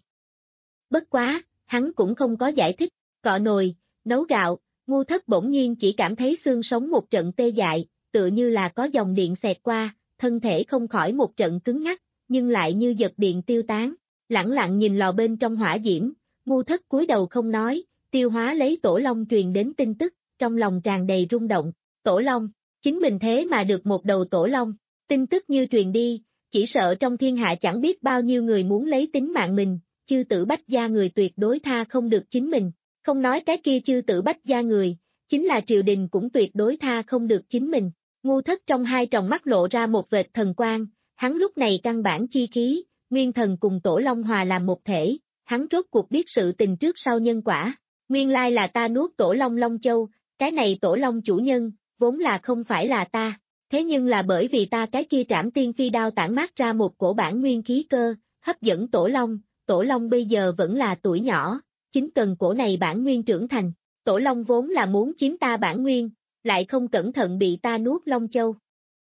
Bất quá, hắn cũng không có giải thích, cọ nồi, nấu gạo, ngu thất bỗng nhiên chỉ cảm thấy xương sống một trận tê dại, tựa như là có dòng điện xẹt qua, thân thể không khỏi một trận cứng ngắc, nhưng lại như giật điện tiêu tán, lẳng lặng nhìn lò bên trong hỏa diễm, ngu thất cúi đầu không nói, tiêu hóa lấy Tổ Long truyền đến tin tức, trong lòng tràn đầy rung động, Tổ Long, chính mình thế mà được một đầu Tổ Long, tin tức như truyền đi, chỉ sợ trong thiên hạ chẳng biết bao nhiêu người muốn lấy tính mạng mình, chư tử Bách gia người tuyệt đối tha không được chính mình, không nói cái kia chư tử Bách gia người, chính là triều đình cũng tuyệt đối tha không được chính mình. Ngu thất trong hai tròng mắt lộ ra một vệt thần quang, hắn lúc này căn bản chi khí, nguyên thần cùng Tổ Long hòa làm một thể, hắn rốt cuộc biết sự tình trước sau nhân quả, nguyên lai là ta nuốt Tổ Long Long Châu, cái này Tổ Long chủ nhân, vốn là không phải là ta, thế nhưng là bởi vì ta cái kia trảm tiên phi đao tản mát ra một cổ bản nguyên khí cơ, hấp dẫn Tổ Long, Tổ Long bây giờ vẫn là tuổi nhỏ, chính cần cổ này bản nguyên trưởng thành, Tổ Long vốn là muốn chiếm ta bản nguyên, lại không cẩn thận bị ta nuốt Long Châu.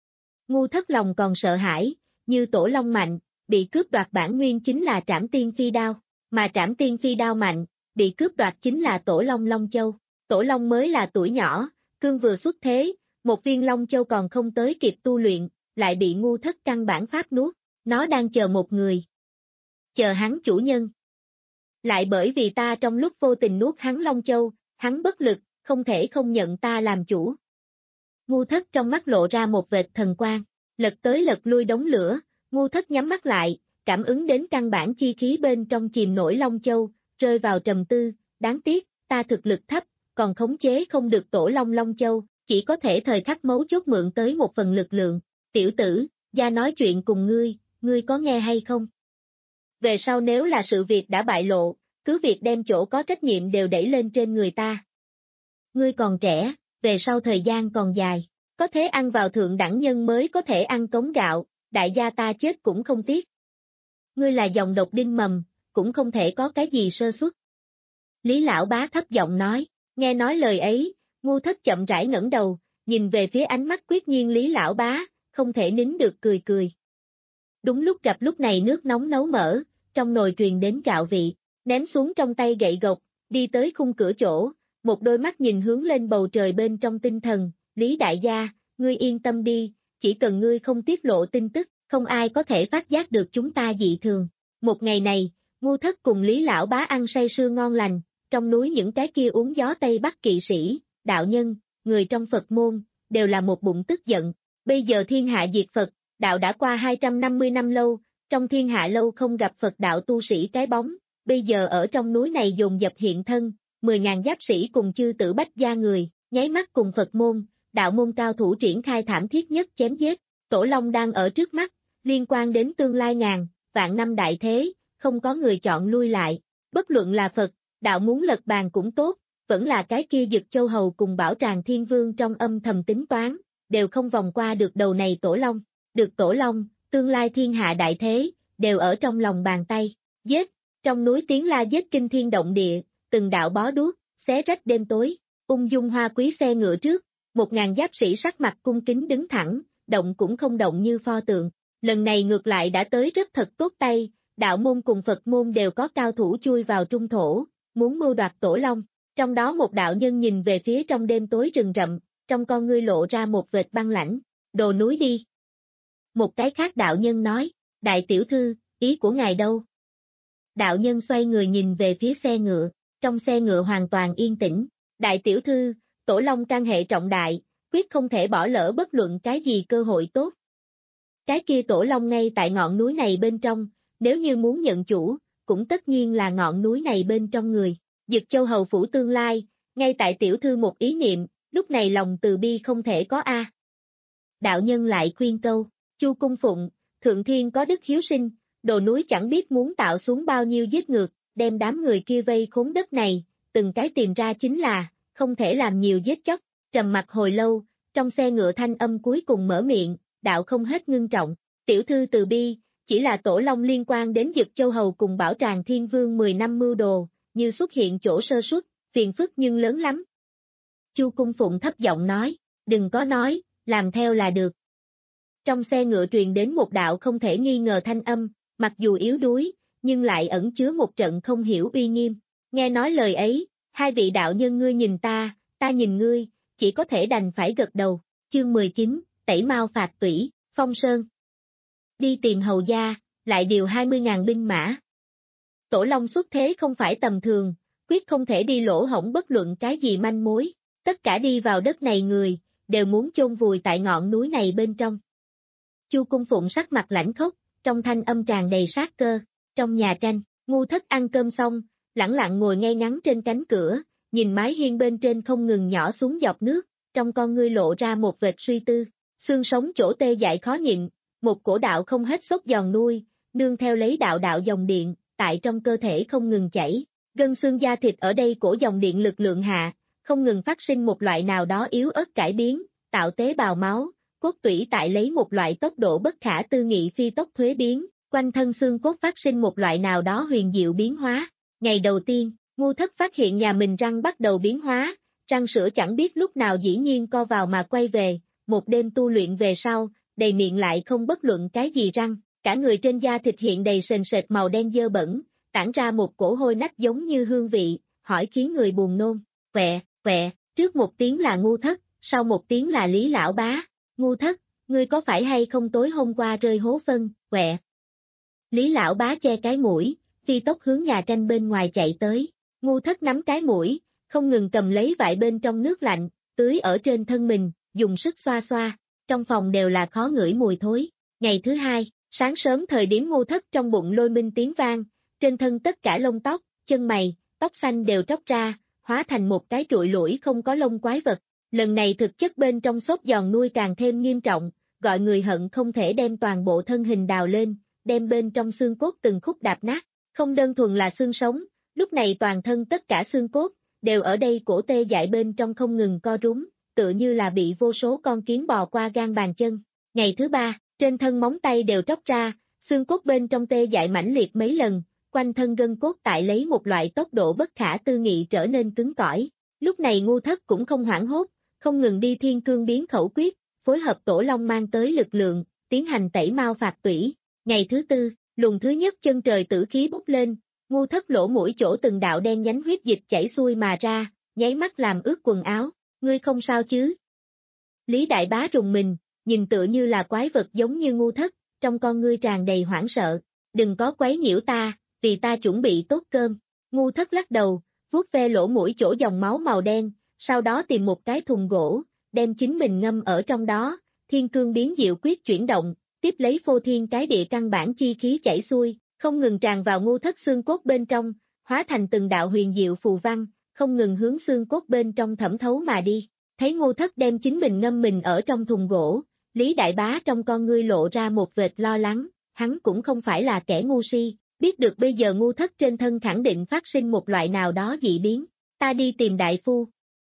Ngu thất lòng còn sợ hãi, như Tổ Long mạnh, bị cướp đoạt bản nguyên chính là trảm tiên phi đao, mà trảm tiên phi đao mạnh, bị cướp đoạt chính là Tổ Long Long Châu. Tổ Long mới là tuổi nhỏ, cương vừa xuất thế, một viên Long Châu còn không tới kịp tu luyện, lại bị ngu thất căn bản pháp nuốt, nó đang chờ một người. Chờ hắn chủ nhân. Lại bởi vì ta trong lúc vô tình nuốt hắn Long Châu, hắn bất lực, không thể không nhận ta làm chủ. Ngu thất trong mắt lộ ra một vệt thần quang, lật tới lật lui đống lửa, ngu thất nhắm mắt lại, cảm ứng đến căn bản chi khí bên trong chìm nổi Long Châu, rơi vào trầm tư, đáng tiếc, ta thực lực thấp, còn khống chế không được Tổ Long Long Châu, chỉ có thể thời khắc mấu chốt mượn tới một phần lực lượng. Tiểu tử, gia nói chuyện cùng ngươi, ngươi có nghe hay không? Về sau nếu là sự việc đã bại lộ, cứ việc đem chỗ có trách nhiệm đều đẩy lên trên người ta. Ngươi còn trẻ, về sau thời gian còn dài, có thế ăn vào thượng đẳng nhân mới có thể ăn cống gạo, đại gia ta chết cũng không tiếc. Ngươi là dòng độc đinh mầm, cũng không thể có cái gì sơ suất. Lý lão bá thấp giọng nói, nghe nói lời ấy, ngu thất chậm rãi ngẩng đầu, nhìn về phía ánh mắt quyết nhiên Lý lão bá, không thể nín được cười cười. Đúng lúc gặp lúc này nước nóng nấu mỡ, trong nồi truyền đến gạo vị, ném xuống trong tay gậy gộc, đi tới khung cửa chỗ, một đôi mắt nhìn hướng lên bầu trời bên trong tinh thần, Lý đại gia, ngươi yên tâm đi, chỉ cần ngươi không tiết lộ tin tức, không ai có thể phát giác được chúng ta dị thường. Một ngày này, ngu thất cùng Lý lão bá ăn say sưa ngon lành, trong núi những cái kia uống gió Tây Bắc kỵ sĩ, đạo nhân, người trong Phật môn, đều là một bụng tức giận. Bây giờ thiên hạ diệt Phật, đạo đã qua hai trăm năm mươi năm lâu, trong thiên hạ lâu không gặp Phật đạo tu sĩ cái bóng, bây giờ ở trong núi này dồn dập hiện thân, mười ngàn giáp sĩ cùng chư tử Bách gia người, nháy mắt cùng Phật môn, đạo môn cao thủ triển khai thảm thiết nhất chém giết, Tổ Long đang ở trước mắt, liên quan đến tương lai ngàn, vạn năm đại thế, không có người chọn lui lại, bất luận là Phật, đạo muốn lật bàn cũng tốt, vẫn là cái kia Dực Châu Hầu cùng Bảo Tràng Thiên Vương trong âm thầm tính toán, đều không vòng qua được đầu này Tổ Long, được Tổ Long, tương lai thiên hạ đại thế, đều ở trong lòng bàn tay, giết, trong núi tiếng la giết kinh thiên động địa, từng đạo bó đuốc, xé rách đêm tối, ung dung hoa quý xe ngựa trước, một ngàn giáp sĩ sắc mặt cung kính đứng thẳng, động cũng không động như pho tượng, lần này ngược lại đã tới rất thật tốt tay, đạo môn cùng Phật môn đều có cao thủ chui vào trung thổ, muốn mưu đoạt Tổ Long, trong đó một đạo nhân nhìn về phía trong đêm tối rừng rậm, trong con ngươi lộ ra một vệt băng lãnh, đồ núi đi. Một cái khác đạo nhân nói, đại tiểu thư, ý của ngài đâu? Đạo nhân xoay người nhìn về phía xe ngựa, trong xe ngựa hoàn toàn yên tĩnh, đại tiểu thư, Tổ Long can hệ trọng đại, quyết không thể bỏ lỡ bất luận cái gì cơ hội tốt. Cái kia Tổ Long ngay tại ngọn núi này bên trong, nếu như muốn nhận chủ, cũng tất nhiên là ngọn núi này bên trong người. Dực Châu hầu phủ tương lai, ngay tại tiểu thư một ý niệm, lúc này lòng từ bi không thể có a. Đạo nhân lại khuyên câu, Chu cung phụng, thượng thiên có đức hiếu sinh, đồ núi chẳng biết muốn tạo xuống bao nhiêu giết ngược, đem đám người kia vây khốn đất này, từng cái tìm ra chính là, không thể làm nhiều giết chóc. Trầm mặc hồi lâu, trong xe ngựa thanh âm cuối cùng mở miệng, đạo không hết ngưng trọng, tiểu thư từ bi, chỉ là Tổ Long liên quan đến Dực Châu hầu cùng Bảo Tràng Thiên Vương mười năm mưu đồ, như xuất hiện chỗ sơ suất, phiền phức nhưng lớn lắm. Chu cung phụng thấp giọng nói, đừng có nói, làm theo là được. Trong xe ngựa truyền đến một đạo không thể nghi ngờ thanh âm, mặc dù yếu đuối, nhưng lại ẩn chứa một trận không hiểu uy nghiêm. Nghe nói lời ấy, hai vị đạo nhân ngươi nhìn ta, ta nhìn ngươi, chỉ có thể đành phải gật đầu. Chương mười chín, Tẩy Mao phạt tủy, Phong Sơn. Đi tìm hầu gia, lại điều hai mươi ngàn binh mã. Tổ Long xuất thế không phải tầm thường, quyết không thể đi lỗ hổng bất luận cái gì manh mối. Tất cả đi vào đất này người, đều muốn chôn vùi tại ngọn núi này bên trong. Chu cung phụng sắc mặt lãnh khốc, trong thanh âm tràn đầy sát cơ. Trong nhà tranh, Ngu Thất ăn cơm xong, lẳng lặng ngồi ngay ngắn trên cánh cửa, nhìn mái hiên bên trên không ngừng nhỏ xuống giọt nước, trong con ngươi lộ ra một vệt suy tư. Xương sống chỗ tê dại khó nhịn, một cổ đạo không hết sốt giòn nuôi, nương theo lấy đạo đạo dòng điện, tại trong cơ thể không ngừng chảy. Gân xương da thịt ở đây cổ dòng điện lực lượng hạ, không ngừng phát sinh một loại nào đó yếu ớt cải biến, tạo tế bào máu, cốt tủy tại lấy một loại tốc độ bất khả tư nghị phi tốc thuế biến, quanh thân xương cốt phát sinh một loại nào đó huyền diệu biến hóa. Ngày đầu tiên, Ngu Thất phát hiện nhà mình răng bắt đầu biến hóa, răng sữa chẳng biết lúc nào dĩ nhiên co vào mà quay về, một đêm tu luyện về sau, đầy miệng lại không bất luận cái gì răng, cả người trên da thịt hiện đầy sền sệt màu đen dơ bẩn, tản ra một cổ hôi nách giống như hương vị, hỏi khiến người buồn nôn. Quẹ, quẹ, trước một tiếng là Ngu Thất, sau một tiếng là Lý lão bá. Ngu Thất, ngươi có phải hay không tối hôm qua rơi hố phân, quẹ. Lý lão bá che cái mũi, phi tốc hướng nhà tranh bên ngoài chạy tới. Ngu Thất nắm cái mũi, không ngừng cầm lấy vại bên trong nước lạnh, tưới ở trên thân mình, dùng sức xoa xoa. Trong phòng đều là khó ngửi mùi thối. Ngày thứ hai, sáng sớm thời điểm Ngu Thất trong bụng lôi minh tiếng vang, trên thân tất cả lông tóc, chân mày, tóc xanh đều tróc ra, hóa thành một cái trụi lủi không có lông quái vật. Lần này thực chất bên trong sốt giòn nuôi càng thêm nghiêm trọng, gọi người hận không thể đem toàn bộ thân hình đào lên, đem bên trong xương cốt từng khúc đạp nát. Không đơn thuần là xương sống, lúc này toàn thân tất cả xương cốt, đều ở đây cổ tê dại bên trong không ngừng co rúm, tựa như là bị vô số con kiến bò qua gan bàn chân. Ngày thứ ba, trên thân móng tay đều tróc ra, xương cốt bên trong tê dại mãnh liệt mấy lần, quanh thân gân cốt tại lấy một loại tốc độ bất khả tư nghị trở nên cứng cỏi. Lúc này Ngu Thất cũng không hoảng hốt, không ngừng đi thiên cương biến khẩu quyết, phối hợp Tổ Long mang tới lực lượng, tiến hành tẩy mao phạt tủy. Ngày thứ tư, luồng thứ nhất chân trời tử khí bốc lên, Ngu Thất lỗ mũi chỗ từng đạo đen nhánh huyết dịch chảy xuôi mà ra, nháy mắt làm ướt quần áo. Ngươi không sao chứ? Lý đại bá rùng mình, nhìn tựa như là quái vật giống như Ngu Thất, trong con ngươi tràn đầy hoảng sợ. Đừng có quấy nhiễu ta, vì ta chuẩn bị tốt cơm. Ngu Thất lắc đầu, vuốt ve lỗ mũi chỗ dòng máu màu đen, sau đó tìm một cái thùng gỗ, đem chính mình ngâm ở trong đó, thiên cương biến diệu quyết chuyển động, tiếp lấy phô thiên cái địa căn bản chi khí chảy xuôi, không ngừng tràn vào Ngu Thất xương cốt bên trong, hóa thành từng đạo huyền diệu phù văn, không ngừng hướng xương cốt bên trong thẩm thấu mà đi. Thấy Ngu Thất đem chính mình ngâm mình ở trong thùng gỗ, Lý đại bá trong con ngươi lộ ra một vệt lo lắng, hắn cũng không phải là kẻ ngu si, biết được bây giờ Ngu Thất trên thân khẳng định phát sinh một loại nào đó dị biến. Ta đi tìm đại phu.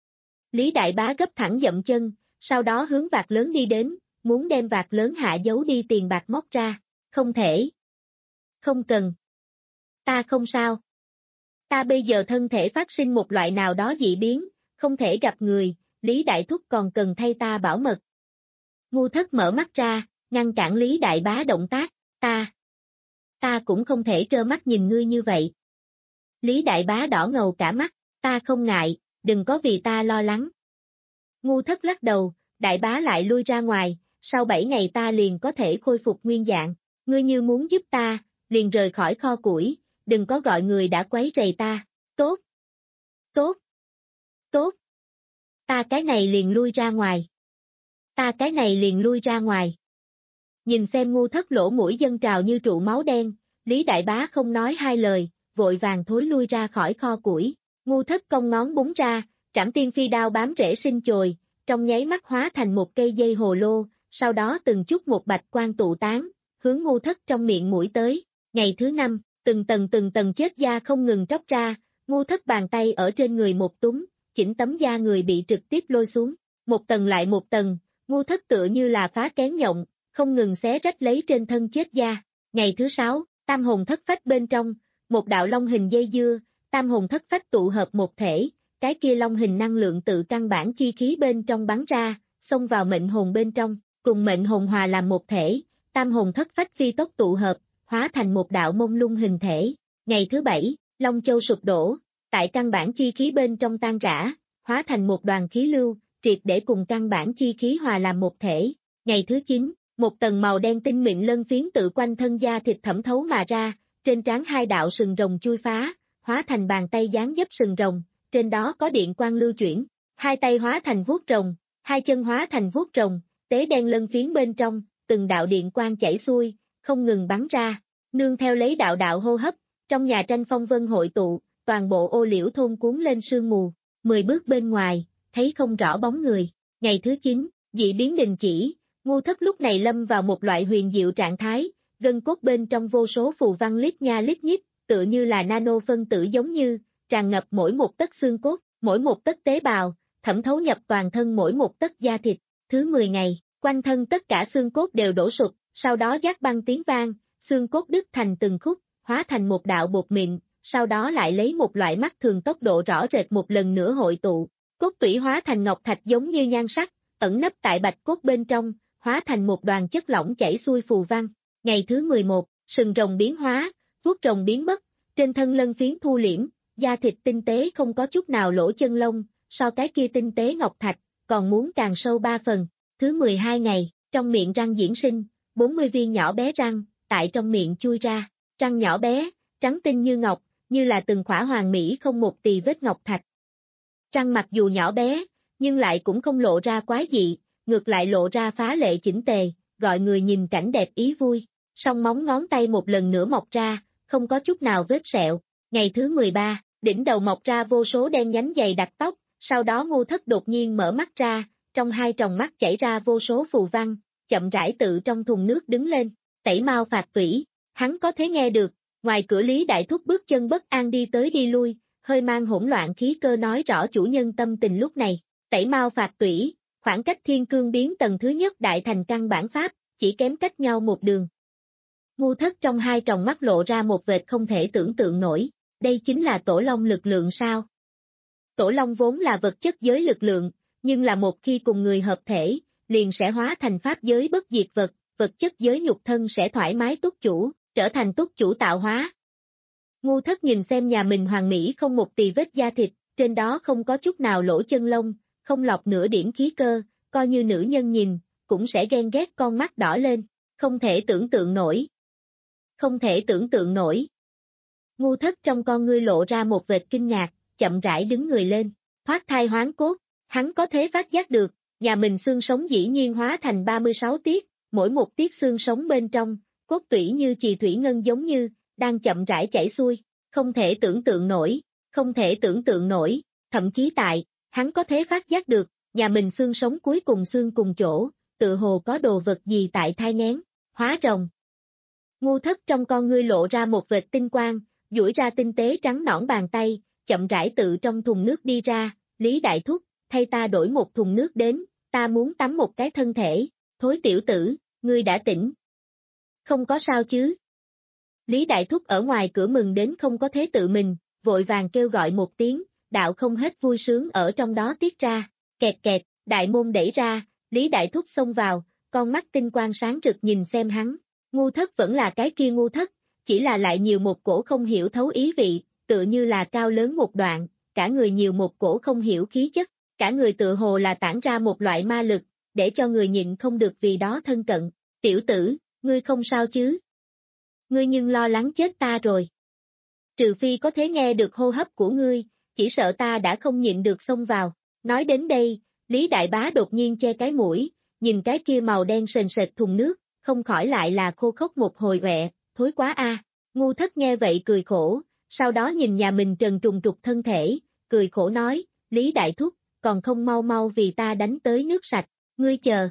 Lý đại bá gấp thẳng dậm chân, sau đó hướng vạc lớn đi đến, muốn đem vạc lớn hạ giấu đi tiền bạc móc ra. Không thể. Không cần. Ta không sao. Ta bây giờ thân thể phát sinh một loại nào đó dị biến, không thể gặp người, Lý đại thúc còn cần thay ta bảo mật. Ngu Thất mở mắt ra, ngăn cản Lý đại bá động tác. Ta. Ta cũng không thể trơ mắt nhìn ngươi như vậy. Lý đại bá đỏ ngầu cả mắt. Ta không ngại, đừng có vì ta lo lắng. Ngu Thất lắc đầu, đại bá lại lui ra ngoài, sau bảy ngày ta liền có thể khôi phục nguyên dạng. Ngươi như muốn giúp ta, liền rời khỏi kho củi, đừng có gọi người đã quấy rầy ta. Tốt. Tốt. Tốt. Ta cái này liền lui ra ngoài. Ta cái này liền lui ra ngoài. Nhìn xem Ngu Thất lỗ mũi dâng trào như trụ máu đen, Lý Đại Bá không nói hai lời, vội vàng thối lui ra khỏi kho củi. Ngu Thất cong ngón búng ra, Trảm Tiên Phi đao bám rễ sinh chồi, trong nháy mắt hóa thành một cây dây hồ lô, sau đó từng chút một bạch quang tụ tán, hướng Ngu Thất trong miệng mũi tới. Ngày thứ năm, từng tầng từng tầng chết da không ngừng tróc ra, Ngu Thất bàn tay ở trên người một túm, chỉnh tấm da người bị trực tiếp lôi xuống. Một tầng lại một tầng, Ngu Thất tựa như là phá kén nhộng, không ngừng xé rách lấy trên thân chết da. Ngày thứ sáu, tam hồn thất phách bên trong, một đạo long hình dây dưa, tam hồn thất phách tụ hợp một thể, cái kia long hình năng lượng tự căn bản chi khí bên trong bắn ra, xông vào mệnh hồn bên trong, cùng mệnh hồn hòa làm một thể, tam hồn thất phách phi tốc tụ hợp, hóa thành một đạo mông lung hình thể. Ngày thứ bảy, Long Châu sụp đổ, tại căn bản chi khí bên trong tan rã, hóa thành một đoàn khí lưu, triệt để cùng căn bản chi khí hòa làm một thể. Ngày thứ chín, một tầng màu đen tinh mịn lân phiến tự quanh thân da thịt thẩm thấu mà ra, trên trán hai đạo sừng rồng chui phá, hóa thành bàn tay dáng dấp sừng rồng, trên đó có điện quang lưu chuyển, hai tay hóa thành vuốt rồng, hai chân hóa thành vuốt rồng, tế đen lân phiến bên trong, từng đạo điện quang chảy xuôi, không ngừng bắn ra, nương theo lấy đạo đạo hô hấp, trong nhà tranh phong vân hội tụ, toàn bộ ô liễu thôn cuốn lên sương mù, mười bước bên ngoài, thấy không rõ bóng người. Ngày thứ chín, dị biến đình chỉ, Ngu Thất lúc này lâm vào một loại huyền diệu trạng thái, gân cốt bên trong vô số phù văn lít nha lít nhít, tựa như là nano phân tử giống như, tràn ngập mỗi một tấc xương cốt, mỗi một tấc tế bào, thẩm thấu nhập toàn thân mỗi một tấc da thịt. Thứ mười ngày, quanh thân tất cả xương cốt đều đổ sụp, sau đó giác băng tiếng vang, xương cốt đứt thành từng khúc, hóa thành một đạo bột mịn, sau đó lại lấy một loại mắt thường tốc độ rõ rệt một lần nữa hội tụ, cốt tủy hóa thành ngọc thạch giống như nhan sắc, ẩn nấp tại bạch cốt bên trong, hóa thành một đoàn chất lỏng chảy xuôi phù văn. Ngày thứ mười một, sừng rồng biến hóa, vuốt rồng biến mất, trên thân lân phiến thu liễm, da thịt tinh tế không có chút nào lỗ chân lông, so cái kia tinh tế ngọc thạch, còn muốn càng sâu ba phần. Thứ mười hai ngày, trong miệng răng diễn sinh, bốn mươi viên nhỏ bé răng, tại trong miệng chui ra, răng nhỏ bé, trắng tinh như ngọc, như là từng khỏa hoàn mỹ không một tì vết ngọc thạch. Răng mặc dù nhỏ bé, nhưng lại cũng không lộ ra quái dị, ngược lại lộ ra phá lệ chỉnh tề, gọi người nhìn cảnh đẹp ý vui. Song móng ngón tay một lần nữa mọc ra, không có chút nào vết sẹo. Ngày thứ mười ba, đỉnh đầu mọc ra vô số đen nhánh dày đặc tóc, sau đó Ngu Thất đột nhiên mở mắt ra, trong hai tròng mắt chảy ra vô số phù văn, chậm rãi tự trong thùng nước đứng lên, tẩy mau phạt tủy, hắn có thể nghe được, ngoài cửa Lý Đại Thúc bước chân bất an đi tới đi lui, hơi mang hỗn loạn khí cơ nói rõ chủ nhân tâm tình lúc này, tẩy mau phạt tủy, khoảng cách thiên cương biến tầng thứ nhất đại thành căn bản pháp, chỉ kém cách nhau một đường. Ngu Thất trong hai tròng mắt lộ ra một vệt không thể tưởng tượng nổi, đây chính là tổ long lực lượng sao? Tổ long vốn là vật chất giới lực lượng, nhưng là một khi cùng người hợp thể, liền sẽ hóa thành pháp giới bất diệt vật, vật chất giới nhục thân sẽ thoải mái túc chủ, trở thành túc chủ tạo hóa. Ngu Thất nhìn xem nhà mình hoàn mỹ không một tì vết da thịt, trên đó không có chút nào lỗ chân lông, không lọc nửa điểm khí cơ, coi như nữ nhân nhìn, cũng sẽ ghen ghét con mắt đỏ lên, không thể tưởng tượng nổi. Không thể tưởng tượng nổi. Ngu Thất trong con ngươi lộ ra một vệt kinh ngạc, chậm rãi đứng người lên, thoát thai hoán cốt, hắn có thể phát giác được, nhà mình xương sống dĩ nhiên hóa thành ba mươi sáu tiết, mỗi một tiết xương sống bên trong, cốt tủy như chì thủy ngân giống như, đang chậm rãi chảy xuôi, không thể tưởng tượng nổi, không thể tưởng tượng nổi, thậm chí tại, hắn có thể phát giác được, nhà mình xương sống cuối cùng xương cùng chỗ, tự hồ có đồ vật gì tại thai nghén, hóa rồng. Ngu Thất trong con ngươi lộ ra một vệt tinh quang, duỗi ra tinh tế trắng nõn bàn tay, chậm rãi tự trong thùng nước đi ra, Lý Đại Thúc, thay ta đổi một thùng nước đến, ta muốn tắm một cái thân thể, thối tiểu tử, ngươi đã tỉnh. Không có sao chứ. Lý Đại Thúc ở ngoài cửa mừng đến không có thế tự mình, vội vàng kêu gọi một tiếng, đạo không hết vui sướng ở trong đó tiết ra, kẹt kẹt, đại môn đẩy ra, Lý Đại Thúc xông vào, con mắt tinh quang sáng rực nhìn xem hắn, Ngu Thất vẫn là cái kia Ngu Thất, chỉ là lại nhiều một cổ không hiểu thấu ý vị, tựa như là cao lớn một đoạn, cả người nhiều một cổ không hiểu khí chất, cả người tựa hồ là tản ra một loại ma lực, để cho người nhịn không được vì đó thân cận, tiểu tử, ngươi không sao chứ? Ngươi nhưng lo lắng chết ta rồi. Trừ phi có thể nghe được hô hấp của ngươi, chỉ sợ ta đã không nhịn được xông vào. Nói đến đây, Lý Đại Bá đột nhiên che cái mũi, nhìn cái kia màu đen sền sệt thùng nước, không khỏi lại là khô khốc một hồi quẹ, thối quá a. Ngu Thất nghe vậy cười khổ, sau đó nhìn nhà mình trần trùng trục thân thể, cười khổ nói, Lý Đại Thúc, còn không mau mau vì ta đánh tới nước sạch, ngươi chờ.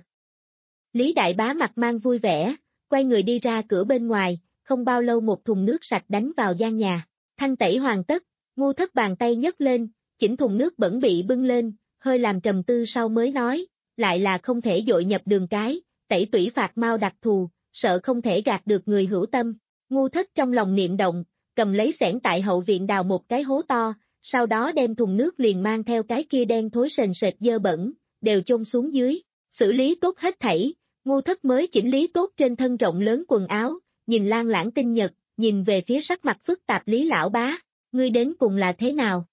Lý Đại Bá mặt mang vui vẻ, quay người đi ra cửa bên ngoài, không bao lâu một thùng nước sạch đánh vào gian nhà, thanh tẩy hoàn tất, Ngu Thất bàn tay nhấc lên, chỉnh thùng nước bẩn bị bưng lên, hơi làm trầm tư sau mới nói, lại là không thể dội nhập đường cái, tẩy tủy phạt mau đặc thù, sợ không thể gạt được người hữu tâm. Ngu Thất trong lòng niệm động, cầm lấy xẻng tại hậu viện đào một cái hố to, sau đó đem thùng nước liền mang theo cái kia đen thối sền sệt dơ bẩn, đều chôn xuống dưới, xử lý tốt hết thảy, Ngu Thất mới chỉnh lý tốt trên thân rộng lớn quần áo, nhìn Lan Lãng tinh nhật, nhìn về phía sắc mặt phức tạp Lý Lão Bá, ngươi đến cùng là thế nào?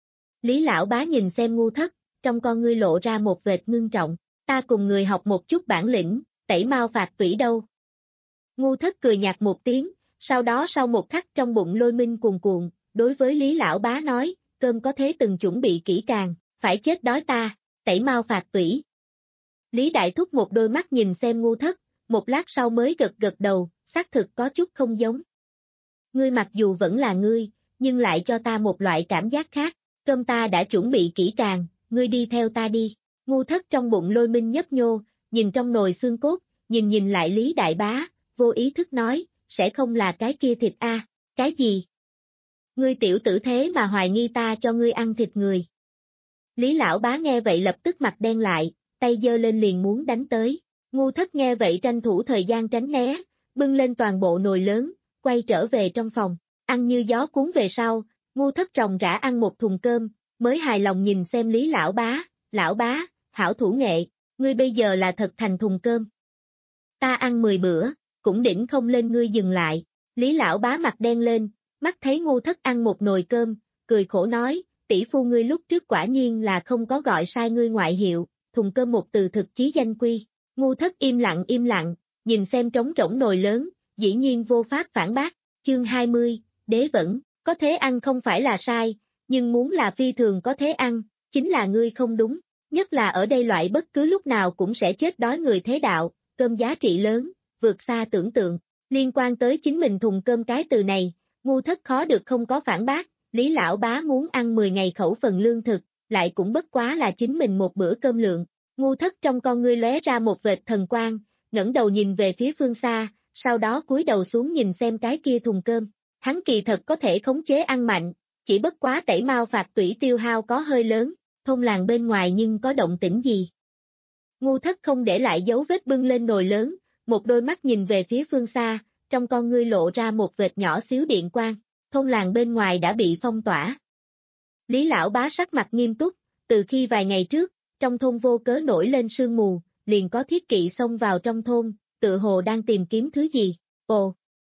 Lý Lão Bá nhìn xem Ngu Thất, trong con ngươi lộ ra một vệt ngưng trọng, ta cùng người học một chút bản lĩnh, tẩy mau phạt tủy đâu. Ngu Thất cười nhạt một tiếng, sau đó sau một khắc trong bụng lôi minh cuồn cuộn, đối với Lý Lão Bá nói, cơm có thế từng chuẩn bị kỹ càng, phải chết đói ta, tẩy mau phạt tủy. Lý Đại Thúc một đôi mắt nhìn xem Ngu Thất, một lát sau mới gật gật đầu, xác thực có chút không giống. Ngươi mặc dù vẫn là ngươi, nhưng lại cho ta một loại cảm giác khác, cơm ta đã chuẩn bị kỹ càng, ngươi đi theo ta đi. Ngu Thất trong bụng lôi minh nhấp nhô, nhìn trong nồi xương cốt, nhìn nhìn lại Lý Đại Bá, vô ý thức nói, sẽ không là cái kia thịt a? À? Cái gì? Ngươi tiểu tử thế mà hoài nghi ta cho ngươi ăn thịt người. Lý Lão Bá nghe vậy lập tức mặt đen lại, tay giơ lên liền muốn đánh tới. Ngu Thất nghe vậy tranh thủ thời gian tránh né, bưng lên toàn bộ nồi lớn, quay trở về trong phòng, ăn như gió cuốn về sau, Ngu Thất ròng rã ăn một thùng cơm, mới hài lòng nhìn xem Lý Lão Bá, Lão Bá, hảo thủ nghệ, ngươi bây giờ là thật thành thùng cơm. Ta ăn mười bữa, cũng đỉnh không lên ngươi dừng lại. Lý Lão Bá mặt đen lên, mắt thấy Ngu Thất ăn một nồi cơm, cười khổ nói, tỷ phu ngươi lúc trước quả nhiên là không có gọi sai ngươi ngoại hiệu, thùng cơm một từ thực chí danh quy. Ngu Thất im lặng im lặng, nhìn xem trống rỗng nồi lớn, dĩ nhiên vô pháp phản bác. Chương hai mươi, Đế Vẫn, có thế ăn không phải là sai, nhưng muốn là phi thường có thế ăn, chính là ngươi không đúng, nhất là ở đây loại bất cứ lúc nào cũng sẽ chết đói người thế đạo, cơm giá trị lớn, vượt xa tưởng tượng. Liên quan tới chính mình thùng cơm cái từ này, Ngu Thất khó được không có phản bác, Lý Lão Bá muốn ăn mười ngày khẩu phần lương thực, lại cũng bất quá là chính mình một bữa cơm lượng. Ngu Thất trong con ngươi lóe ra một vệt thần quang, ngẩng đầu nhìn về phía phương xa, sau đó cúi đầu xuống nhìn xem cái kia thùng cơm. Hắn kỳ thật có thể khống chế ăn mạnh, chỉ bất quá tẩy mau phạt tủy tiêu hao có hơi lớn, thôn làng bên ngoài nhưng có động tĩnh gì. Ngu Thất không để lại dấu vết bưng lên nồi lớn, một đôi mắt nhìn về phía phương xa, trong con ngươi lộ ra một vệt nhỏ xíu điện quang, thôn làng bên ngoài đã bị phong tỏa. Lý Lão Bá sắc mặt nghiêm túc, từ khi vài ngày trước, trong thôn vô cớ nổi lên sương mù, liền có thiết kỵ xông vào trong thôn, tự hồ đang tìm kiếm thứ gì. Ồ!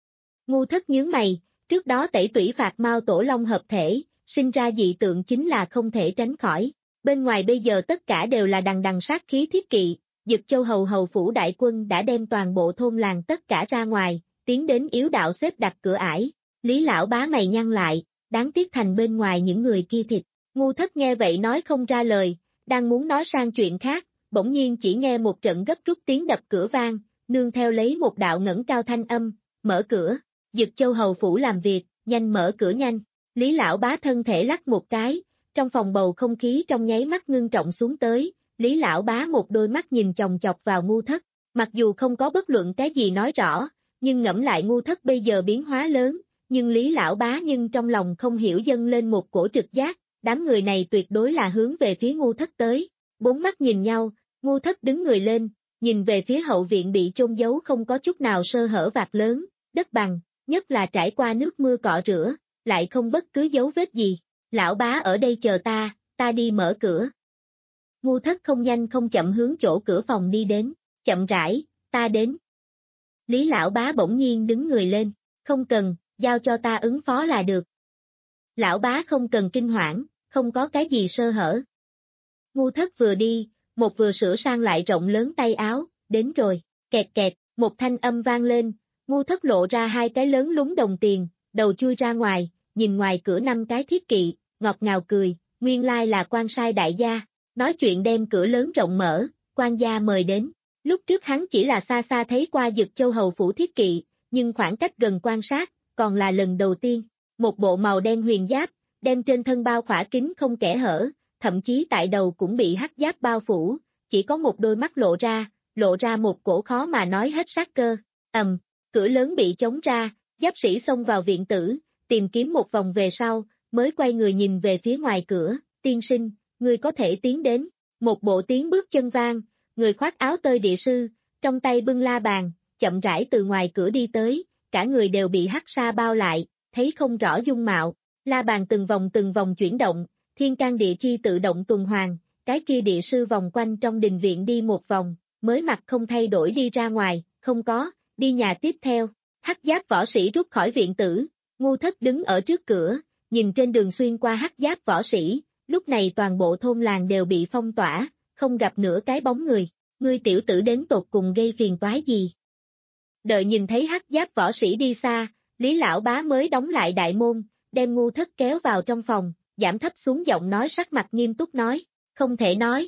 Ngu Thất nhướng mày, trước đó tẩy tủy phạt mau tổ long hợp thể, sinh ra dị tượng chính là không thể tránh khỏi. Bên ngoài bây giờ tất cả đều là đằng đằng sát khí thiết kỵ, Dực Châu hầu hầu phủ đại quân đã đem toàn bộ thôn làng tất cả ra ngoài, tiến đến yếu đạo xếp đặt cửa ải. Lý Lão Bá mày nhăn lại, đáng tiếc thành bên ngoài những người kia thịt. Ngu Thất nghe vậy nói không ra lời, đang muốn nói sang chuyện khác, bỗng nhiên chỉ nghe một trận gấp rút tiếng đập cửa vang, nương theo lấy một đạo ngẩng cao thanh âm, mở cửa. Dực Châu hầu phủ làm việc, nhanh mở cửa nhanh. Lý Lão Bá thân thể lắc một cái, trong phòng bầu không khí trong nháy mắt ngưng trọng xuống tới, Lý Lão Bá một đôi mắt nhìn chòng chọc vào Ngu Thất, mặc dù không có bất luận cái gì nói rõ, nhưng ngẫm lại Ngu Thất bây giờ biến hóa lớn, nhưng Lý Lão Bá nhưng trong lòng không hiểu dâng lên một cổ trực giác, đám người này tuyệt đối là hướng về phía Ngu Thất tới. Bốn mắt nhìn nhau, Ngu Thất đứng người lên, nhìn về phía hậu viện bị chôn giấu không có chút nào sơ hở vạt lớn, đất bằng, nhất là trải qua nước mưa cọ rửa, lại không bất cứ dấu vết gì. Lão Bá ở đây chờ ta, ta đi mở cửa. Ngu Thất không nhanh không chậm hướng chỗ cửa phòng đi đến, chậm rãi, ta đến. Lý Lão Bá bỗng nhiên đứng người lên, không cần, giao cho ta ứng phó là được. Lão Bá không cần kinh hoảng, không có cái gì sơ hở. Ngu Thất vừa đi, một vừa sửa sang lại rộng lớn tay áo, đến rồi, kẹt kẹt, một thanh âm vang lên, Ngu Thất lộ ra hai cái lớn lúng đồng tiền, đầu chui ra ngoài, nhìn ngoài cửa năm cái thiết kỵ, ngọt ngào cười, nguyên lai là quan sai đại gia, nói chuyện đem cửa lớn rộng mở, quan gia mời đến. Lúc trước hắn chỉ là xa xa thấy qua Dực Châu hầu phủ thiết kỵ, nhưng khoảng cách gần quan sát, còn là lần đầu tiên. Một bộ màu đen huyền giáp, đem trên thân bao khỏa kín không kẽ hở, thậm chí tại đầu cũng bị hắc giáp bao phủ, chỉ có một đôi mắt lộ ra, lộ ra một cổ khó mà nói hết sát cơ. Ầm, cửa lớn bị chống ra, giáp sĩ xông vào viện tử, tìm kiếm một vòng về sau, mới quay người nhìn về phía ngoài cửa, tiên sinh, ngươi có thể tiến đến. Một bộ tiếng bước chân vang, người khoác áo tơi địa sư, trong tay bưng la bàn, chậm rãi từ ngoài cửa đi tới, cả người đều bị hắc sa bao lại, thấy không rõ dung mạo. La bàn từng vòng từng vòng chuyển động, thiên can địa chi tự động tuần hoàn, cái kia địa sư vòng quanh trong đình viện đi một vòng, mới mặt không thay đổi đi ra ngoài, không có, đi nhà tiếp theo. Hắc giáp võ sĩ rút khỏi viện tử, Ngu Thất đứng ở trước cửa, nhìn trên đường xuyên qua hắc giáp võ sĩ, lúc này toàn bộ thôn làng đều bị phong tỏa, không gặp nửa cái bóng người, ngươi tiểu tử đến tột cùng gây phiền toái gì. Đợi nhìn thấy hắc giáp võ sĩ đi xa, Lý lão bá mới đóng lại đại môn, đem Ngu Thất kéo vào trong phòng, giảm thấp xuống giọng nói sắc mặt nghiêm túc nói, không thể nói.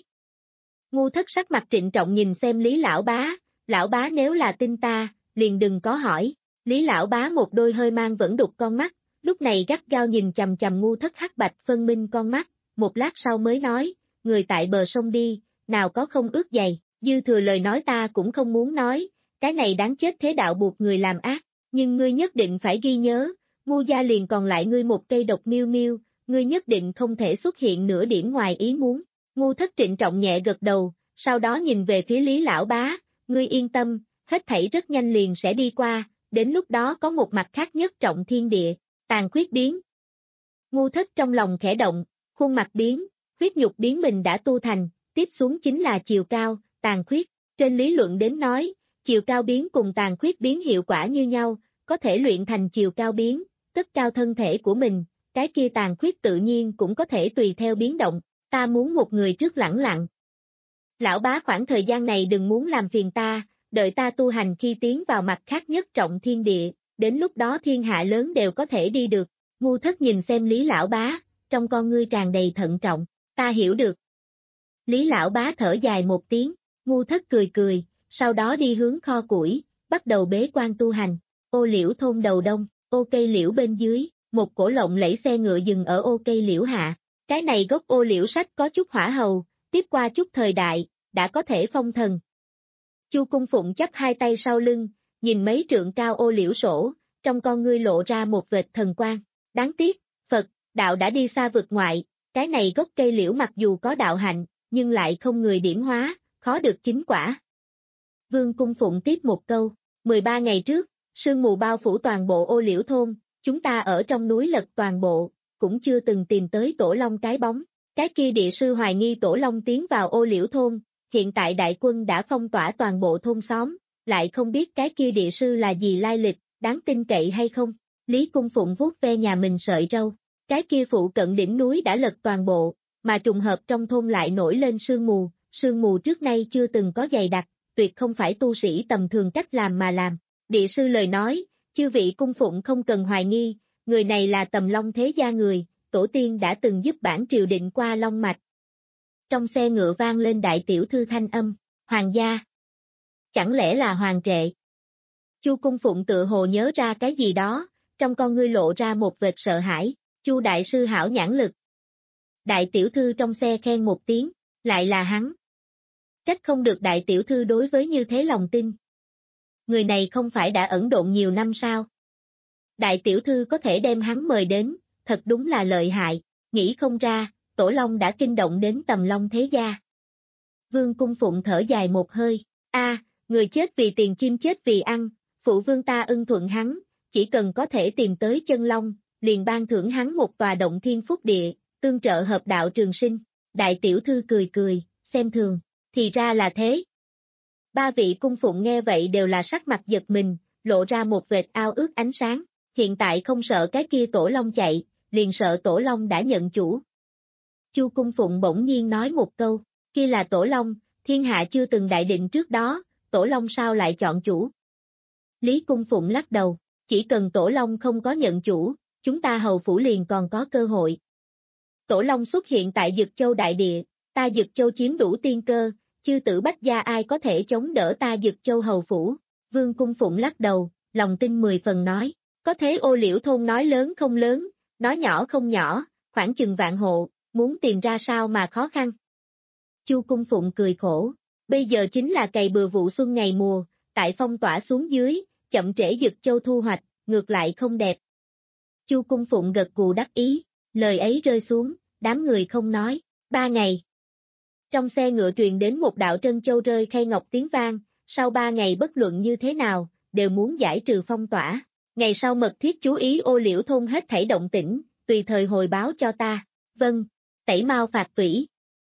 Ngu Thất sắc mặt trịnh trọng nhìn xem Lý lão bá, lão bá nếu là tin ta, liền đừng có hỏi. Lý lão bá một đôi hơi mang vẫn đục con mắt, lúc này gắt gao nhìn chằm chằm Ngu Thất hắc bạch phân minh con mắt, một lát sau mới nói, người tại bờ sông đi, nào có không ướt giày, dư thừa lời nói ta cũng không muốn nói, cái này đáng chết thế đạo buộc người làm ác, nhưng ngươi nhất định phải ghi nhớ, Ngu gia liền còn lại ngươi một cây độc miêu miêu, ngươi nhất định không thể xuất hiện nửa điểm ngoài ý muốn. Ngu Thất trịnh trọng nhẹ gật đầu, sau đó nhìn về phía Lý lão bá, ngươi yên tâm, hết thảy rất nhanh liền sẽ đi qua, đến lúc đó có một mặt khác nhất trọng thiên địa, tàn khuyết biến. Ngu Thất trong lòng khẽ động, khuôn mặt biến, huyết nhục biến mình đã tu thành, tiếp xuống chính là chiều cao, tàn khuyết, trên lý luận đến nói, chiều cao biến cùng tàn khuyết biến hiệu quả như nhau, có thể luyện thành chiều cao biến, cất cao thân thể của mình, cái kia tàn khuyết tự nhiên cũng có thể tùy theo biến động, ta muốn một người trước lẳng lặng. Lão bá khoảng thời gian này đừng muốn làm phiền ta, đợi ta tu hành khi tiến vào mặt khác nhất trọng thiên địa, đến lúc đó thiên hạ lớn đều có thể đi được. Ngu Thất nhìn xem Lý lão bá, trong con ngươi tràn đầy thận trọng, ta hiểu được. Lý lão bá thở dài một tiếng, Ngu Thất cười cười, sau đó đi hướng kho củi, bắt đầu bế quan tu hành. Ô liễu thôn đầu đông, ô cây liễu bên dưới, một cổ lộng lẫy xe ngựa dừng ở ô cây liễu hạ. Cái này gốc ô liễu sách có chút hỏa hầu, tiếp qua chút thời đại, đã có thể phong thần. Chu Cung Phụng chắp hai tay sau lưng, nhìn mấy trượng cao ô liễu sổ, trong con ngươi lộ ra một vệt thần quang. Đáng tiếc, Phật, đạo đã đi xa vực ngoại, cái này gốc cây liễu mặc dù có đạo hạnh, nhưng lại không người điểm hóa, khó được chính quả. Vương Cung Phụng tiếp một câu, mười ba ngày trước, sương mù bao phủ toàn bộ ô liễu thôn, chúng ta ở trong núi lật toàn bộ, cũng chưa từng tìm tới Tổ Long cái bóng. Cái kia địa sư hoài nghi Tổ Long tiến vào ô liễu thôn, hiện tại đại quân đã phong tỏa toàn bộ thôn xóm, lại không biết cái kia địa sư là gì lai lịch, đáng tin cậy hay không. Lý Cung Phụng vuốt ve nhà mình sợi râu, cái kia phụ cận đỉnh núi đã lật toàn bộ, mà trùng hợp trong thôn lại nổi lên sương mù, sương mù trước nay chưa từng có dày đặc, tuyệt không phải tu sĩ tầm thường cách làm mà làm. Địa sư lời nói, chư vị Cung Phụng không cần hoài nghi, người này là Tầm Long thế gia người, tổ tiên đã từng giúp bản triều định qua long mạch. Trong xe ngựa vang lên đại tiểu thư thanh âm, hoàng gia. Chẳng lẽ là hoàng trệ? Chu Cung Phụng tự hồ nhớ ra cái gì đó, trong con ngươi lộ ra một vệt sợ hãi, Chu đại sư hảo nhãn lực. Đại tiểu thư trong xe khen một tiếng, lại là hắn. Trách không được đại tiểu thư đối với như thế lòng tin. Người này không phải đã ẩn độn nhiều năm sao? Đại tiểu thư có thể đem hắn mời đến, thật đúng là lợi hại, nghĩ không ra, Tổ Long đã kinh động đến Tầm Long thế gia. Vương Cung Phụng thở dài một hơi, a, người chết vì tiền chim chết vì ăn, phụ vương ta ưng thuận hắn, chỉ cần có thể tìm tới chân long, liền ban thưởng hắn một tòa động thiên phúc địa, tương trợ hợp đạo trường sinh. Đại tiểu thư cười cười, xem thường, thì ra là thế. Ba vị cung phụng nghe vậy đều là sắc mặt giật mình, lộ ra một vệt ao ước ánh sáng, hiện tại không sợ cái kia Tổ Long chạy, liền sợ Tổ Long đã nhận chủ. Chu Cung Phụng bỗng nhiên nói một câu, kia là Tổ Long, thiên hạ chưa từng đại định trước đó, Tổ Long sao lại chọn chủ? Lý Cung Phụng lắc đầu, chỉ cần Tổ Long không có nhận chủ, chúng ta hầu phủ liền còn có cơ hội. Tổ Long xuất hiện tại Dực Châu đại địa, ta Dực Châu chiếm đủ tiên cơ, chư tử bách gia ai có thể chống đỡ ta Dực Châu hầu phủ? Vương Cung Phụng lắc đầu, lòng tin mười phần nói, Có thế Ô Liễu thôn nói lớn không lớn, nói nhỏ không nhỏ, khoảng chừng vạn hộ, muốn tìm ra sao mà khó khăn. Chu Cung Phụng cười khổ, bây giờ chính là cày bừa vụ xuân ngày mùa, tại phong tỏa xuống dưới, chậm trễ Dực Châu thu hoạch, ngược lại không đẹp. Chu Cung Phụng gật gù đắc ý, lời ấy rơi xuống, đám người không nói, ba ngày. Trong xe ngựa truyền đến một đạo trân châu rơi khay ngọc tiếng vang, sau ba ngày bất luận như thế nào, đều muốn giải trừ phong tỏa. Ngày sau mật thiết chú ý Ô Liễu thôn hết thảy động tĩnh, tùy thời hồi báo cho ta. Vâng, tẩy mau phạt tủy.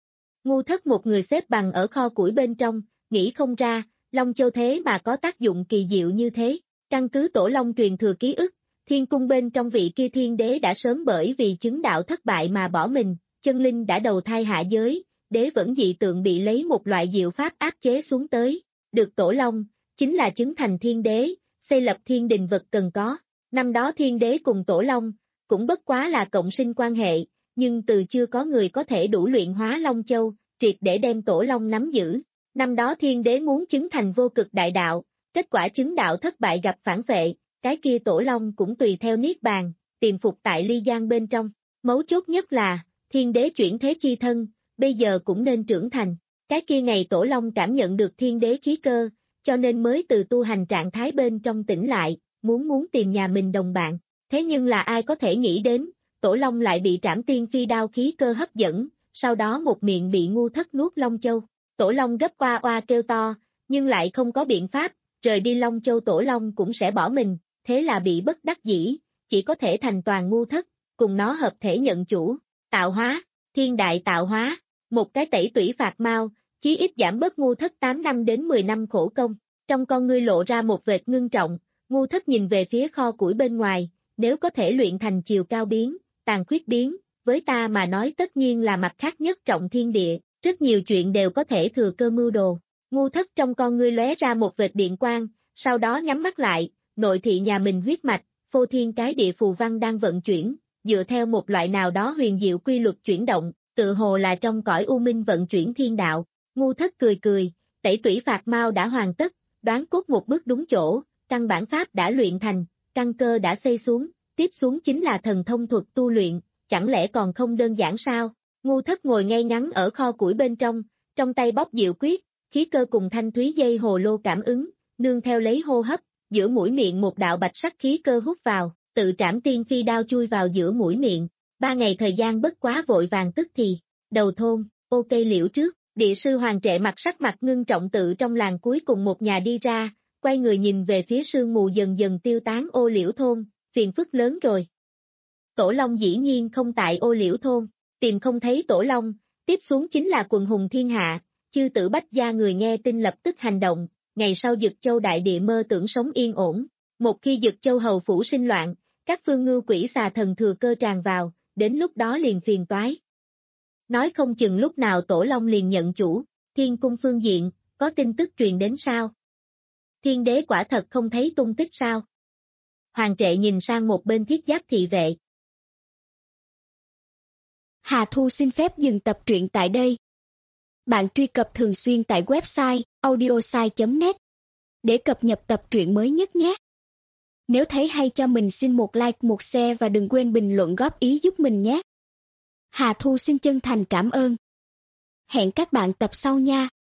Ngu Thất một người xếp bằng ở kho củi bên trong, nghĩ không ra, Long Châu thế mà có tác dụng kỳ diệu như thế. Căn cứ Tổ Long truyền thừa ký ức, thiên cung bên trong vị kia thiên đế đã sớm bởi vì chứng đạo thất bại mà bỏ mình, chân linh đã đầu thai hạ giới, đế vẫn dị tượng bị lấy một loại diệu pháp áp chế xuống tới. Được Tổ Long, chính là chứng thành thiên đế, xây lập thiên đình vật cần có. Năm đó thiên đế cùng Tổ Long, cũng bất quá là cộng sinh quan hệ, nhưng từ chưa có người có thể đủ luyện hóa Long Châu, triệt để đem Tổ Long nắm giữ. Năm đó thiên đế muốn chứng thành vô cực đại đạo, kết quả chứng đạo thất bại gặp phản vệ, cái kia Tổ Long cũng tùy theo niết bàn, tiềm phục tại ly giang bên trong. Mấu chốt nhất là, thiên đế chuyển thế chi thân, bây giờ cũng nên trưởng thành. Cái kia ngày Tổ Long cảm nhận được thiên đế khí cơ, cho nên mới từ tu hành trạng thái bên trong tỉnh lại, muốn muốn tìm nhà mình đồng bạn. Thế nhưng là ai có thể nghĩ đến, Tổ Long lại bị Trảm Tiên Phi đao khí cơ hấp dẫn, sau đó một miệng bị Ngu Thất nuốt Long Châu. Tổ Long gấp oa oa kêu to, nhưng lại không có biện pháp, rời đi Long Châu Tổ Long cũng sẽ bỏ mình, thế là bị bất đắc dĩ, chỉ có thể thành toàn Ngu Thất, cùng nó hợp thể nhận chủ, tạo hóa, thiên đại tạo hóa, một cái tẩy tủy phạt mau, chí ít giảm bớt Ngu Thất tám năm đến mười năm khổ công. Trong con ngươi lộ ra một vệt ngưng trọng, Ngu Thất nhìn về phía kho củi bên ngoài, nếu có thể luyện thành chiều cao biến, tàn khuyết biến, với ta mà nói tất nhiên là mặt khác nhất trọng thiên địa, rất nhiều chuyện đều có thể thừa cơ mưu đồ. Ngu Thất trong con ngươi lóe ra một vệt điện quang, sau đó nhắm mắt lại, nội thị nhà mình huyết mạch, phô thiên cái địa phù văn đang vận chuyển, dựa theo một loại nào đó huyền diệu quy luật chuyển động, tự hồ là trong cõi u minh vận chuyển thiên đạo. Ngu Thất cười cười, tẩy tủy phạt mau đã hoàn tất, đoán cốt một bước đúng chỗ, căn bản pháp đã luyện thành, căn cơ đã xây xuống, tiếp xuống chính là thần thông thuật tu luyện, chẳng lẽ còn không đơn giản sao? Ngu Thất ngồi ngay ngắn ở kho củi bên trong, trong tay bóc diệu quyết, khí cơ cùng thanh thúy dây hồ lô cảm ứng, nương theo lấy hô hấp, giữa mũi miệng một đạo bạch sắc khí cơ hút vào, tự Trảm Tiên Phi đao chui vào giữa mũi miệng. Ba ngày thời gian bất quá vội vàng tức thì. Đầu thôn, ô cây liễu trước, địa sư Hoàng Trệ mặt sắc mặt ngưng trọng tự trong làng cuối cùng một nhà đi ra, quay người nhìn về phía sương mù dần dần tiêu tán Ô Liễu thôn, phiền phức lớn rồi. Tổ Long dĩ nhiên không tại Ô Liễu thôn, tìm không thấy Tổ Long, tiếp xuống chính là quần hùng thiên hạ, chư tử bách gia người nghe tin lập tức hành động, ngày sau Dực Châu đại địa mơ tưởng sống yên ổn. Một khi Dực Châu hầu phủ sinh loạn, các phương ngưu quỷ xà thần thừa cơ tràn vào, đến lúc đó liền phiền toái. Nói không chừng lúc nào Tổ Long liền nhận chủ, thiên cung phương diện, có tin tức truyền đến sao? Thiên đế quả thật không thấy tung tích sao? Hoàng Trệ nhìn sang một bên thiết giáp thị vệ. Hà Thu xin phép dừng tập truyện tại đây. Bạn truy cập thường xuyên tại website audiosai chấm net để cập nhật tập truyện mới nhất nhé. Nếu thấy hay cho mình xin một like, một share và đừng quên bình luận góp ý giúp mình nhé. Hà Thu xin chân thành cảm ơn. Hẹn các bạn tập sau nha.